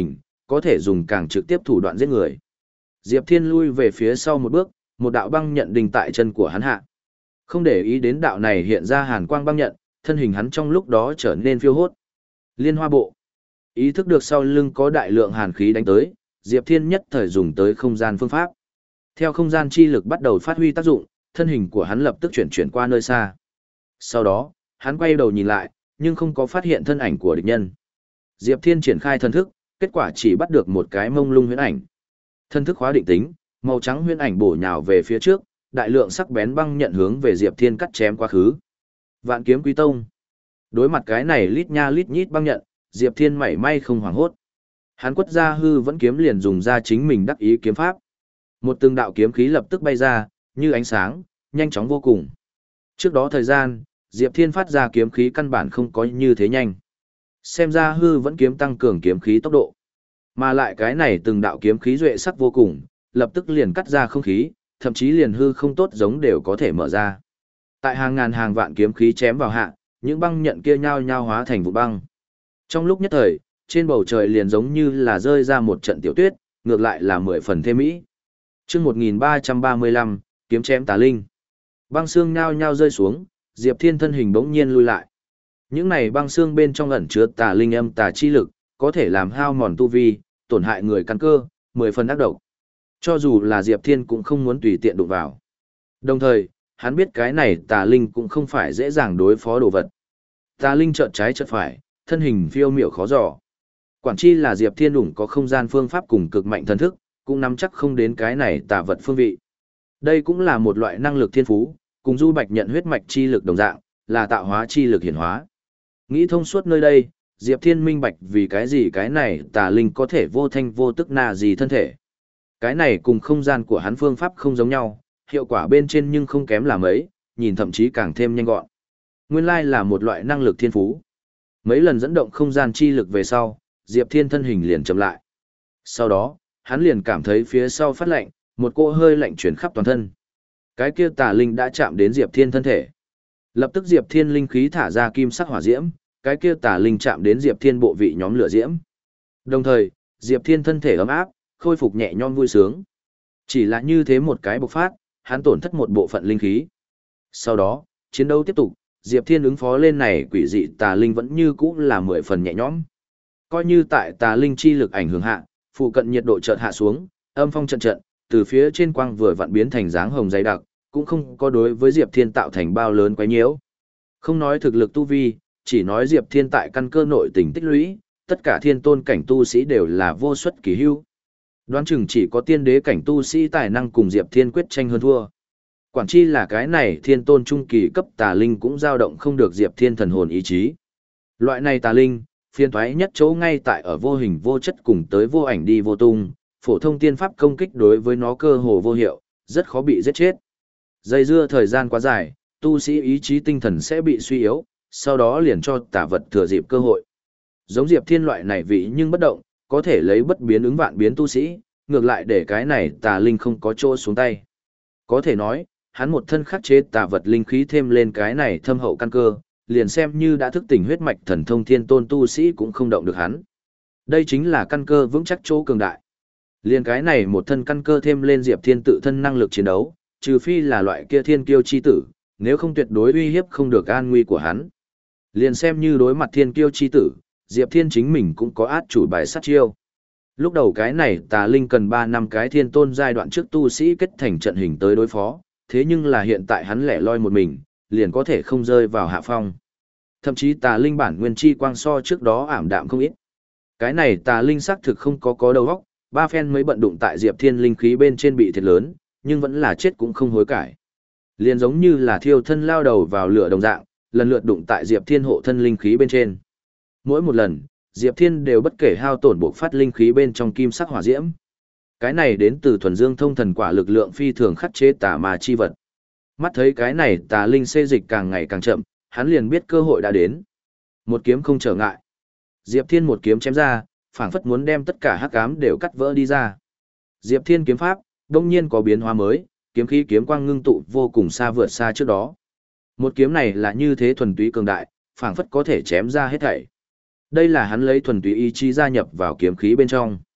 có thể dùng càng trực tiếp thủ đoạn giết người. Diệp Thiên lui về phía sau một bước, một đạo băng nhận đình tại chân của hắn hạ. Không để ý đến đạo này hiện ra hàn quang băng nhận, thân hình hắn trong lúc đó trở nên phiêu hốt. Liên hoa bộ. Ý thức được sau lưng có đại lượng hàn khí đánh tới, Diệp Thiên nhất thời dùng tới không gian phương pháp. Theo không gian chi lực bắt đầu phát huy tác dụng, thân hình của hắn lập tức chuyển chuyển qua nơi xa. Sau đó, hắn quay đầu nhìn lại, nhưng không có phát hiện thân ảnh của địch nhân. Diệp Thiên triển khai thân thức, kết quả chỉ bắt được một cái mông lung huyễn ảnh. Thân thức khóa định tính, màu trắng huyễn ảnh bổ nhào về phía trước, đại lượng sắc bén băng nhận hướng về Diệp Thiên cắt chém quá khứ. Vạn kiếm quý tông. Đối mặt cái này lít nha lít nhít băng nhận, Diệp Thiên mảy may không hoảng hốt. Hắn quất ra hư vẫn kiếm liền dùng ra chính mình đắc ý kiếm pháp. Một từng đạo kiếm khí lập tức bay ra, như ánh sáng, nhanh chóng vô cùng. Trước đó thời gian, Diệp Thiên phát ra kiếm khí căn bản không có như thế nhanh. Xem ra hư vẫn kiếm tăng cường kiếm khí tốc độ. Mà lại cái này từng đạo kiếm khí duệ sắc vô cùng, lập tức liền cắt ra không khí, thậm chí liền hư không tốt giống đều có thể mở ra. Tại hàng ngàn hàng vạn kiếm khí chém vào hạ, những băng nhận kia nhao nhao hóa thành vụ băng. Trong lúc nhất thời, trên bầu trời liền giống như là rơi ra một trận tiểu tuyết, ngược lại là mười phần thêm mỹ. Chương một nghìn ba trăm ba mươi lăm, kiếm chém tà linh. Băng xương nhao nhao rơi xuống, Diệp Thiên thân hình bỗng nhiên lui lại. Những này băng xương bên trong ẩn chứa tà linh âm tà chi lực, có thể làm hao mòn tu vi, tổn hại người căn cơ, mười phần ác độc. Cho dù là Diệp Thiên cũng không muốn tùy tiện đụng vào. Đồng thời, hắn biết cái này tà linh cũng không phải dễ dàng đối phó đồ vật. Tà linh chợt trái chợt phải, thân hình phiêu miểu khó dò. Quản chi là Diệp Thiên đủng có không gian phương pháp cùng cực mạnh thần thức, cũng nắm chắc không đến cái này tà vật phương vị. Đây cũng là một loại năng lực thiên phú, cùng Du Bạch nhận huyết mạch chi lực đồng dạng, là tạo hóa chi lực hiển hóa. Nghĩ thông suốt nơi đây, Diệp Thiên minh bạch vì cái gì cái này tà linh có thể vô thanh vô tức nà gì thân thể. Cái này cùng không gian của hắn phương pháp không giống nhau, hiệu quả bên trên nhưng không kém là mấy, nhìn thậm chí càng thêm nhanh gọn. Nguyên lai là một loại năng lực thiên phú. Mấy lần dẫn động không gian chi lực về sau, Diệp Thiên thân hình liền chậm lại. Sau đó, hắn liền cảm thấy phía sau phát lạnh, một cỗ hơi lạnh chuyển khắp toàn thân. Cái kia tà linh đã chạm đến Diệp Thiên thân thể. Lập tức Diệp Thiên linh khí thả ra kim sắc hỏa diễm, cái kia tà linh chạm đến Diệp Thiên bộ vị nhóm lửa diễm. Đồng thời, Diệp Thiên thân thể ấm áp, khôi phục nhẹ nhõm vui sướng. Chỉ là như thế một cái bộc phát, hắn tổn thất một bộ phận linh khí. Sau đó, chiến đấu tiếp tục, Diệp Thiên ứng phó lên này quỷ dị tà linh vẫn như cũ là mười phần nhẹ nhõm. Coi như tại tà linh chi lực ảnh hưởng hạ, phụ cận nhiệt độ chợt hạ xuống, âm phong trận trận, từ phía trên quang vừa vặn biến thành dáng hồng dày đặc, cũng không có đối với Diệp Thiên tạo thành bao lớn quấy nhiễu. Không nói thực lực tu vi, chỉ nói Diệp Thiên tại căn cơ nội tình tích lũy, tất cả thiên tôn cảnh tu sĩ đều là vô suất kỳ hưu. Đoán chừng chỉ có tiên đế cảnh tu sĩ tài năng cùng Diệp Thiên quyết tranh hơn thua. Quản chi là cái này thiên tôn trung kỳ cấp tà linh cũng dao động không được Diệp Thiên thần hồn ý chí. Loại này tà linh, phiên thoái nhất chỗ ngay tại ở vô hình vô chất cùng tới vô ảnh đi vô tung, phổ thông tiên pháp công kích đối với nó cơ hồ vô hiệu, rất khó bị giết chết. Dây dưa thời gian quá dài, tu sĩ ý chí tinh thần sẽ bị suy yếu, sau đó liền cho tà vật thừa dịp cơ hội. Giống Diệp Thiên loại này vị nhưng bất động, có thể lấy bất biến ứng vạn biến tu sĩ, ngược lại để cái này tà linh không có chỗ xuống tay. Có thể nói, hắn một thân khắc chế tà vật linh khí thêm lên cái này thâm hậu căn cơ, liền xem như đã thức tỉnh huyết mạch thần thông thiên tôn tu sĩ cũng không động được hắn. Đây chính là căn cơ vững chắc chỗ cường đại. Liền cái này một thân căn cơ thêm lên Diệp Thiên tự thân năng lực chiến đấu, trừ phi là loại kia thiên kiêu chi tử, nếu không tuyệt đối uy hiếp không được an nguy của hắn. Liền xem như đối mặt thiên kiêu chi tử, Diệp Thiên chính mình cũng có át chủ bài sát chiêu. Lúc đầu cái này tà linh cần ba năm cái thiên tôn giai đoạn trước tu sĩ kết thành trận hình tới đối phó, thế nhưng là hiện tại hắn lẻ loi một mình, liền có thể không rơi vào hạ phong. Thậm chí tà linh bản nguyên chi quang so trước đó ảm đạm không ít. Cái này tà linh xác thực không có có đầu óc, ba phen mới bận đụng tại Diệp Thiên linh khí bên trên bị thiệt lớn, nhưng vẫn là chết cũng không hối cải. Liền giống như là thiêu thân lao đầu vào lửa đồng dạng, lần lượt đụng tại Diệp Thiên hộ thân linh khí bên trên. Mỗi một lần, Diệp Thiên đều bất kể hao tổn buộc phát linh khí bên trong kim sắc hỏa diễm. Cái này đến từ thuần dương thông thần quả lực lượng phi thường khắc chế tà ma chi vật. Mắt thấy cái này tà linh xê dịch càng ngày càng chậm, hắn liền biết cơ hội đã đến. Một kiếm không trở ngại. Diệp Thiên một kiếm chém ra, phảng phất muốn đem tất cả hắc ám đều cắt vỡ đi ra. Diệp Thiên kiếm pháp, đông nhiên có biến hóa mới, kiếm khí kiếm quang ngưng tụ vô cùng xa vượt xa trước đó. Một kiếm này là như thế thuần túy cường đại, phảng phất có thể chém ra hết thảy. Đây là hắn lấy thuần túy ý chí gia nhập vào kiếm khí bên trong.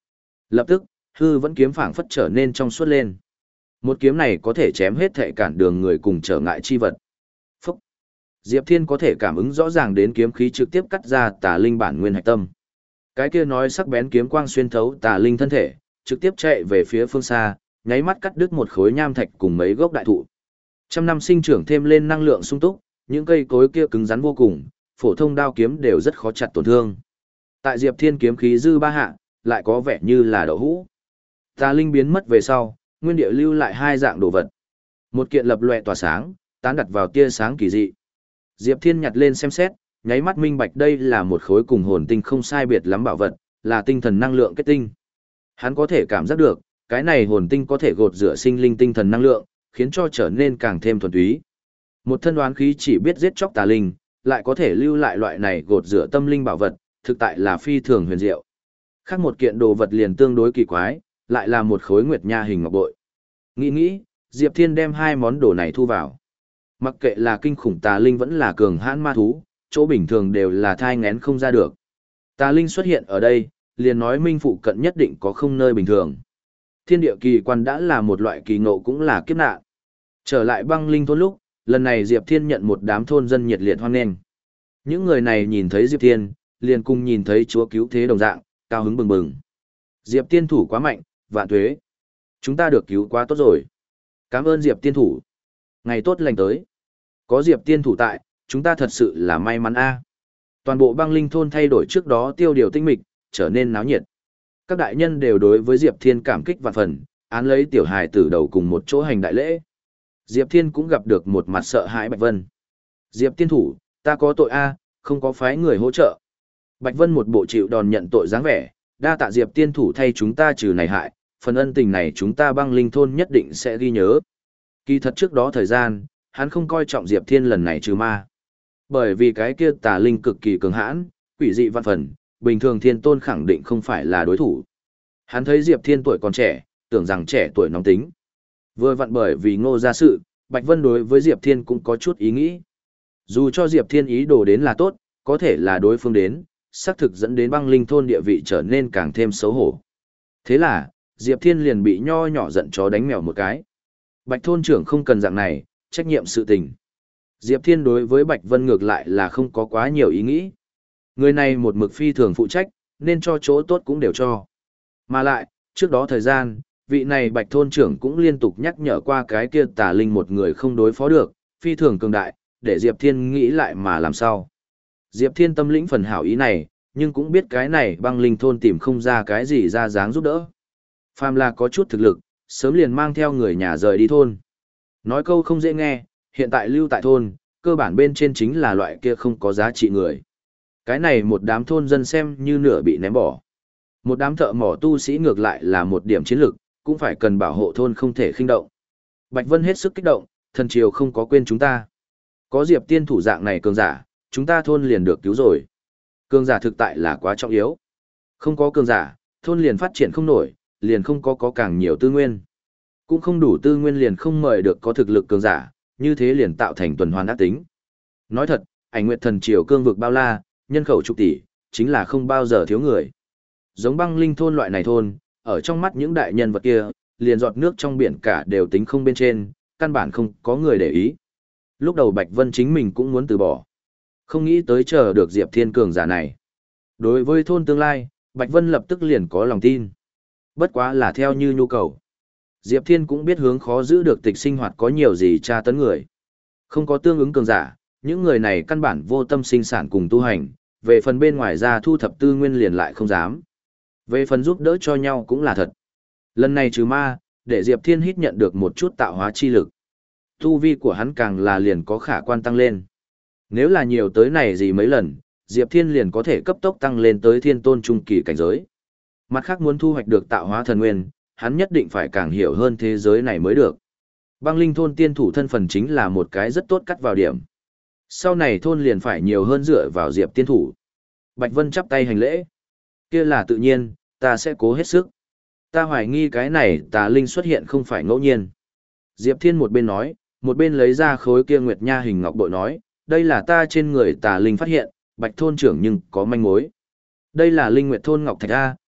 Lập tức, hư vẫn kiếm phảng phất trở nên trong suốt lên. Một kiếm này có thể chém hết thệ cản đường người cùng trở ngại chi vật. Phúc! Diệp Thiên có thể cảm ứng rõ ràng đến kiếm khí trực tiếp cắt ra tà linh bản nguyên hạch tâm. Cái kia nói sắc bén kiếm quang xuyên thấu tà linh thân thể, trực tiếp chạy về phía phương xa, nháy mắt cắt đứt một khối nham thạch cùng mấy gốc đại thụ. Trăm năm sinh trưởng thêm lên năng lượng sung túc, những cây cối kia cứng rắn vô cùng, phổ thông đao kiếm đều rất khó chặt tổn thương. Tại Diệp Thiên kiếm khí dư ba hạ, lại có vẻ như là đậu hũ. Tà linh biến mất về sau, nguyên địa lưu lại hai dạng đồ vật. Một kiện lập lòe tỏa sáng, tán đặt vào tia sáng kỳ dị. Diệp Thiên nhặt lên xem xét, nháy mắt minh bạch đây là một khối cùng hồn tinh không sai biệt lắm bảo vật, là tinh thần năng lượng kết tinh. Hắn có thể cảm giác được, cái này hồn tinh có thể gột rửa sinh linh tinh thần năng lượng, khiến cho trở nên càng thêm thuần túy. Một thân đoán khí chỉ biết giết chóc tà linh, lại có thể lưu lại loại này gột rửa tâm linh bảo vật, thực tại là phi thường huyền diệu. Khác một kiện đồ vật liền tương đối kỳ quái, lại là một khối nguyệt nha hình ngọc bội. Nghĩ nghĩ, Diệp Thiên đem hai món đồ này thu vào. Mặc kệ là kinh khủng tà linh vẫn là cường hãn ma thú, chỗ bình thường đều là thai ngén không ra được. Tà linh xuất hiện ở đây, liền nói minh phụ cận nhất định có không nơi bình thường. Thiên địa kỳ quan đã là một loại kỳ ngộ cũng là kiếp nạn. Trở lại băng linh thôn lúc, lần này Diệp Thiên nhận một đám thôn dân nhiệt liệt hoan nghênh. Những người này nhìn thấy Diệp Thiên, liền cùng nhìn thấy chúa cứu thế đồng dạng, cao hứng bừng bừng. Diệp Tiên thủ quá mạnh, vạn tuế. Chúng ta được cứu quá tốt rồi. Cảm ơn Diệp Tiên thủ. Ngày tốt lành tới. Có Diệp Tiên thủ tại, chúng ta thật sự là may mắn a. Toàn bộ băng linh thôn thay đổi trước đó tiêu điều tinh mịch, trở nên náo nhiệt. Các đại nhân đều đối với Diệp Thiên cảm kích vạn phần, án lấy tiểu hài tử đầu cùng một chỗ hành đại lễ. Diệp Thiên cũng gặp được một mặt sợ hãi Bạch Vân. Diệp Tiên thủ, ta có tội a, không có phái người hỗ trợ. Bạch Vân một bộ chịu đòn nhận tội dáng vẻ, đa tạ Diệp Tiên thủ thay chúng ta trừ này hại, phần ân tình này chúng ta băng linh thôn nhất định sẽ ghi nhớ. Kỳ thật trước đó thời gian, hắn không coi trọng Diệp Thiên lần này trừ ma. Bởi vì cái kia tà linh cực kỳ cường hãn, quỷ dị văn phần, bình thường thiên tôn khẳng định không phải là đối thủ. Hắn thấy Diệp Thiên tuổi còn trẻ, tưởng rằng trẻ tuổi nóng tính. Vừa vặn bởi vì ngô ra sự, Bạch Vân đối với Diệp Thiên cũng có chút ý nghĩ. Dù cho Diệp Thiên ý đồ đến là tốt, có thể là đối phương đến, xác thực dẫn đến băng linh thôn địa vị trở nên càng thêm xấu hổ. Thế là, Diệp Thiên liền bị nho nhỏ giận chó đánh mèo một cái. Bạch thôn trưởng không cần dạng này, trách nhiệm sự tình. Diệp Thiên đối với Bạch Vân ngược lại là không có quá nhiều ý nghĩ. Người này một mực phi thường phụ trách, nên cho chỗ tốt cũng đều cho. Mà lại, trước đó thời gian, vị này Bạch thôn trưởng cũng liên tục nhắc nhở qua cái kia tà linh một người không đối phó được, phi thường cường đại, để Diệp Thiên nghĩ lại mà làm sao. Diệp Thiên tâm lĩnh phần hảo ý này, nhưng cũng biết cái này băng linh thôn tìm không ra cái gì ra dáng giúp đỡ. Phàm là có chút thực lực, sớm liền mang theo người nhà rời đi thôn. Nói câu không dễ nghe, hiện tại lưu tại thôn, cơ bản bên trên chính là loại kia không có giá trị người. Cái này một đám thôn dân xem như nửa bị ném bỏ. Một đám thợ mỏ tu sĩ ngược lại là một điểm chiến lược, cũng phải cần bảo hộ thôn không thể khinh động. Bạch Vân hết sức kích động, thần triều không có quên chúng ta. Có Diệp Tiên thủ dạng này cường giả, chúng ta thôn liền được cứu rồi. Cường giả thực tại là quá trọng yếu. Không có cường giả, thôn liền phát triển không nổi, liền không có có càng nhiều tư nguyên. Cũng không đủ tư nguyên liền không mời được có thực lực cường giả, như thế liền tạo thành tuần hoàn ác tính. Nói thật, ảnh nguyệt thần triều cương vực bao la, nhân khẩu chục tỷ, chính là không bao giờ thiếu người. Giống băng linh thôn loại này thôn, ở trong mắt những đại nhân vật kia, liền giọt nước trong biển cả đều tính không bên trên, căn bản không có người để ý. Lúc đầu Bạch Vân chính mình cũng muốn từ bỏ. Không nghĩ tới chờ được Diệp Thiên cường giả này. Đối với thôn tương lai, Bạch Vân lập tức liền có lòng tin. Bất quá là theo như nhu cầu. Diệp Thiên cũng biết hướng khó giữ được tịch sinh hoạt có nhiều gì tra tấn người. Không có tương ứng cường giả, những người này căn bản vô tâm sinh sản cùng tu hành, về phần bên ngoài ra thu thập tư nguyên liền lại không dám. Về phần giúp đỡ cho nhau cũng là thật. Lần này trừ ma, để Diệp Thiên hít nhận được một chút tạo hóa chi lực. Tu vi của hắn càng là liền có khả quan tăng lên. Nếu là nhiều tới này gì mấy lần, Diệp Thiên liền có thể cấp tốc tăng lên tới thiên tôn trung kỳ cảnh giới. Mặt khác muốn thu hoạch được tạo hóa thần nguyên, hắn nhất định phải càng hiểu hơn thế giới này mới được. Băng linh thôn tiên thủ thân phần chính là một cái rất tốt cắt vào điểm. Sau này thôn liền phải nhiều hơn dựa vào Diệp tiên thủ. Bạch Vân chắp tay hành lễ. Kia là tự nhiên, ta sẽ cố hết sức. Ta hoài nghi cái này tà linh xuất hiện không phải ngẫu nhiên. Diệp Thiên một bên nói, một bên lấy ra khối kia nguyệt nha hình ngọc bội nói, đây là ta trên người tà linh phát hiện, Bạch thôn trưởng nhưng có manh mối. Đây là linh nguyệt thôn ngọc thạch A,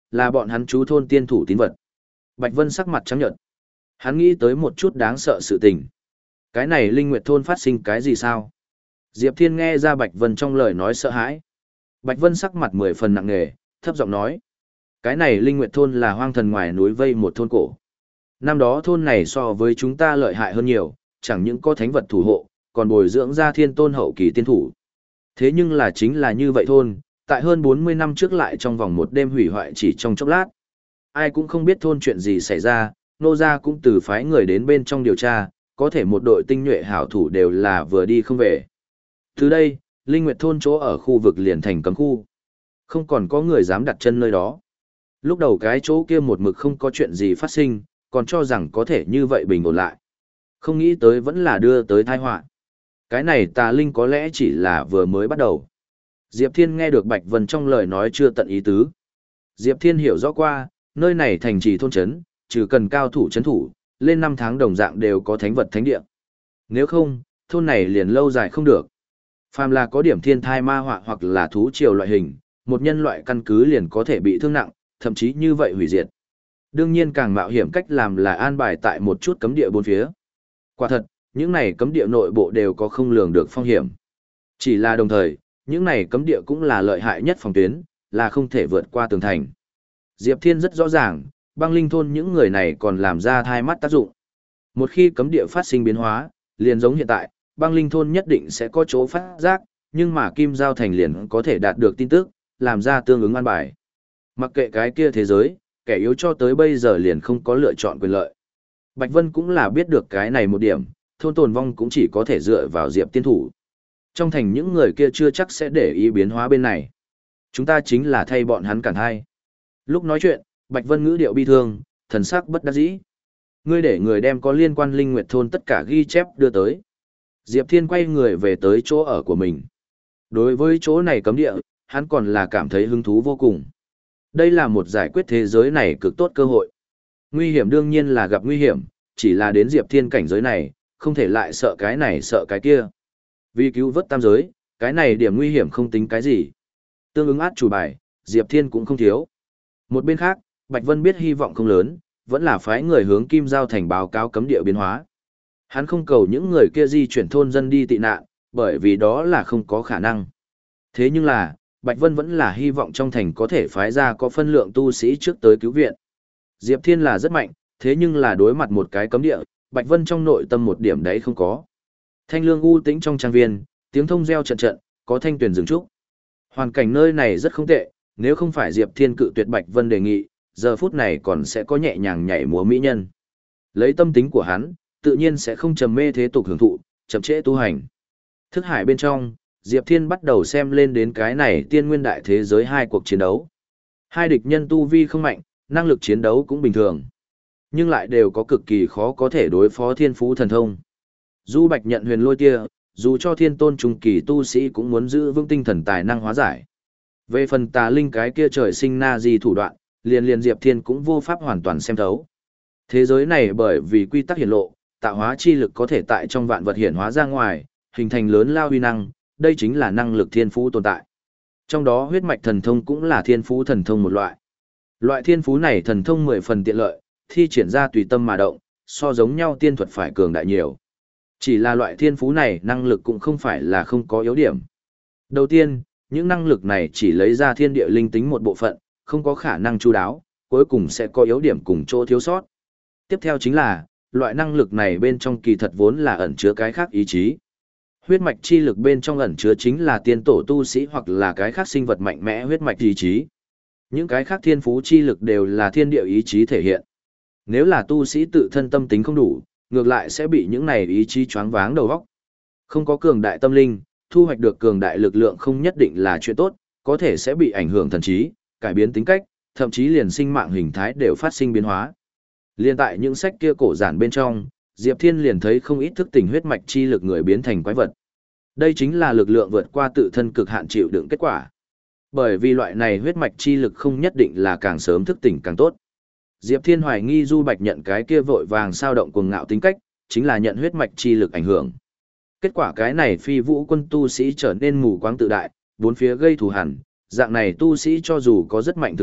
là bọn hắn chú thôn tiên thủ tín vật. Bạch Vân sắc mặt trắng nhợt. Hắn nghĩ tới một chút đáng sợ sự tình. Cái này Linh Nguyệt thôn phát sinh cái gì sao? Diệp Thiên nghe ra Bạch Vân trong lời nói sợ hãi. Bạch Vân sắc mặt mười phần nặng nề, thấp giọng nói. Cái này Linh Nguyệt thôn là hoang thần ngoài núi vây một thôn cổ. Năm đó thôn này so với chúng ta lợi hại hơn nhiều, chẳng những có thánh vật thủ hộ, còn bồi dưỡng ra thiên tôn hậu kỳ tiên thủ. Thế nhưng là chính là như vậy thôn, tại hơn bốn mươi năm trước lại trong vòng một đêm hủy hoại chỉ trong chốc lát. Ai cũng không biết thôn chuyện gì xảy ra, nô gia cũng từ phái người đến bên trong điều tra, có thể một đội tinh nhuệ hảo thủ đều là vừa đi không về. Từ đây, Linh Nguyệt thôn chỗ ở khu vực liền thành cấm khu. Không còn có người dám đặt chân nơi đó. Lúc đầu cái chỗ kia một mực không có chuyện gì phát sinh, còn cho rằng có thể như vậy bình ổn lại. Không nghĩ tới vẫn là đưa tới tai họa. Cái này tà linh có lẽ chỉ là vừa mới bắt đầu. Diệp Thiên nghe được Bạch Vân trong lời nói chưa tận ý tứ. Diệp Thiên hiểu rõ qua, nơi này thành trì thôn trấn, trừ cần cao thủ trấn thủ, lên năm tháng đồng dạng đều có thánh vật thánh địa. Nếu không, thôn này liền lâu dài không được. Phàm là có điểm thiên thai ma họa hoặc là thú triều loại hình, một nhân loại căn cứ liền có thể bị thương nặng, thậm chí như vậy hủy diệt. Đương nhiên càng mạo hiểm cách làm là an bài tại một chút cấm địa bốn phía. Quả thật, những này cấm địa nội bộ đều có không lường được phong hiểm. Chỉ là đồng thời, những này cấm địa cũng là lợi hại nhất phòng tuyến, là không thể vượt qua tường thành. Diệp Thiên rất rõ ràng, băng linh thôn những người này còn làm ra thai mắt tác dụng. Một khi cấm địa phát sinh biến hóa, liền giống hiện tại, băng linh thôn nhất định sẽ có chỗ phát giác, nhưng mà Kim Giao Thành liền có thể đạt được tin tức, làm ra tương ứng an bài. Mặc kệ cái kia thế giới, kẻ yếu cho tới bây giờ liền không có lựa chọn quyền lợi. Bạch Vân cũng là biết được cái này một điểm, thôn tồn vong cũng chỉ có thể dựa vào Diệp tiên thủ. Trong thành những người kia chưa chắc sẽ để ý biến hóa bên này. Chúng ta chính là thay bọn hắn cản hai. Lúc nói chuyện, Bạch Vân ngữ điệu bi thương, thần sắc bất đắc dĩ. Ngươi để người đem có liên quan Linh Nguyệt thôn tất cả ghi chép đưa tới. Diệp Thiên quay người về tới chỗ ở của mình. Đối với chỗ này cấm địa, hắn còn là cảm thấy hứng thú vô cùng. Đây là một giải quyết thế giới này cực tốt cơ hội. Nguy hiểm đương nhiên là gặp nguy hiểm, chỉ là đến Diệp Thiên cảnh giới này, không thể lại sợ cái này sợ cái kia. Vì cứu vớt tam giới, cái này điểm nguy hiểm không tính cái gì. Tương ứng át chủ bài, Diệp Thiên cũng không thiếu. Một bên khác, Bạch Vân biết hy vọng không lớn, vẫn là phái người hướng Kim Giao Thành báo cáo cấm địa biến hóa. Hắn không cầu những người kia di chuyển thôn dân đi tị nạn, bởi vì đó là không có khả năng. Thế nhưng là, Bạch Vân vẫn là hy vọng trong thành có thể phái ra có phân lượng tu sĩ trước tới cứu viện. Diệp Thiên là rất mạnh, thế nhưng là đối mặt một cái cấm địa, Bạch Vân trong nội tâm một điểm đấy không có. Thanh lương u tĩnh trong trang viên, tiếng thông reo trận trận, có thanh tuyển rừng trúc. Hoàn cảnh nơi này rất không tệ, nếu không phải Diệp Thiên cự tuyệt Bạch Vân đề nghị, giờ phút này còn sẽ có nhẹ nhàng nhảy múa mỹ nhân. Lấy tâm tính của hắn, tự nhiên sẽ không trầm mê thế tục hưởng thụ, chậm trễ tu hành. Thức hải bên trong, Diệp Thiên bắt đầu xem lên đến cái này tiên nguyên đại thế giới hai cuộc chiến đấu. Hai địch nhân tu vi không mạnh, năng lực chiến đấu cũng bình thường. Nhưng lại đều có cực kỳ khó có thể đối phó thiên phú thần thông. Du Bạch nhận huyền lôi tia, dù cho thiên tôn trung kỳ tu sĩ cũng muốn giữ vững tinh thần tài năng hóa giải. Về phần tà linh cái kia trời sinh na di thủ đoạn, liền liền Diệp Thiên cũng vô pháp hoàn toàn xem thấu. Thế giới này bởi vì quy tắc hiển lộ, tạo hóa chi lực có thể tại trong vạn vật hiển hóa ra ngoài, hình thành lớn lao huy năng, đây chính là năng lực thiên phú tồn tại. Trong đó huyết mạch thần thông cũng là thiên phú thần thông một loại. Loại thiên phú này thần thông mười phần tiện lợi, thi triển ra tùy tâm mà động, so giống nhau tiên thuật phải cường đại nhiều. Chỉ là loại thiên phú này năng lực cũng không phải là không có yếu điểm. Đầu tiên, những năng lực này chỉ lấy ra thiên địa linh tính một bộ phận, không có khả năng chu đáo, cuối cùng sẽ có yếu điểm cùng chỗ thiếu sót. Tiếp theo chính là, loại năng lực này bên trong kỳ thật vốn là ẩn chứa cái khác ý chí. Huyết mạch chi lực bên trong ẩn chứa chính là tiên tổ tu sĩ hoặc là cái khác sinh vật mạnh mẽ huyết mạch ý chí. Những cái khác thiên phú chi lực đều là thiên địa ý chí thể hiện. Nếu là tu sĩ tự thân tâm tính không đủ, ngược lại sẽ bị những này ý chí choáng váng đầu óc. Không có cường đại tâm linh, thu hoạch được cường đại lực lượng không nhất định là chuyện tốt, có thể sẽ bị ảnh hưởng thần trí, cải biến tính cách, thậm chí liền sinh mạng hình thái đều phát sinh biến hóa. Liên tại những sách kia cổ giản bên trong, Diệp Thiên liền thấy không ít thức tỉnh huyết mạch chi lực người biến thành quái vật. Đây chính là lực lượng vượt qua tự thân cực hạn chịu đựng kết quả. Bởi vì loại này huyết mạch chi lực không nhất định là càng sớm thức tỉnh càng tốt. Diệp Thiên hoài nghi Du Bạch nhận cái kia vội vàng sao động cuồng ngạo tính cách, chính là nhận huyết mạch chi lực ảnh hưởng. Kết quả cái này phi vũ quân tu sĩ trở nên mù quáng tự đại, bốn phía gây thù hằn, dạng này tu sĩ cho dù có rất mạnh thực lực,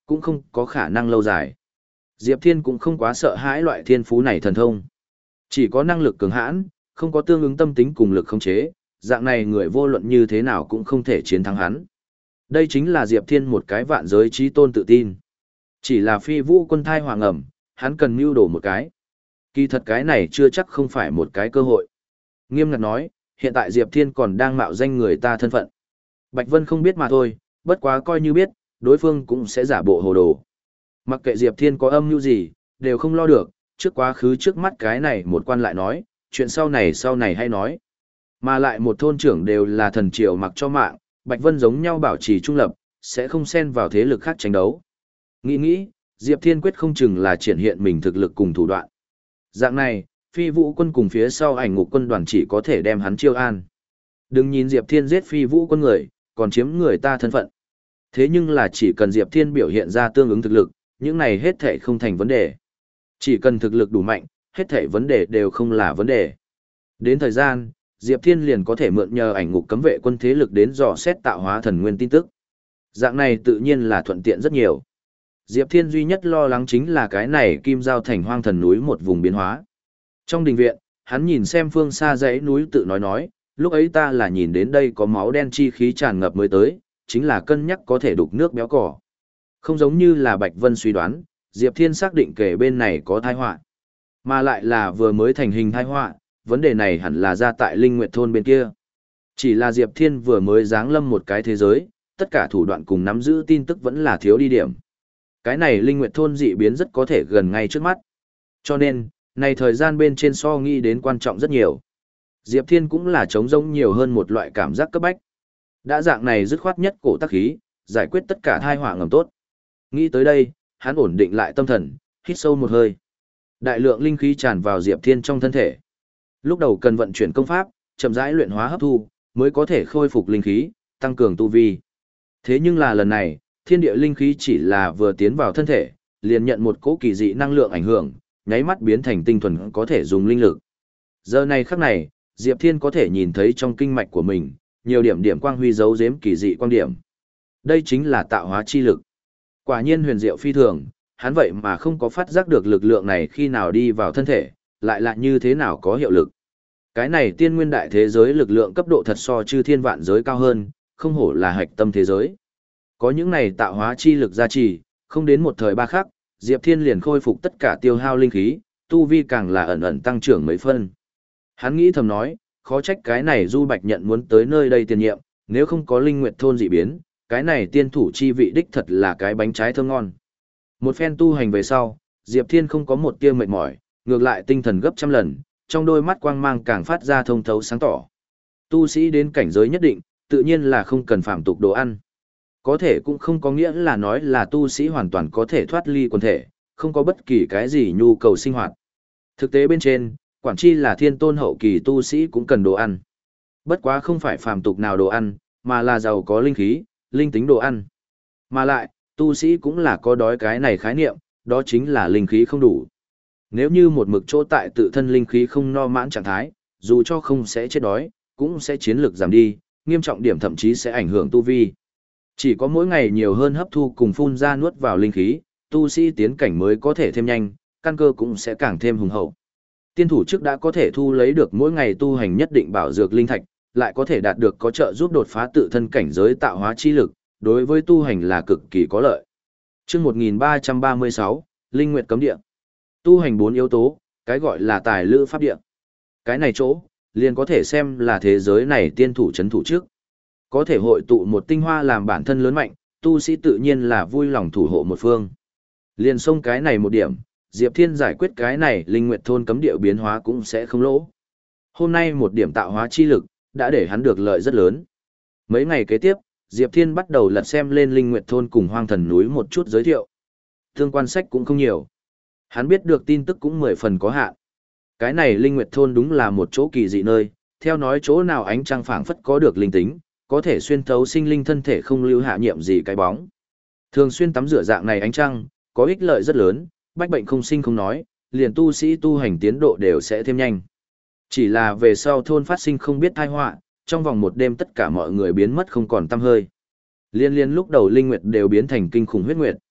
cũng không có khả năng lâu dài. Diệp Thiên cũng không quá sợ hãi loại thiên phú này thần thông. Chỉ có năng lực cường hãn, không có tương ứng tâm tính cùng lực khống chế, dạng này người vô luận như thế nào cũng không thể chiến thắng hắn. Đây chính là Diệp Thiên một cái vạn giới trí tôn tự tin. Chỉ là phi vũ quân thai hoàng ẩm, hắn cần mưu đồ một cái. Kỳ thật cái này chưa chắc không phải một cái cơ hội. Nghiêm ngặt nói, hiện tại Diệp Thiên còn đang mạo danh người ta thân phận. Bạch Vân không biết mà thôi, bất quá coi như biết, đối phương cũng sẽ giả bộ hồ đồ. Mặc kệ Diệp Thiên có âm mưu gì, đều không lo được, trước quá khứ trước mắt cái này một quan lại nói, chuyện sau này sau này hay nói. Mà lại một thôn trưởng đều là thần triều mặc cho mạng, Bạch Vân giống nhau bảo trì trung lập, sẽ không xen vào thế lực khác tranh đấu. Nghĩ nghĩ, Diệp Thiên quyết không chừng là triển hiện mình thực lực cùng thủ đoạn. Dạng này, phi vũ quân cùng phía sau ảnh ngục quân đoàn chỉ có thể đem hắn chiêu an. Đừng nhìn Diệp Thiên giết phi vũ quân người, còn chiếm người ta thân phận. Thế nhưng là chỉ cần Diệp Thiên biểu hiện ra tương ứng thực lực, những này hết thảy không thành vấn đề. Chỉ cần thực lực đủ mạnh, hết thảy vấn đề đều không là vấn đề. Đến thời gian, Diệp Thiên liền có thể mượn nhờ ảnh ngục cấm vệ quân thế lực đến dò xét tạo hóa thần nguyên tin tức. Dạng này tự nhiên là thuận tiện rất nhiều. Diệp Thiên duy nhất lo lắng chính là cái này kim giao thành hoang thần núi một vùng biến hóa. Trong đình viện, hắn nhìn xem phương xa dãy núi tự nói nói, lúc ấy ta là nhìn đến đây có máu đen chi khí tràn ngập mới tới, chính là cân nhắc có thể đục nước béo cỏ. Không giống như là Bạch Vân suy đoán, Diệp Thiên xác định kể bên này có tai họa, mà lại là vừa mới thành hình tai họa, vấn đề này hẳn là ra tại Linh Nguyệt thôn bên kia. Chỉ là Diệp Thiên vừa mới giáng lâm một cái thế giới, tất cả thủ đoạn cùng nắm giữ tin tức vẫn là thiếu đi điểm. Cái này Linh Nguyệt thôn dị biến rất có thể gần ngay trước mắt. Cho nên, này thời gian bên trên so nghĩ đến quan trọng rất nhiều. Diệp Thiên cũng là trống rỗng nhiều hơn một loại cảm giác cấp bách. Đã dạng này dứt khoát nhất cổ tắc khí, giải quyết tất cả thai họa ngầm tốt. Nghĩ tới đây, hắn ổn định lại tâm thần, hít sâu một hơi. Đại lượng linh khí tràn vào Diệp Thiên trong thân thể. Lúc đầu cần vận chuyển công pháp, chậm rãi luyện hóa hấp thu, mới có thể khôi phục linh khí, tăng cường tu vi. Thế nhưng là lần này, thiên địa linh khí chỉ là vừa tiến vào thân thể, liền nhận một cỗ kỳ dị năng lượng ảnh hưởng, nháy mắt biến thành tinh thuần có thể dùng linh lực. Giờ này khắc này, Diệp Thiên có thể nhìn thấy trong kinh mạch của mình, nhiều điểm điểm quang huy dấu giếm kỳ dị quang điểm. Đây chính là tạo hóa chi lực. Quả nhiên huyền diệu phi thường, hắn vậy mà không có phát giác được lực lượng này khi nào đi vào thân thể, lại là như thế nào có hiệu lực. Cái này tiên nguyên đại thế giới lực lượng cấp độ thật so chư thiên vạn giới cao hơn, không hổ là hạch tâm thế giới. Có những này tạo hóa chi lực gia trì, không đến một thời ba khắc, Diệp Thiên liền khôi phục tất cả tiêu hao linh khí, tu vi càng là ẩn ẩn tăng trưởng mấy phân. Hắn nghĩ thầm nói, khó trách cái này Du Bạch Nhận muốn tới nơi đây tiền nhiệm, nếu không có Linh Nguyệt thôn dị biến, cái này tiên thủ chi vị đích thật là cái bánh trái thơm ngon. Một phen tu hành về sau, Diệp Thiên không có một tia mệt mỏi, ngược lại tinh thần gấp trăm lần, trong đôi mắt quang mang càng phát ra thông thấu sáng tỏ. Tu sĩ đến cảnh giới nhất định, tự nhiên là không cần phạm tục đồ ăn. Có thể cũng không có nghĩa là nói là tu sĩ hoàn toàn có thể thoát ly quần thể, không có bất kỳ cái gì nhu cầu sinh hoạt. Thực tế bên trên, quản chi là thiên tôn hậu kỳ tu sĩ cũng cần đồ ăn. Bất quá không phải phàm tục nào đồ ăn, mà là giàu có linh khí, linh tính đồ ăn. Mà lại, tu sĩ cũng là có đói cái này khái niệm, đó chính là linh khí không đủ. Nếu như một mực chỗ tại tự thân linh khí không no mãn trạng thái, dù cho không sẽ chết đói, cũng sẽ chiến lược giảm đi, nghiêm trọng điểm thậm chí sẽ ảnh hưởng tu vi. Chỉ có mỗi ngày nhiều hơn hấp thu cùng phun ra nuốt vào linh khí, tu sĩ tiến cảnh mới có thể thêm nhanh, căn cơ cũng sẽ càng thêm hùng hậu. Tiên thủ trước đã có thể thu lấy được mỗi ngày tu hành nhất định bảo dược linh thạch, lại có thể đạt được có trợ giúp đột phá tự thân cảnh giới tạo hóa chi lực, đối với tu hành là cực kỳ có lợi. Chương một nghìn ba trăm ba mươi sáu, Linh Nguyệt cấm địa. Tu hành bốn yếu tố, cái gọi là tài lữ pháp địa. Cái này chỗ, liền có thể xem là thế giới này tiên thủ chấn thủ trước. Có thể hội tụ một tinh hoa làm bản thân lớn mạnh, tu sĩ tự nhiên là vui lòng thủ hộ một phương. Liền xông cái này một điểm, Diệp Thiên giải quyết cái này Linh Nguyệt thôn cấm địa biến hóa cũng sẽ không lỗ. Hôm nay một điểm tạo hóa chi lực, đã để hắn được lợi rất lớn. Mấy ngày kế tiếp, Diệp Thiên bắt đầu lật xem lên Linh Nguyệt thôn cùng Hoang Thần núi một chút giới thiệu. Tương quan sách cũng không nhiều. Hắn biết được tin tức cũng mười phần có hạn. Cái này Linh Nguyệt thôn đúng là một chỗ kỳ dị nơi, theo nói chỗ nào ánh trăng phảng phất có được linh tính, có thể xuyên thấu sinh linh thân thể không lưu hạ nhiệm gì cái bóng. Thường xuyên tắm rửa dạng này ánh trăng, có ích lợi rất lớn, bách bệnh không sinh không nói, liền tu sĩ tu hành tiến độ đều sẽ thêm nhanh. Chỉ là về sau thôn phát sinh không biết tai họa, trong vòng một đêm tất cả mọi người biến mất không còn tăm hơi. Liên liên lúc đầu linh nguyệt đều biến thành kinh khủng huyết nguyệt.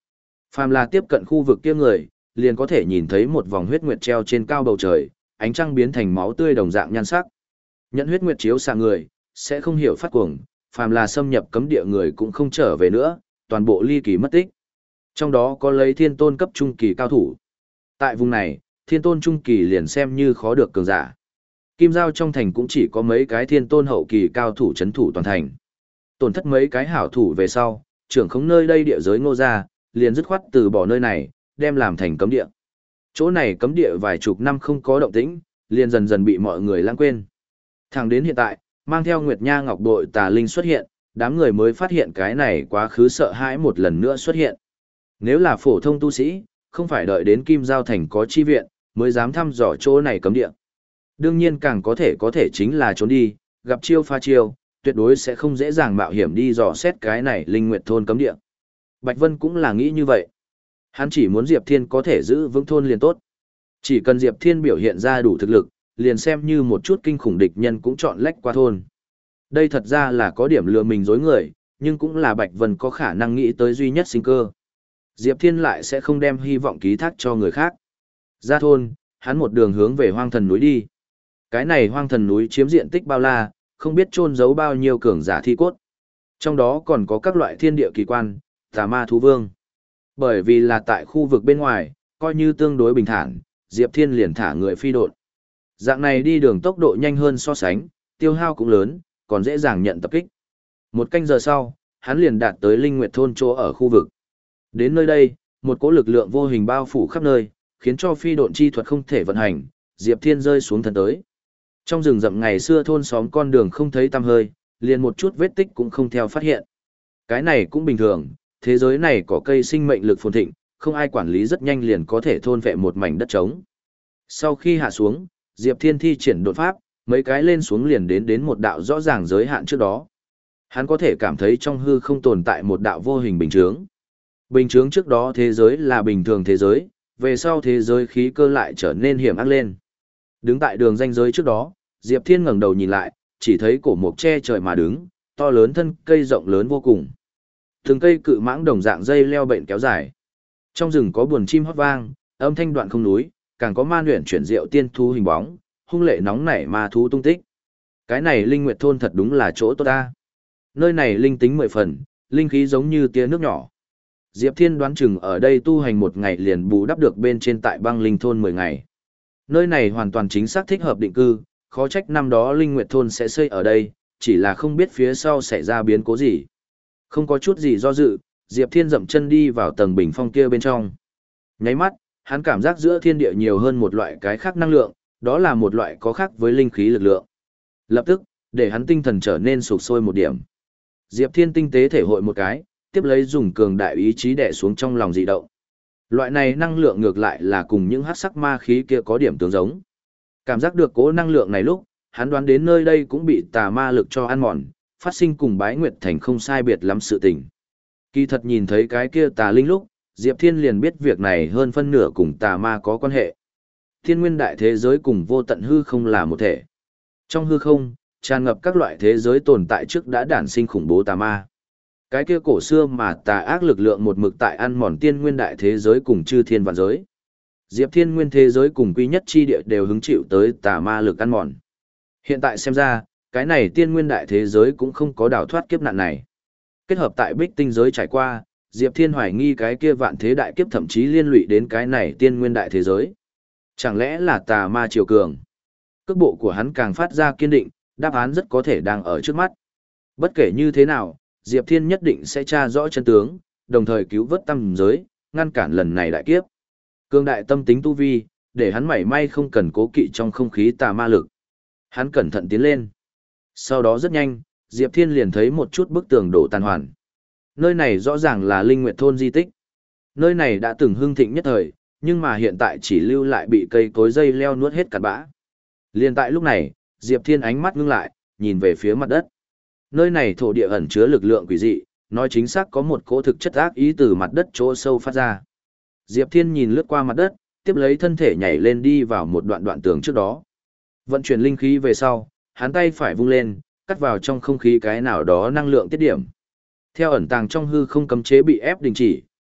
Phàm là tiếp cận khu vực kia người, liền có thể nhìn thấy một vòng huyết nguyệt treo trên cao bầu trời, ánh trăng biến thành máu tươi đồng dạng nhan sắc. Nhận huyết nguyệt chiếu xạ người, sẽ không hiểu phát cuồng, phàm là xâm nhập cấm địa người cũng không trở về nữa, toàn bộ ly kỳ mất tích. Trong đó có lấy thiên tôn cấp trung kỳ cao thủ. Tại vùng này, thiên tôn trung kỳ liền xem như khó được cường giả. Kim Giao trong thành cũng chỉ có mấy cái thiên tôn hậu kỳ cao thủ chấn thủ toàn thành. Tổn thất mấy cái hảo thủ về sau, trưởng không nơi đây địa giới Ngô gia, liền dứt khoát từ bỏ nơi này, đem làm thành cấm địa. Chỗ này cấm địa vài chục năm không có động tĩnh, liền dần dần bị mọi người lãng quên. Thẳng đến hiện tại, mang theo Nguyệt Nha Ngọc đội tà linh xuất hiện, đám người mới phát hiện cái này quá khứ sợ hãi một lần nữa xuất hiện. Nếu là phổ thông tu sĩ, không phải đợi đến Kim Giao thành có chi viện, mới dám thăm dò chỗ này cấm địa. Đương nhiên càng có thể có thể chính là trốn đi, gặp chiêu pha chiêu, tuyệt đối sẽ không dễ dàng mạo hiểm đi dò xét cái này linh nguyệt thôn cấm địa. Bạch Vân cũng là nghĩ như vậy. Hắn chỉ muốn Diệp Thiên có thể giữ vững thôn liền tốt. Chỉ cần Diệp Thiên biểu hiện ra đủ thực lực, liền xem như một chút kinh khủng địch nhân cũng chọn lách qua thôn. Đây thật ra là có điểm lừa mình dối người, nhưng cũng là Bạch Vân có khả năng nghĩ tới duy nhất sinh cơ. Diệp Thiên lại sẽ không đem hy vọng ký thác cho người khác. Ra thôn, hắn một đường hướng về hoang thần núi đi. Cái này hoang thần núi chiếm diện tích bao la, không biết chôn giấu bao nhiêu cường giả thi cốt. Trong đó còn có các loại thiên địa kỳ quan, tà ma thú vương. Bởi vì là tại khu vực bên ngoài, coi như tương đối bình thản, Diệp Thiên liền thả người phi độn. Dạng này đi đường tốc độ nhanh hơn so sánh, tiêu hao cũng lớn, còn dễ dàng nhận tập kích. Một canh giờ sau, hắn liền đạt tới Linh Nguyệt thôn chỗ ở khu vực. Đến nơi đây, một cỗ lực lượng vô hình bao phủ khắp nơi, khiến cho phi độn chi thuật không thể vận hành, Diệp Thiên rơi xuống thần tới. Trong rừng rậm ngày xưa thôn xóm con đường không thấy tăm hơi, liền một chút vết tích cũng không theo phát hiện. Cái này cũng bình thường, thế giới này có cây sinh mệnh lực phồn thịnh, không ai quản lý rất nhanh liền có thể thôn vệ một mảnh đất trống. Sau khi hạ xuống, Diệp Thiên thi triển đột pháp, mấy cái lên xuống liền đến đến một đạo rõ ràng giới hạn trước đó. Hắn có thể cảm thấy trong hư không tồn tại một đạo vô hình bình chướng. Bình chướng trước đó thế giới là bình thường thế giới, về sau thế giới khí cơ lại trở nên hiểm ác lên. Đứng tại đường ranh giới trước đó, Diệp Thiên ngẩng đầu nhìn lại, chỉ thấy cổ mục che trời mà đứng, to lớn thân cây rộng lớn vô cùng. Từng cây cự mãng đồng dạng dây leo bệnh kéo dài. Trong rừng có buồn chim hót vang, âm thanh đoạn không núi, càng có ma luyện chuyển diệu tiên thú hình bóng, hung lệ nóng nảy ma thú tung tích. Cái này Linh Nguyệt thôn thật đúng là chỗ tốt ta. Nơi này linh tính mười phần, linh khí giống như tia nước nhỏ. Diệp Thiên đoán chừng ở đây tu hành một ngày liền bù đắp được bên trên tại băng linh thôn mười ngày. Nơi này hoàn toàn chính xác thích hợp định cư, khó trách năm đó Linh Nguyệt thôn sẽ xây ở đây, chỉ là không biết phía sau sẽ ra biến cố gì. Không có chút gì do dự, Diệp Thiên dậm chân đi vào tầng bình phong kia bên trong. Nháy mắt, hắn cảm giác giữa thiên địa nhiều hơn một loại cái khác năng lượng, đó là một loại có khác với linh khí lực lượng. Lập tức, để hắn tinh thần trở nên sục sôi một điểm. Diệp Thiên tinh tế thể hội một cái, tiếp lấy dùng cường đại ý chí đè xuống trong lòng dị động. Loại này năng lượng ngược lại là cùng những hắc sắc ma khí kia có điểm tương giống. Cảm giác được cố năng lượng này lúc, hắn đoán đến nơi đây cũng bị tà ma lực cho ăn mòn, phát sinh cùng Bái Nguyệt Thành không sai biệt lắm sự tình. Kỳ thật nhìn thấy cái kia tà linh lúc, Diệp Thiên liền biết việc này hơn phân nửa cùng tà ma có quan hệ. Thiên nguyên đại thế giới cùng vô tận hư không là một thể. Trong hư không, tràn ngập các loại thế giới tồn tại trước đã đản sinh khủng bố tà ma. Cái kia cổ xưa mà tà ác lực lượng một mực tại ăn mòn tiên nguyên đại thế giới cùng chư thiên vạn giới. Diệp Thiên nguyên thế giới cùng quy nhất chi địa đều hứng chịu tới tà ma lực ăn mòn. Hiện tại xem ra, cái này tiên nguyên đại thế giới cũng không có đào thoát kiếp nạn này. Kết hợp tại bích tinh giới trải qua, Diệp Thiên hoài nghi cái kia vạn thế đại kiếp thậm chí liên lụy đến cái này tiên nguyên đại thế giới. Chẳng lẽ là tà ma triều cường? Cước bộ của hắn càng phát ra kiên định, đáp án rất có thể đang ở trước mắt. Bất kể như thế nào, Diệp Thiên nhất định sẽ tra rõ chân tướng, đồng thời cứu vớt tâm giới, ngăn cản lần này đại kiếp. Cương đại tâm tính tu vi, để hắn mảy may không cần cố kỵ trong không khí tà ma lực. Hắn cẩn thận tiến lên. Sau đó rất nhanh, Diệp Thiên liền thấy một chút bức tường đổ tàn hoàn. Nơi này rõ ràng là Linh Nguyệt thôn di tích. Nơi này đã từng hưng thịnh nhất thời, nhưng mà hiện tại chỉ lưu lại bị cây cối dây leo nuốt hết cặn bã. Liền tại lúc này, Diệp Thiên ánh mắt ngưng lại, nhìn về phía mặt đất. Nơi này thổ địa ẩn chứa lực lượng quỷ dị, nói chính xác có một cỗ thực chất ác ý từ mặt đất chỗ sâu phát ra. Diệp Thiên nhìn lướt qua mặt đất, tiếp lấy thân thể nhảy lên đi vào một đoạn đoạn tường trước đó. Vận chuyển linh khí về sau, hắn tay phải vung lên, cắt vào trong không khí cái nào đó năng lượng tiết điểm. Theo ẩn tàng trong hư không cấm chế bị ép đình chỉ,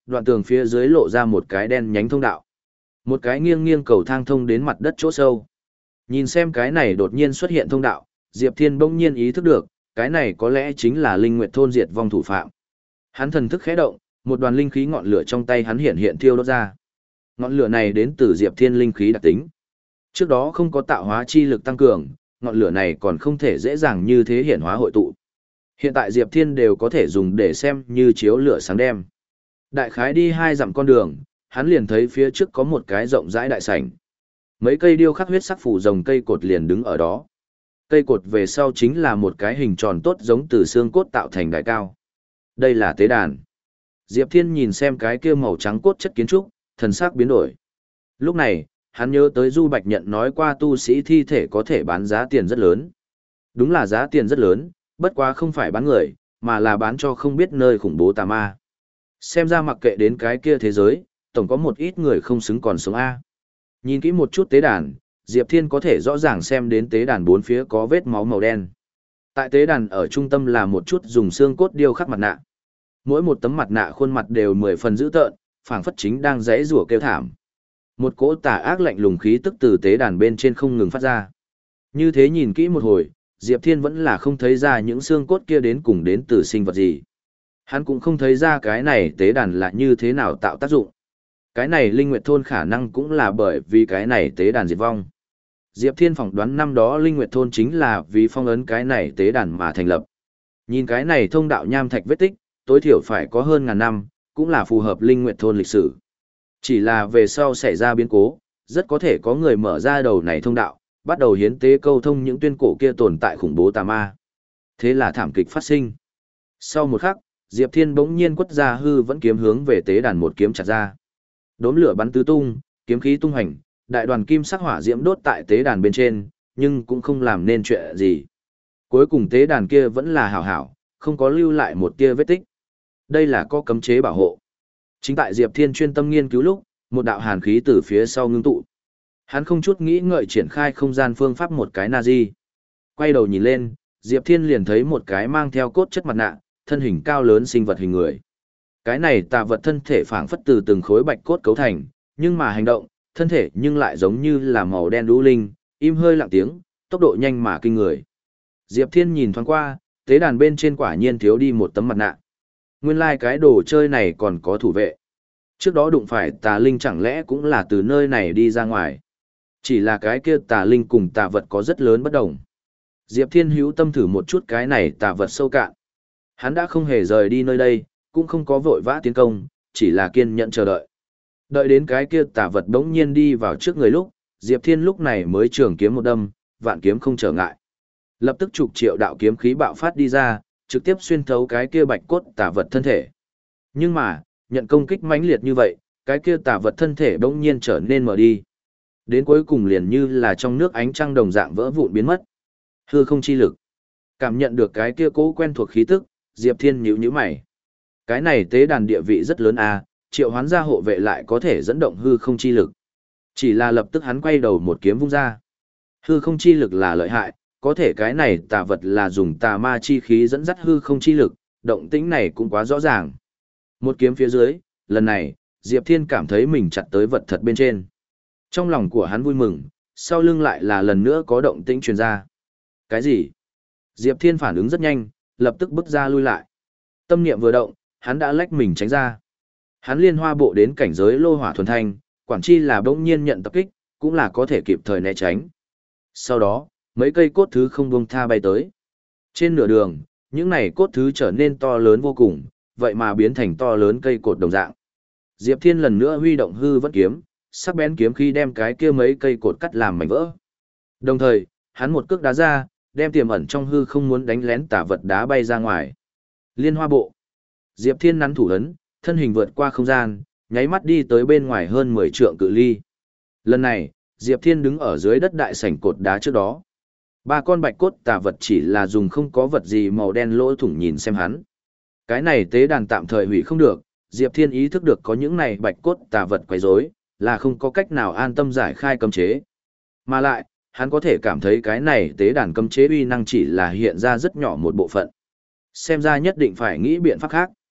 đoạn tường phía dưới lộ ra một cái đen nhánh thông đạo. Một cái nghiêng nghiêng cầu thang thông đến mặt đất chỗ sâu. Nhìn xem cái này đột nhiên xuất hiện thông đạo, Diệp Thiên bỗng nhiên ý thức được, cái này có lẽ chính là Linh Nguyệt thôn diệt vong thủ phạm. Hắn thần thức khẽ động, một đoàn linh khí ngọn lửa trong tay hắn hiện hiện thiêu đốt ra. Ngọn lửa này đến từ Diệp Thiên linh khí đặc tính. Trước đó không có tạo hóa chi lực tăng cường, ngọn lửa này còn không thể dễ dàng như thế hiển hóa hội tụ. Hiện tại Diệp Thiên đều có thể dùng để xem như chiếu lửa sáng đêm. Đại khái đi hai dặm con đường, hắn liền thấy phía trước có một cái rộng rãi đại sảnh. Mấy cây điêu khắc huyết sắc phủ rồng cây cột liền đứng ở đó. Cây cột về sau chính là một cái hình tròn tốt giống từ xương cốt tạo thành đài cao. Đây là tế đàn. Diệp Thiên nhìn xem cái kia màu trắng cốt chất kiến trúc, thần sắc biến đổi. Lúc này, hắn nhớ tới Du Bạch Nhận nói qua tu sĩ thi thể có thể bán giá tiền rất lớn. Đúng là giá tiền rất lớn, bất quá không phải bán người, mà là bán cho không biết nơi khủng bố tà ma. Xem ra mặc kệ đến cái kia thế giới, tổng có một ít người không xứng còn sống A. Nhìn kỹ một chút tế đàn, Diệp Thiên có thể rõ ràng xem đến tế đàn bốn phía có vết máu màu đen. Tại tế đàn ở trung tâm là một chút dùng xương cốt điêu khắc mặt nạ. Mỗi một tấm mặt nạ khuôn mặt đều mười phần dữ tợn, phảng phất chính đang rẽ rủa kêu thảm. Một cỗ tà ác lạnh lùng khí tức từ tế đàn bên trên không ngừng phát ra. Như thế nhìn kỹ một hồi, Diệp Thiên vẫn là không thấy ra những xương cốt kia đến cùng đến từ sinh vật gì. Hắn cũng không thấy ra cái này tế đàn là như thế nào tạo tác dụng. Cái này Linh Nguyệt thôn khả năng cũng là bởi vì cái này tế đàn diệt vong. Diệp Thiên phỏng đoán năm đó Linh Nguyệt thôn chính là vì phong ấn cái này tế đàn mà thành lập. Nhìn cái này thông đạo nham thạch vết tích, tối thiểu phải có hơn ngàn năm, cũng là phù hợp Linh Nguyệt thôn lịch sử. Chỉ là về sau xảy ra biến cố, rất có thể có người mở ra đầu này thông đạo, bắt đầu hiến tế câu thông những tuyên cổ kia tồn tại khủng bố tà ma. Thế là thảm kịch phát sinh. Sau một khắc, Diệp Thiên bỗng nhiên quất ra hư vẫn kiếm hướng về tế đàn một kiếm chặt ra. Đốm lửa bắn tứ tung, kiếm khí tung hành, đại đoàn kim sắc hỏa diễm đốt tại tế đàn bên trên, nhưng cũng không làm nên chuyện gì. Cuối cùng tế đàn kia vẫn là hảo hảo, không có lưu lại một tia vết tích. Đây là có cấm chế bảo hộ. Chính tại Diệp Thiên chuyên tâm nghiên cứu lúc, một đạo hàn khí từ phía sau ngưng tụ. Hắn không chút nghĩ ngợi triển khai không gian phương pháp một cái Nazi. Quay đầu nhìn lên, Diệp Thiên liền thấy một cái mang theo cốt chất mặt nạ, thân hình cao lớn sinh vật hình người. Cái này tà vật thân thể phảng phất từ từng khối bạch cốt cấu thành, nhưng mà hành động, thân thể nhưng lại giống như là màu đen đũ linh, im hơi lặng tiếng, tốc độ nhanh mà kinh người. Diệp Thiên nhìn thoáng qua, tế đàn bên trên quả nhiên thiếu đi một tấm mặt nạ. Nguyên lai like cái đồ chơi này còn có thủ vệ. Trước đó đụng phải tà linh chẳng lẽ cũng là từ nơi này đi ra ngoài. Chỉ là cái kia tà linh cùng tà vật có rất lớn bất đồng. Diệp Thiên hữu tâm thử một chút cái này tà vật sâu cạn. Hắn đã không hề rời đi nơi đây, cũng không có vội vã tiến công, chỉ là kiên nhẫn chờ đợi. Đợi đến cái kia tà vật đống nhiên đi vào trước người lúc, Diệp Thiên lúc này mới trường kiếm một đâm, vạn kiếm không trở ngại. Lập tức chục triệu đạo kiếm khí bạo phát đi ra, trực tiếp xuyên thấu cái kia bạch cốt tà vật thân thể. Nhưng mà, nhận công kích mãnh liệt như vậy, cái kia tà vật thân thể đống nhiên trở nên mở đi. Đến cuối cùng liền như là trong nước ánh trăng đồng dạng vỡ vụn biến mất. Hư không chi lực. Cảm nhận được cái kia cố quen thuộc khí tức, Diệp Thiên nhíu nhíu mày. Cái này tế đàn địa vị rất lớn à, triệu hoán gia hộ vệ lại có thể dẫn động hư không chi lực. Chỉ là lập tức hắn quay đầu một kiếm vung ra. Hư không chi lực là lợi hại, có thể cái này tà vật là dùng tà ma chi khí dẫn dắt hư không chi lực, động tĩnh này cũng quá rõ ràng. Một kiếm phía dưới, lần này, Diệp Thiên cảm thấy mình chặt tới vật thật bên trên. Trong lòng của hắn vui mừng, sau lưng lại là lần nữa có động tĩnh truyền ra. Cái gì? Diệp Thiên phản ứng rất nhanh, lập tức bước ra lui lại. Tâm niệm vừa động, hắn đã lách mình tránh ra. Hắn liên hoa bộ đến cảnh giới lô hỏa thuần thanh, quản chi là bỗng nhiên nhận tập kích, cũng là có thể kịp thời né tránh. Sau đó, mấy cây cốt thứ không buông tha bay tới. Trên nửa đường, những này cốt thứ trở nên to lớn vô cùng, vậy mà biến thành to lớn cây cột đồng dạng. Diệp Thiên lần nữa huy động hư vẫn kiếm, sắc bén kiếm khi đem cái kia mấy cây cột cắt làm mảnh vỡ. Đồng thời, hắn một cước đá ra, đem tiềm ẩn trong hư không muốn đánh lén tà vật đá bay ra ngoài. Liên hoa bộ. Diệp Thiên nắn thủ ấn, thân hình vượt qua không gian, nháy mắt đi tới bên ngoài hơn mười trượng cự ly. Lần này, Diệp Thiên đứng ở dưới đất đại sảnh cột đá trước đó. Ba con bạch cốt tà vật chỉ là dùng không có vật gì màu đen lỗ thủng nhìn xem hắn. Cái này tế đàn tạm thời hủy không được, Diệp Thiên ý thức được có những này bạch cốt tà vật quấy rối, là không có cách nào an tâm giải khai cấm chế. Mà lại, hắn có thể cảm thấy cái này tế đàn cấm chế uy năng chỉ là hiện ra rất nhỏ một bộ phận. Xem ra nhất định phải nghĩ biện pháp khác.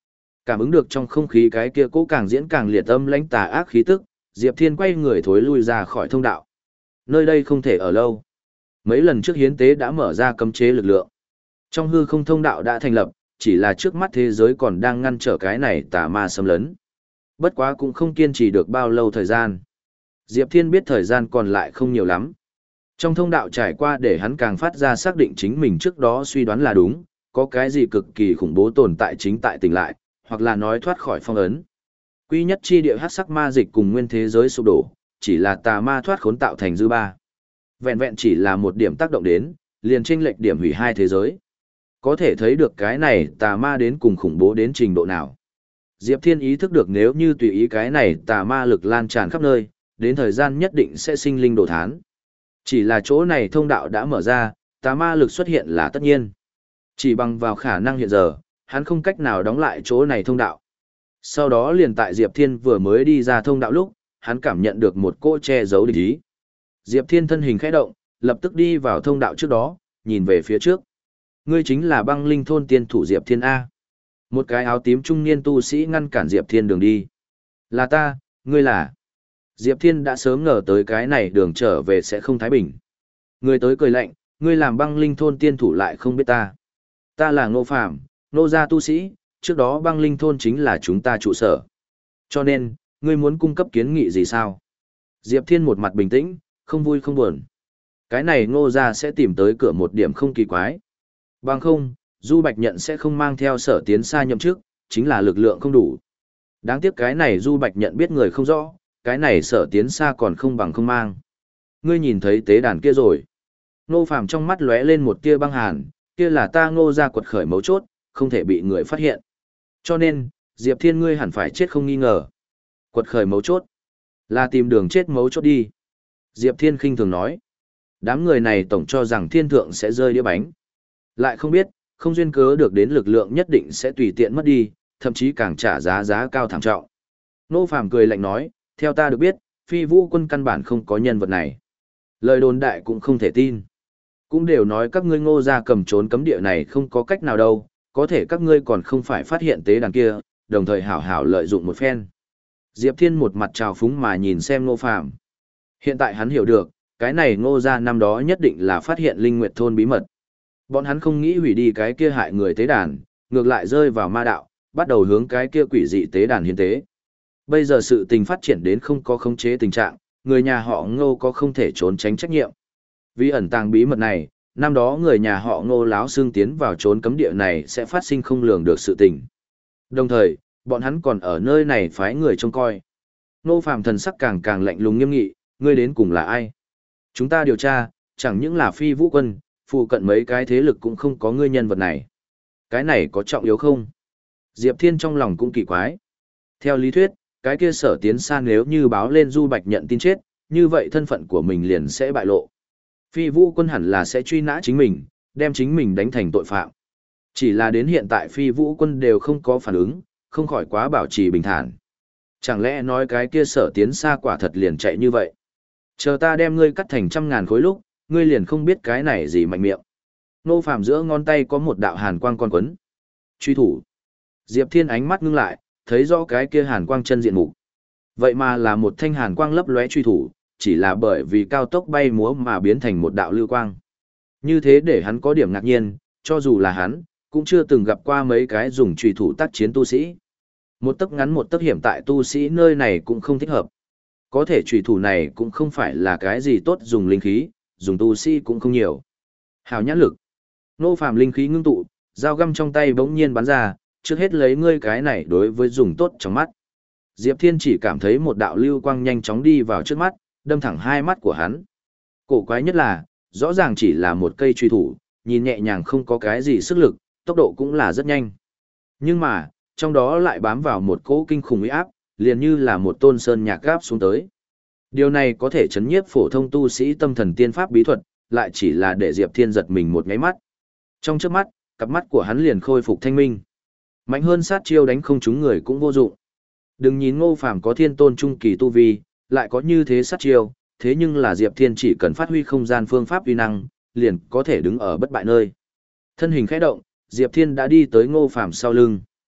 Cảm ứng được trong không khí cái kia cố càng diễn càng liệt âm lãnh tà ác khí tức, Diệp Thiên quay người thối lui ra khỏi thông đạo. Nơi đây không thể ở lâu. Mấy lần trước hiến tế đã mở ra cấm chế lực lượng. Trong hư không thông đạo đã thành lập, chỉ là trước mắt thế giới còn đang ngăn trở cái này tà ma xâm lấn. Bất quá cũng không kiên trì được bao lâu thời gian. Diệp Thiên biết thời gian còn lại không nhiều lắm. Trong thông đạo trải qua để hắn càng phát ra xác định chính mình trước đó suy đoán là đúng, có cái gì cực kỳ khủng bố tồn tại chính tại tỉnh lại, hoặc là nói thoát khỏi phong ấn. Quy nhất chi địa hắc sắc ma dịch cùng nguyên thế giới sụp đổ, chỉ là tà ma thoát khốn tạo thành dư ba. Vẹn vẹn chỉ là một điểm tác động đến, liền chênh lệch điểm hủy hai thế giới. Có thể thấy được cái này tà ma đến cùng khủng bố đến trình độ nào. Diệp Thiên ý thức được nếu như tùy ý cái này tà ma lực lan tràn khắp nơi, đến thời gian nhất định sẽ sinh linh đổ thán. Chỉ là chỗ này thông đạo đã mở ra, tà ma lực xuất hiện là tất nhiên. Chỉ bằng vào khả năng hiện giờ, hắn không cách nào đóng lại chỗ này thông đạo. Sau đó liền tại Diệp Thiên vừa mới đi ra thông đạo lúc, hắn cảm nhận được một cỗ che giấu địch ý. Diệp Thiên thân hình khẽ động, lập tức đi vào thông đạo trước đó, nhìn về phía trước. Ngươi chính là băng linh thôn tiên thủ Diệp Thiên A. Một cái áo tím trung niên tu sĩ ngăn cản Diệp Thiên đường đi. Là ta, ngươi là. Diệp Thiên đã sớm ngờ tới cái này đường trở về sẽ không thái bình. Ngươi tới cười lạnh, ngươi làm băng linh thôn tiên thủ lại không biết ta. Ta là Ngô Phàm, Ngô gia tu sĩ, trước đó băng linh thôn chính là chúng ta trụ sở. Cho nên, ngươi muốn cung cấp kiến nghị gì sao? Diệp Thiên một mặt bình tĩnh, không vui không buồn. Cái này Ngô gia sẽ tìm tới cửa một điểm không kỳ quái. Bằng không, Du Bạch Nhận sẽ không mang theo Sở Tiến Sa nhậm chức, chính là lực lượng không đủ. Đáng tiếc cái này Du Bạch Nhận biết người không rõ, cái này Sở Tiến Sa còn không bằng không mang. Ngươi nhìn thấy tế đàn kia rồi. Ngô Phàm trong mắt lóe lên một tia băng hàn, kia là ta Ngô gia quật khởi mấu chốt, không thể bị người phát hiện. Cho nên, Diệp Thiên ngươi hẳn phải chết không nghi ngờ. Quật khởi mấu chốt, là tìm đường chết mấu chốt đi. Diệp Thiên khinh thường nói. Đám người này tổng cho rằng thiên thượng sẽ rơi đĩa bánh. Lại không biết, không duyên cớ được đến lực lượng nhất định sẽ tùy tiện mất đi, thậm chí càng trả giá giá cao thảm trọng. Nô Phàm cười lạnh nói, theo ta được biết, Phi Vũ quân căn bản không có nhân vật này. Lời đồn đại cũng không thể tin. Cũng đều nói các ngươi Ngô gia cầm trốn cấm địa này không có cách nào đâu, có thể các ngươi còn không phải phát hiện tế đàn kia, đồng thời hảo hảo lợi dụng một phen. Diệp Thiên một mặt trào phúng mà nhìn xem Ngô Phàm. Hiện tại hắn hiểu được, cái này Ngô gia năm đó nhất định là phát hiện Linh Nguyệt thôn bí mật. Bọn hắn không nghĩ hủy đi cái kia hại người tế đàn, ngược lại rơi vào ma đạo, bắt đầu hướng cái kia quỷ dị tế đàn hiến tế. Bây giờ sự tình phát triển đến không có khống chế tình trạng, người nhà họ Ngô có không thể trốn tránh trách nhiệm. Vì ẩn tàng bí mật này, năm đó người nhà họ Ngô láo xương tiến vào trốn cấm địa này sẽ phát sinh không lường được sự tình. Đồng thời, bọn hắn còn ở nơi này phái người trông coi. Ngô Phàm thần sắc càng càng lạnh lùng nghiêm nghị, ngươi đến cùng là ai? Chúng ta điều tra, chẳng những là Phi Vũ quân, phụ cận mấy cái thế lực cũng không có ngươi nhân vật này. Cái này có trọng yếu không? Diệp Thiên trong lòng cũng kỳ quái. Theo lý thuyết, cái kia Sở Tiến Sa nếu như báo lên Du Bạch Nhận tin chết, như vậy thân phận của mình liền sẽ bại lộ. Phi Vũ quân hẳn là sẽ truy nã chính mình, đem chính mình đánh thành tội phạm. Chỉ là đến hiện tại Phi Vũ quân đều không có phản ứng, không khỏi quá bảo trì bình thản. Chẳng lẽ nói cái kia Sở Tiến Sa quả thật liền chạy như vậy? Chờ ta đem ngươi cắt thành trăm ngàn khối lúc, ngươi liền không biết cái này gì mạnh miệng. Nô Phàm giữa ngón tay có một đạo hàn quang con quấn. Truy thủ. Diệp Thiên ánh mắt ngưng lại, thấy rõ cái kia hàn quang chân diện mục. Vậy mà là một thanh hàn quang lấp lóe truy thủ, chỉ là bởi vì cao tốc bay múa mà biến thành một đạo lưu quang. Như thế để hắn có điểm ngạc nhiên, cho dù là hắn, cũng chưa từng gặp qua mấy cái dùng truy thủ tác chiến tu sĩ. Một tấc ngắn một tấc hiểm tại tu sĩ nơi này cũng không thích hợp. Có thể truy thủ này cũng không phải là cái gì tốt dùng linh khí, dùng tu sĩ cũng không nhiều. Hào nhãn lực. Nô Phàm linh khí ngưng tụ, dao găm trong tay bỗng nhiên bắn ra, trước hết lấy ngươi cái này đối với dùng tốt trong mắt. Diệp Thiên chỉ cảm thấy một đạo lưu quang nhanh chóng đi vào trước mắt, đâm thẳng hai mắt của hắn. Cổ quái nhất là, rõ ràng chỉ là một cây truy thủ, nhìn nhẹ nhàng không có cái gì sức lực, tốc độ cũng là rất nhanh. Nhưng mà, trong đó lại bám vào một cỗ kinh khủng uy áp, liền như là một tôn sơn nhạc gáp xuống tới. Điều này có thể chấn nhiếp phổ thông tu sĩ tâm thần tiên pháp bí thuật, lại chỉ là để Diệp Thiên giật mình một ngáy mắt. Trong chớp mắt, cặp mắt của hắn liền khôi phục thanh minh. Mạnh hơn sát chiêu đánh không trúng người cũng vô dụng. Đừng nhìn Ngô Phàm có thiên tôn trung kỳ tu vi, lại có như thế sát chiêu, thế nhưng là Diệp Thiên chỉ cần phát huy không gian phương pháp uy năng, liền có thể đứng ở bất bại nơi. Thân hình khẽ động, Diệp Thiên đã đi tới Ngô Phàm sau lưng.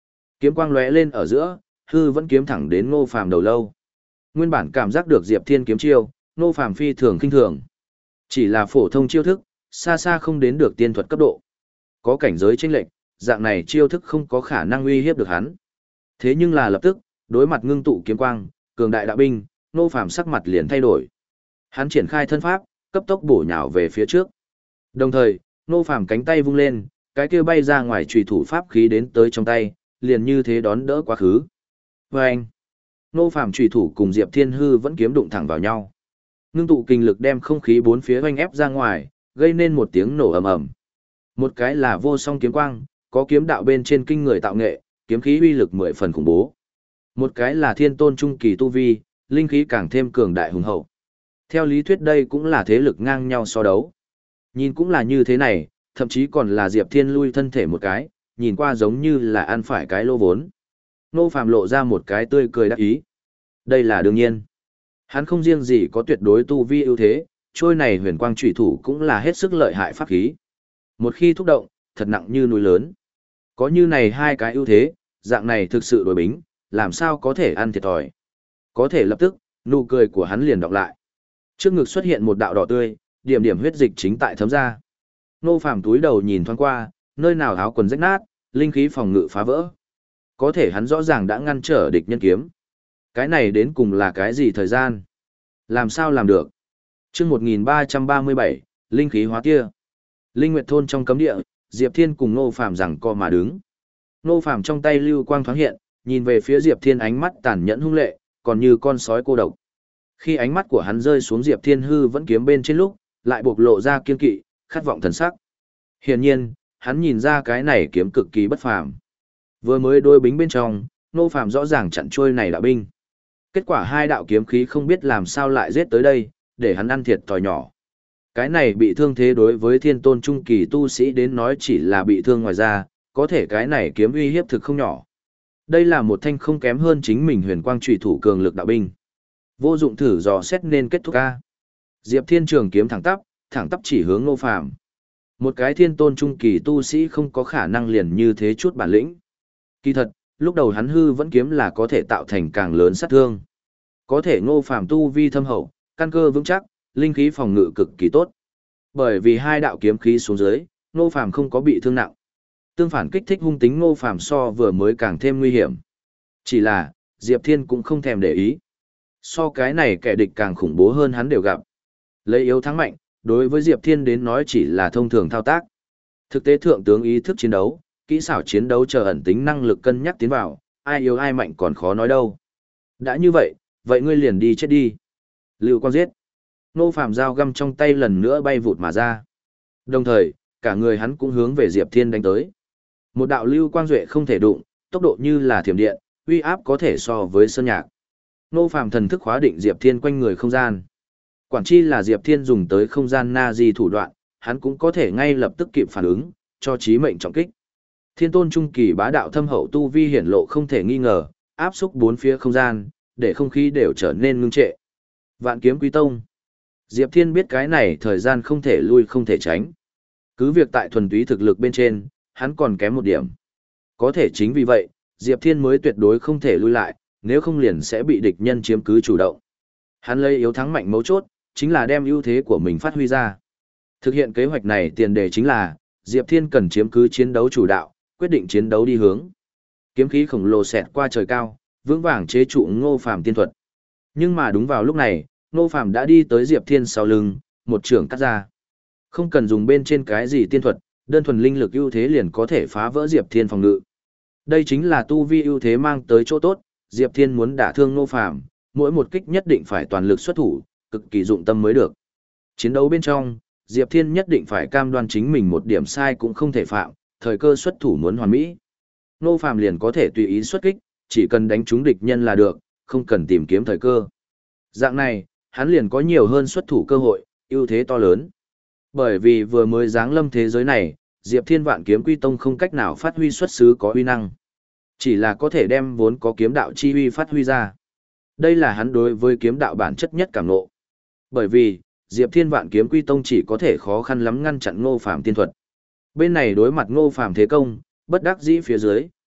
Kiếm quang lóe lên ở giữa, hư vẫn kiếm thẳng đến Ngô Phàm đầu lâu. Nguyên bản cảm giác được Diệp Thiên kiếm chiêu, Ngô Phàm phi thường khinh thường. Chỉ là phổ thông chiêu thức, xa xa không đến được tiên thuật cấp độ. Có cảnh giới chênh lệch, dạng này chiêu thức không có khả năng uy hiếp được hắn. Thế nhưng là lập tức, đối mặt ngưng tụ kiếm quang, cường đại đạo binh, Ngô Phàm sắc mặt liền thay đổi. Hắn triển khai thân pháp, cấp tốc bổ nhào về phía trước. Đồng thời, Ngô Phàm cánh tay vung lên, cái kia bay ra ngoài chùy thủ pháp khí đến tới trong tay, liền như thế đón đỡ quá khứ. Và anh, Ngô Phàm chùy thủ cùng Diệp Thiên hư vẫn kiếm đụng thẳng vào nhau. Ngưng tụ kinh lực đem không khí bốn phía oanh ép ra ngoài, gây nên một tiếng nổ ầm ầm. Một cái là vô song kiếm quang, có kiếm đạo bên trên kinh người tạo nghệ, kiếm khí uy lực mười phần khủng bố. Một cái là thiên tôn trung kỳ tu vi, linh khí càng thêm cường đại hùng hậu. Theo lý thuyết đây cũng là thế lực ngang nhau so đấu. Nhìn cũng là như thế này, thậm chí còn là Diệp Thiên lui thân thể một cái, nhìn qua giống như là ăn phải cái lô vốn. Ngô Phàm lộ ra một cái tươi cười đắc ý. Đây là đương nhiên. Hắn không riêng gì có tuyệt đối tu vi ưu thế, trôi này huyền quang chủy thủ cũng là hết sức lợi hại pháp khí. Một khi thúc động, thật nặng như núi lớn. Có như này hai cái ưu thế, dạng này thực sự đối bính, làm sao có thể ăn thiệt thòi. Có thể lập tức, nụ cười của hắn liền đọc lại. Trước ngực xuất hiện một đạo đỏ tươi, điểm điểm huyết dịch chính tại thấm ra. Ngô Phàm túi đầu nhìn thoáng qua, nơi nào áo quần rách nát, linh khí phòng ngự phá vỡ. Có thể hắn rõ ràng đã ngăn trở địch nhân kiếm. Cái này đến cùng là cái gì thời gian? Làm sao làm được? Chương một nghìn ba trăm ba mươi bảy, linh khí hóa tia. Linh Nguyệt thôn trong cấm địa, Diệp Thiên cùng Ngô Phàm giằng co mà đứng. Ngô Phàm trong tay lưu quang thoáng hiện, nhìn về phía Diệp Thiên ánh mắt tàn nhẫn hung lệ, còn như con sói cô độc. Khi ánh mắt của hắn rơi xuống Diệp Thiên hư vẫn kiếm bên trên lúc, lại bộc lộ ra kiên kỵ, khát vọng thần sắc. Hiển nhiên, hắn nhìn ra cái này kiếm cực kỳ bất phàm. Vừa mới đôi bính bên trong, Ngô Phàm rõ ràng chặn trôi này đạo binh. Kết quả hai đạo kiếm khí không biết làm sao lại giết tới đây, để hắn ăn thiệt thòi nhỏ. Cái này bị thương thế đối với thiên tôn trung kỳ tu sĩ đến nói chỉ là bị thương ngoài da, có thể cái này kiếm uy hiếp thực không nhỏ. Đây là một thanh không kém hơn chính mình huyền quang trùy thủ cường lực đạo binh. Vô dụng thử dò xét nên kết thúc ca. Diệp Thiên trường kiếm thẳng tắp, thẳng tắp chỉ hướng Ngô Phàm. Một cái thiên tôn trung kỳ tu sĩ không có khả năng liền như thế chút bản lĩnh. Kỳ thật, lúc đầu hắn hư vẫn kiếm là có thể tạo thành càng lớn sát thương. Có thể Ngô Phàm tu vi thâm hậu, căn cơ vững chắc, linh khí phòng ngự cực kỳ tốt. Bởi vì hai đạo kiếm khí xuống dưới, Ngô Phàm không có bị thương nặng. Tương phản kích thích hung tính Ngô Phàm so vừa mới càng thêm nguy hiểm. Chỉ là, Diệp Thiên cũng không thèm để ý. So cái này kẻ địch càng khủng bố hơn hắn đều gặp. Lấy yếu thắng mạnh, đối với Diệp Thiên đến nói chỉ là thông thường thao tác. Thực tế thượng tướng ý thức chiến đấu, kỹ xảo chiến đấu chờ ẩn tính năng lực cân nhắc tiến vào, ai yếu ai mạnh còn khó nói đâu. Đã như vậy, vậy ngươi liền đi chết đi. Lưu Quang giết. Ngô Phàm dao găm trong tay lần nữa bay vụt mà ra. Đồng thời, cả người hắn cũng hướng về Diệp Thiên đánh tới. Một đạo lưu quang duệ không thể đụng, tốc độ như là thiểm điện, uy áp có thể so với sơn nhạc. Ngô Phàm thần thức khóa định Diệp Thiên quanh người không gian. Quản chi là Diệp Thiên dùng tới không gian na di thủ đoạn, hắn cũng có thể ngay lập tức kịp phản ứng, cho chí mệnh trọng kích. Thiên tôn trung kỳ bá đạo thâm hậu tu vi hiển lộ không thể nghi ngờ, áp xúc bốn phía không gian, để không khí đều trở nên ngưng trệ. Vạn kiếm quý tông. Diệp Thiên biết cái này thời gian không thể lui không thể tránh. Cứ việc tại thuần túy thực lực bên trên, hắn còn kém một điểm. Có thể chính vì vậy, Diệp Thiên mới tuyệt đối không thể lui lại, nếu không liền sẽ bị địch nhân chiếm cứ chủ động. Hắn lấy yếu thắng mạnh mấu chốt, chính là đem ưu thế của mình phát huy ra. Thực hiện kế hoạch này tiền đề chính là, Diệp Thiên cần chiếm cứ chiến đấu chủ đạo, quyết định chiến đấu đi hướng. Kiếm khí khổng lồ xẹt qua trời cao, vững vàng chế trụ Ngô Phàm tiên thuật. Nhưng mà đúng vào lúc này, Ngô Phàm đã đi tới Diệp Thiên sau lưng, một trường cắt ra. Không cần dùng bên trên cái gì tiên thuật, đơn thuần linh lực ưu thế liền có thể phá vỡ Diệp Thiên phòng ngự. Đây chính là tu vi ưu thế mang tới chỗ tốt, Diệp Thiên muốn đả thương Ngô Phàm, mỗi một kích nhất định phải toàn lực xuất thủ, cực kỳ dụng tâm mới được. Chiến đấu bên trong, Diệp Thiên nhất định phải cam đoan chính mình một điểm sai cũng không thể phạm, thời cơ xuất thủ muốn hoàn mỹ. Ngô Phàm liền có thể tùy ý xuất kích, chỉ cần đánh trúng địch nhân là được, không cần tìm kiếm thời cơ. Dạng này, hắn liền có nhiều hơn xuất thủ cơ hội, ưu thế to lớn. Bởi vì vừa mới giáng lâm thế giới này, Diệp Thiên Vạn Kiếm Quy Tông không cách nào phát huy xuất xứ có uy năng. Chỉ là có thể đem vốn có kiếm đạo chi uy phát huy ra. Đây là hắn đối với kiếm đạo bản chất nhất cảm ngộ. Bởi vì, Diệp Thiên Vạn Kiếm Quy Tông chỉ có thể khó khăn lắm ngăn chặn Ngô Phàm tiên thuật. Bên này đối mặt Ngô Phàm thế công, bất đắc dĩ phía dưới,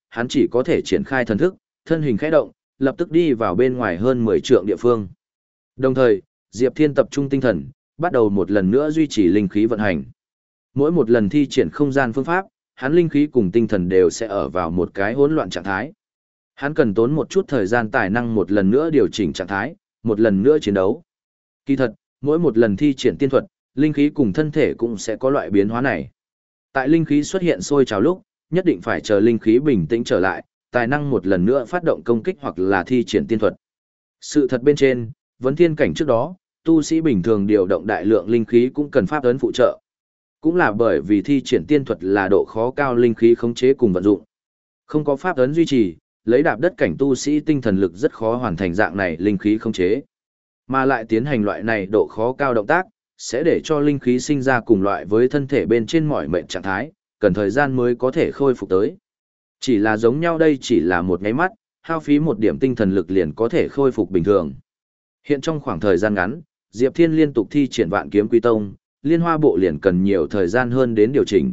hắn chỉ có thể triển khai thần thức, thân hình khẽ động, lập tức đi vào bên ngoài hơn mười trượng địa phương. Đồng thời, Diệp Thiên tập trung tinh thần, bắt đầu một lần nữa duy trì linh khí vận hành. Mỗi một lần thi triển không gian phương pháp, hắn linh khí cùng tinh thần đều sẽ ở vào một cái hỗn loạn trạng thái. Hắn cần tốn một chút thời gian tài năng một lần nữa điều chỉnh trạng thái, một lần nữa chiến đấu. Kỳ thật, mỗi một lần thi triển tiên thuật, linh khí cùng thân thể cũng sẽ có loại biến hóa này. Tại linh khí xuất hiện sôi trào lúc, nhất định phải chờ linh khí bình tĩnh trở lại, tài năng một lần nữa phát động công kích hoặc là thi triển tiên thuật. Sự thật bên trên, vấn thiên cảnh trước đó, tu sĩ bình thường điều động đại lượng linh khí cũng cần pháp ấn phụ trợ. Cũng là bởi vì thi triển tiên thuật là độ khó cao linh khí khống chế cùng vận dụng. Không có pháp ấn duy trì, lấy đạp đất cảnh tu sĩ tinh thần lực rất khó hoàn thành dạng này linh khí khống chế. Mà lại tiến hành loại này độ khó cao động tác, sẽ để cho linh khí sinh ra cùng loại với thân thể bên trên mỏi mệt trạng thái, cần thời gian mới có thể khôi phục tới. Chỉ là giống nhau đây chỉ là một nháy mắt, hao phí một điểm tinh thần lực liền có thể khôi phục bình thường. Hiện trong khoảng thời gian ngắn, Diệp Thiên liên tục thi triển Vạn Kiếm Quy Tông, Liên Hoa Bộ liền cần nhiều thời gian hơn đến điều chỉnh.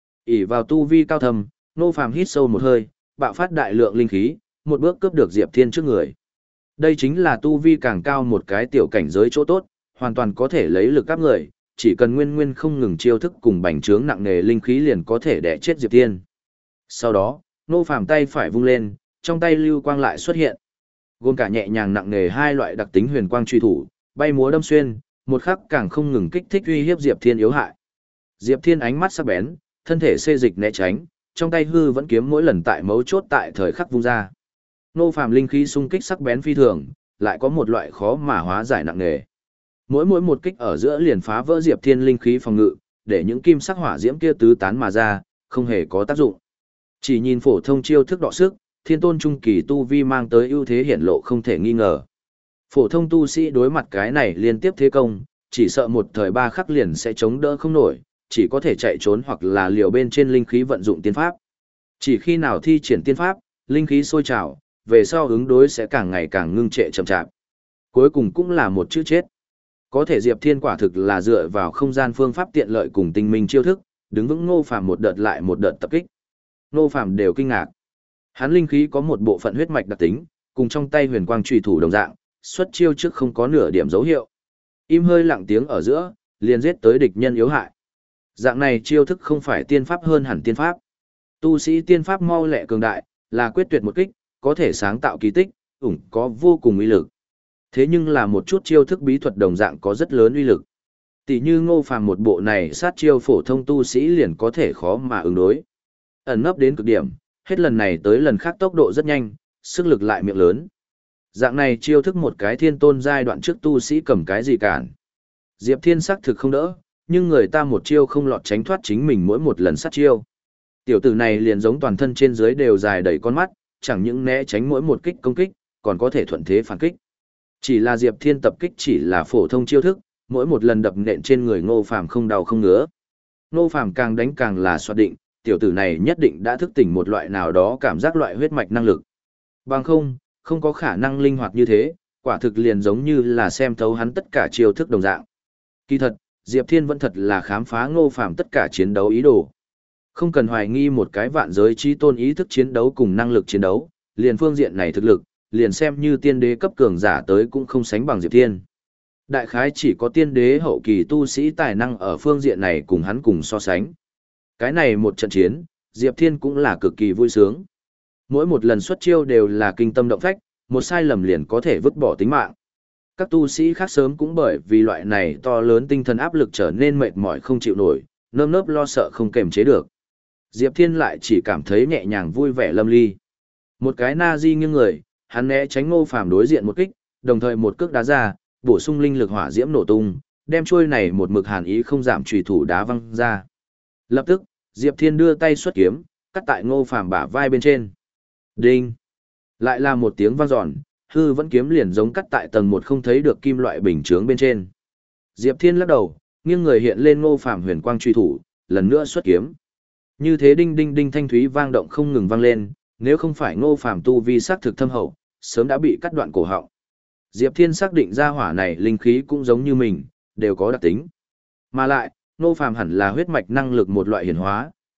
ỷ vào tu vi cao thâm, Nô Phàm hít sâu một hơi, bạo phát đại lượng linh khí, một bước cướp được Diệp Thiên trước người. Đây chính là tu vi càng cao một cái tiểu cảnh giới chỗ tốt, hoàn toàn có thể lấy lực áp người, chỉ cần nguyên nguyên không ngừng chiêu thức cùng bành trướng nặng nề linh khí liền có thể đè chết Diệp Thiên. Sau đó, Nô Phàm tay phải vung lên, trong tay lưu quang lại xuất hiện. Gồm cả nhẹ nhàng nặng nề hai loại đặc tính huyền quang truy thủ, bay múa đâm xuyên, một khắc càng không ngừng kích thích uy hiếp Diệp Thiên yếu hại. Diệp Thiên ánh mắt sắc bén, thân thể xê dịch né tránh, trong tay hư vẫn kiếm mỗi lần tại mấu chốt tại thời khắc vung ra. Nô Phàm linh khí xung kích sắc bén phi thường, lại có một loại khó mà hóa giải nặng nề. Mỗi mỗi một kích ở giữa liền phá vỡ Diệp Thiên linh khí phòng ngự, để những kim sắc hỏa diễm kia tứ tán mà ra, không hề có tác dụng. Chỉ nhìn phổ thông chiêu thức đọ sức, thiên tôn trung kỳ tu vi mang tới ưu thế hiển lộ không thể nghi ngờ. Phổ thông tu sĩ đối mặt cái này liên tiếp thế công, chỉ sợ một thời ba khắc liền sẽ chống đỡ không nổi, chỉ có thể chạy trốn hoặc là liều bên trên linh khí vận dụng tiên pháp. Chỉ khi nào thi triển tiên pháp, linh khí sôi trào, về sau ứng đối sẽ càng ngày càng ngưng trệ chậm chạp. Cuối cùng cũng là một chữ chết. Có thể Diệp Thiên quả thực là dựa vào không gian phương pháp tiện lợi cùng tinh minh chiêu thức, đứng vững Ngô Phàm một đợt lại một đợt tập kích. Ngô Phàm đều kinh ngạc. Hắn linh khí có một bộ phận huyết mạch đặc tính, cùng trong tay huyền quang chùy thủ đồng dạng, xuất chiêu trước không có nửa điểm dấu hiệu. Im hơi lặng tiếng ở giữa, liền giết tới địch nhân yếu hại. Dạng này chiêu thức không phải tiên pháp hơn hẳn tiên pháp. Tu sĩ tiên pháp mau lẹ cường đại, là quyết tuyệt một kích, có thể sáng tạo kỳ tích, ủng có vô cùng uy lực. Thế nhưng là một chút chiêu thức bí thuật đồng dạng có rất lớn uy lực. Tỷ như Ngô Phàm một bộ này sát chiêu phổ thông tu sĩ liền có thể khó mà ứng đối. Ẩn nấp đến cực điểm, hết lần này tới lần khác tốc độ rất nhanh, sức lực lại miệng lớn. Dạng này chiêu thức một cái thiên tôn giai đoạn trước tu sĩ cầm cái gì cản. Diệp Thiên sắc thực không đỡ, nhưng người ta một chiêu không lọt tránh thoát chính mình mỗi một lần sát chiêu. Tiểu tử này liền giống toàn thân trên dưới đều dài đầy con mắt, chẳng những né tránh mỗi một kích công kích, còn có thể thuận thế phản kích. Chỉ là Diệp Thiên tập kích chỉ là phổ thông chiêu thức, mỗi một lần đập nện trên người Ngô Phàm không đau không ngứa. Ngô Phàm càng đánh càng là xoát định, tiểu tử này nhất định đã thức tỉnh một loại nào đó cảm giác loại huyết mạch năng lực. Bằng không, không có khả năng linh hoạt như thế, quả thực liền giống như là xem thấu hắn tất cả chiêu thức đồng dạng. Kỳ thật, Diệp Thiên vẫn thật là khám phá Ngô Phàm tất cả chiến đấu ý đồ. Không cần hoài nghi một cái vạn giới chi tôn ý thức chiến đấu cùng năng lực chiến đấu, liền phương diện này thực lực, liền xem như tiên đế cấp cường giả tới cũng không sánh bằng Diệp Thiên. Đại khái chỉ có tiên đế hậu kỳ tu sĩ tài năng ở phương diện này cùng hắn cùng so sánh. Cái này một trận chiến, Diệp Thiên cũng là cực kỳ vui sướng. Mỗi một lần xuất chiêu đều là kinh tâm động phách, một sai lầm liền có thể vứt bỏ tính mạng. Các tu sĩ khác sớm cũng bởi vì loại này to lớn tinh thần áp lực trở nên mệt mỏi không chịu nổi, nơm nớp lo sợ không kềm chế được. Diệp Thiên lại chỉ cảm thấy nhẹ nhàng vui vẻ lâm ly. Một cái na di nghiêng người, hắn né tránh Ngô Phàm đối diện một kích, đồng thời một cước đá ra, bổ sung linh lực hỏa diễm nổ tung, đem chuôi này một mực hàn ý không giảm chùy thủ đá văng ra. Lập tức, Diệp Thiên đưa tay xuất kiếm, cắt tại Ngô Phàm bả vai bên trên. Đinh! Lại là một tiếng vang dọn, hư vẫn kiếm liền giống cắt tại tầng một không thấy được kim loại bình chướng bên trên. Diệp Thiên lắc đầu, nghiêng người hiện lên Ngô Phàm huyền quang truy thủ, lần nữa xuất kiếm. Như thế đinh đinh đinh thanh thúy vang động không ngừng vang lên, nếu không phải Ngô Phàm tu vi sắc thực thâm hậu, sớm đã bị cắt đoạn cổ họng. Diệp Thiên xác định ra hỏa này linh khí cũng giống như mình, đều có đặc tính. Mà lại, Ngô Phàm hẳn là huyết mạch năng lực một loại hiển hóa,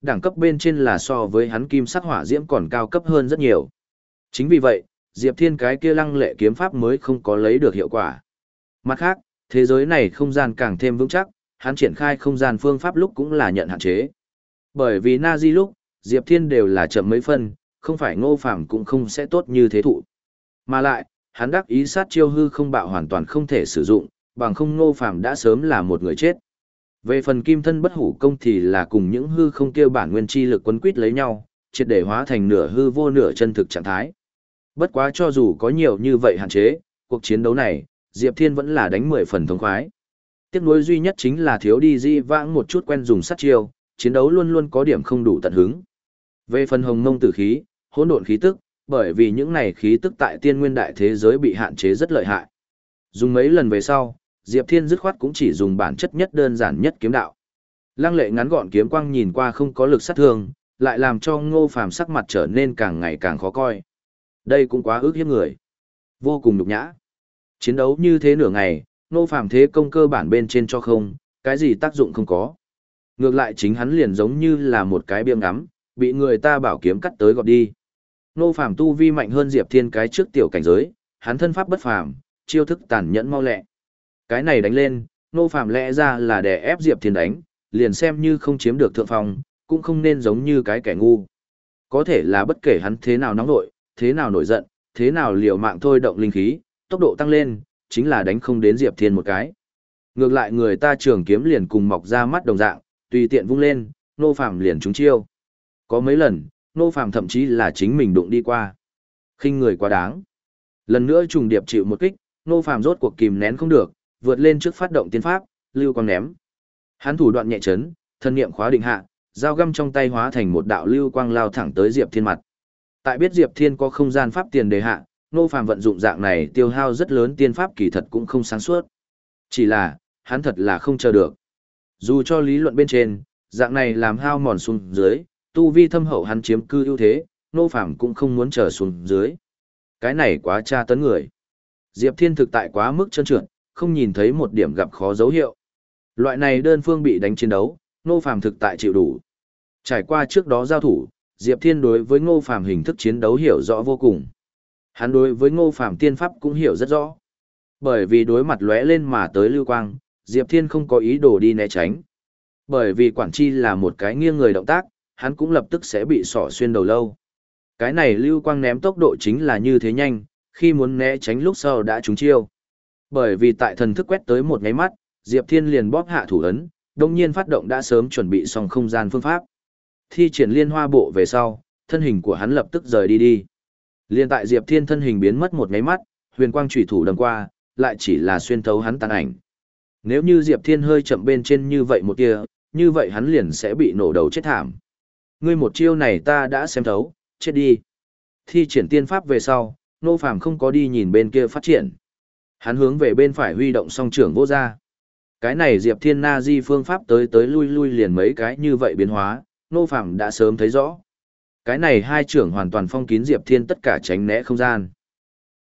Đẳng cấp bên trên là so với hắn kim sắc hỏa diễm còn cao cấp hơn rất nhiều. Chính vì vậy, Diệp Thiên cái kia lăng lệ kiếm pháp mới không có lấy được hiệu quả. Mặt khác, thế giới này không gian càng thêm vững chắc, hắn triển khai không gian phương pháp lúc cũng là nhận hạn chế. Bởi vì Nazi lúc, Diệp Thiên đều là chậm mấy phân, không phải Ngô Phàm cũng không sẽ tốt như thế thụ. Mà lại, hắn đắc ý sát chiêu hư không bạo hoàn toàn không thể sử dụng, bằng không Ngô Phàm đã sớm là một người chết. Về phần kim thân bất hủ công thì là cùng những hư không kia bản nguyên chi lực quấn quýt lấy nhau, triệt để hóa thành nửa hư vô nửa chân thực trạng thái. Bất quá cho dù có nhiều như vậy hạn chế, cuộc chiến đấu này, Diệp Thiên vẫn là đánh mười phần thống khoái. Tiếc nuối duy nhất chính là thiếu đi di vãng một chút quen dùng sát chiêu, chiến đấu luôn luôn có điểm không đủ tận hứng. Về phần hồng mông tử khí, hỗn độn khí tức, bởi vì những này khí tức tại tiên nguyên đại thế giới bị hạn chế rất lợi hại. Dùng mấy lần về sau, Diệp Thiên dứt khoát cũng chỉ dùng bản chất nhất đơn giản nhất kiếm đạo. Lăng lệ ngắn gọn kiếm quang nhìn qua không có lực sát thương, lại làm cho Ngô Phàm sắc mặt trở nên càng ngày càng khó coi. Đây cũng quá ức hiếp người. Vô cùng nhục nhã. Chiến đấu như thế nửa ngày, Ngô Phàm thế công cơ bản bên trên cho không, cái gì tác dụng không có. Ngược lại chính hắn liền giống như là một cái biếng ngắm, bị người ta bảo kiếm cắt tới gọt đi. Ngô Phàm tu vi mạnh hơn Diệp Thiên cái trước tiểu cảnh giới, hắn thân pháp bất phàm, chiêu thức tàn nhẫn mau lẹ. Cái này đánh lên, Ngô Phàm lẽ ra là đè ép Diệp Thiên đánh, liền xem như không chiếm được thượng phong, cũng không nên giống như cái kẻ ngu. Có thể là bất kể hắn thế nào nóng nội, thế nào nổi giận, thế nào liều mạng thôi động linh khí, tốc độ tăng lên, chính là đánh không đến Diệp Thiên một cái. Ngược lại người ta trường kiếm liền cùng mọc ra mắt đồng dạng, tùy tiện vung lên, Ngô Phàm liền trúng chiêu. Có mấy lần, Ngô Phàm thậm chí là chính mình đụng đi qua. Khinh người quá đáng. Lần nữa trùng điệp chịu một kích, Ngô Phàm rốt cuộc kìm nén không được, vượt lên trước phát động tiên pháp, lưu quang ném. Hắn thủ đoạn nhẹ chấn, thân niệm khóa định hạ, dao găm trong tay hóa thành một đạo lưu quang lao thẳng tới Diệp Thiên mặt. Tại biết Diệp Thiên có không gian pháp tiền đề hạ, Ngô Phàm vận dụng dạng này tiêu hao rất lớn tiên pháp kỳ thật cũng không sáng suốt. Chỉ là, hắn thật là không chờ được. Dù cho lý luận bên trên, dạng này làm hao mòn xuống dưới, tu vi thâm hậu hắn chiếm cư ưu thế, Ngô Phàm cũng không muốn chờ xuống dưới. Cái này quá tra tấn người. Diệp Thiên thực tại quá mức trơn trượt, không nhìn thấy một điểm gặp khó dấu hiệu. Loại này đơn phương bị đánh chiến đấu, Ngô Phàm thực tại chịu đủ. Trải qua trước đó giao thủ, Diệp Thiên đối với Ngô Phàm hình thức chiến đấu hiểu rõ vô cùng. Hắn đối với Ngô Phàm tiên pháp cũng hiểu rất rõ. Bởi vì đối mặt lóe lên mà tới lưu quang, Diệp Thiên không có ý đồ đi né tránh. Bởi vì quản chi là một cái nghiêng người động tác, hắn cũng lập tức sẽ bị xỏ xuyên đầu lâu. Cái này lưu quang ném tốc độ chính là như thế nhanh, khi muốn né tránh lúc sau đã trúng chiêu. Bởi vì tại thần thức quét tới một nháy mắt, Diệp Thiên liền bóp hạ thủ ấn, đồng nhiên phát động đã sớm chuẩn bị xong không gian phương pháp. Thi triển liên hoa bộ về sau, thân hình của hắn lập tức rời đi đi. Liên tại Diệp Thiên thân hình biến mất một nháy mắt, huyền quang chủy thủ đâm qua, lại chỉ là xuyên thấu hắn tàn ảnh. Nếu như Diệp Thiên hơi chậm bên trên như vậy một tia, như vậy hắn liền sẽ bị nổ đầu chết thảm. Ngươi một chiêu này ta đã xem thấu, chết đi. Thi triển tiên pháp về sau, Ngô Phàm không có đi nhìn bên kia phát triển. Hắn hướng về bên phải huy động song trưởng vô ra. Cái này Diệp Thiên Na Di phương pháp tới tới lui lui liền mấy cái như vậy biến hóa, Ngô Phàm đã sớm thấy rõ. Cái này hai trưởng hoàn toàn phong kín Diệp Thiên tất cả tránh né không gian.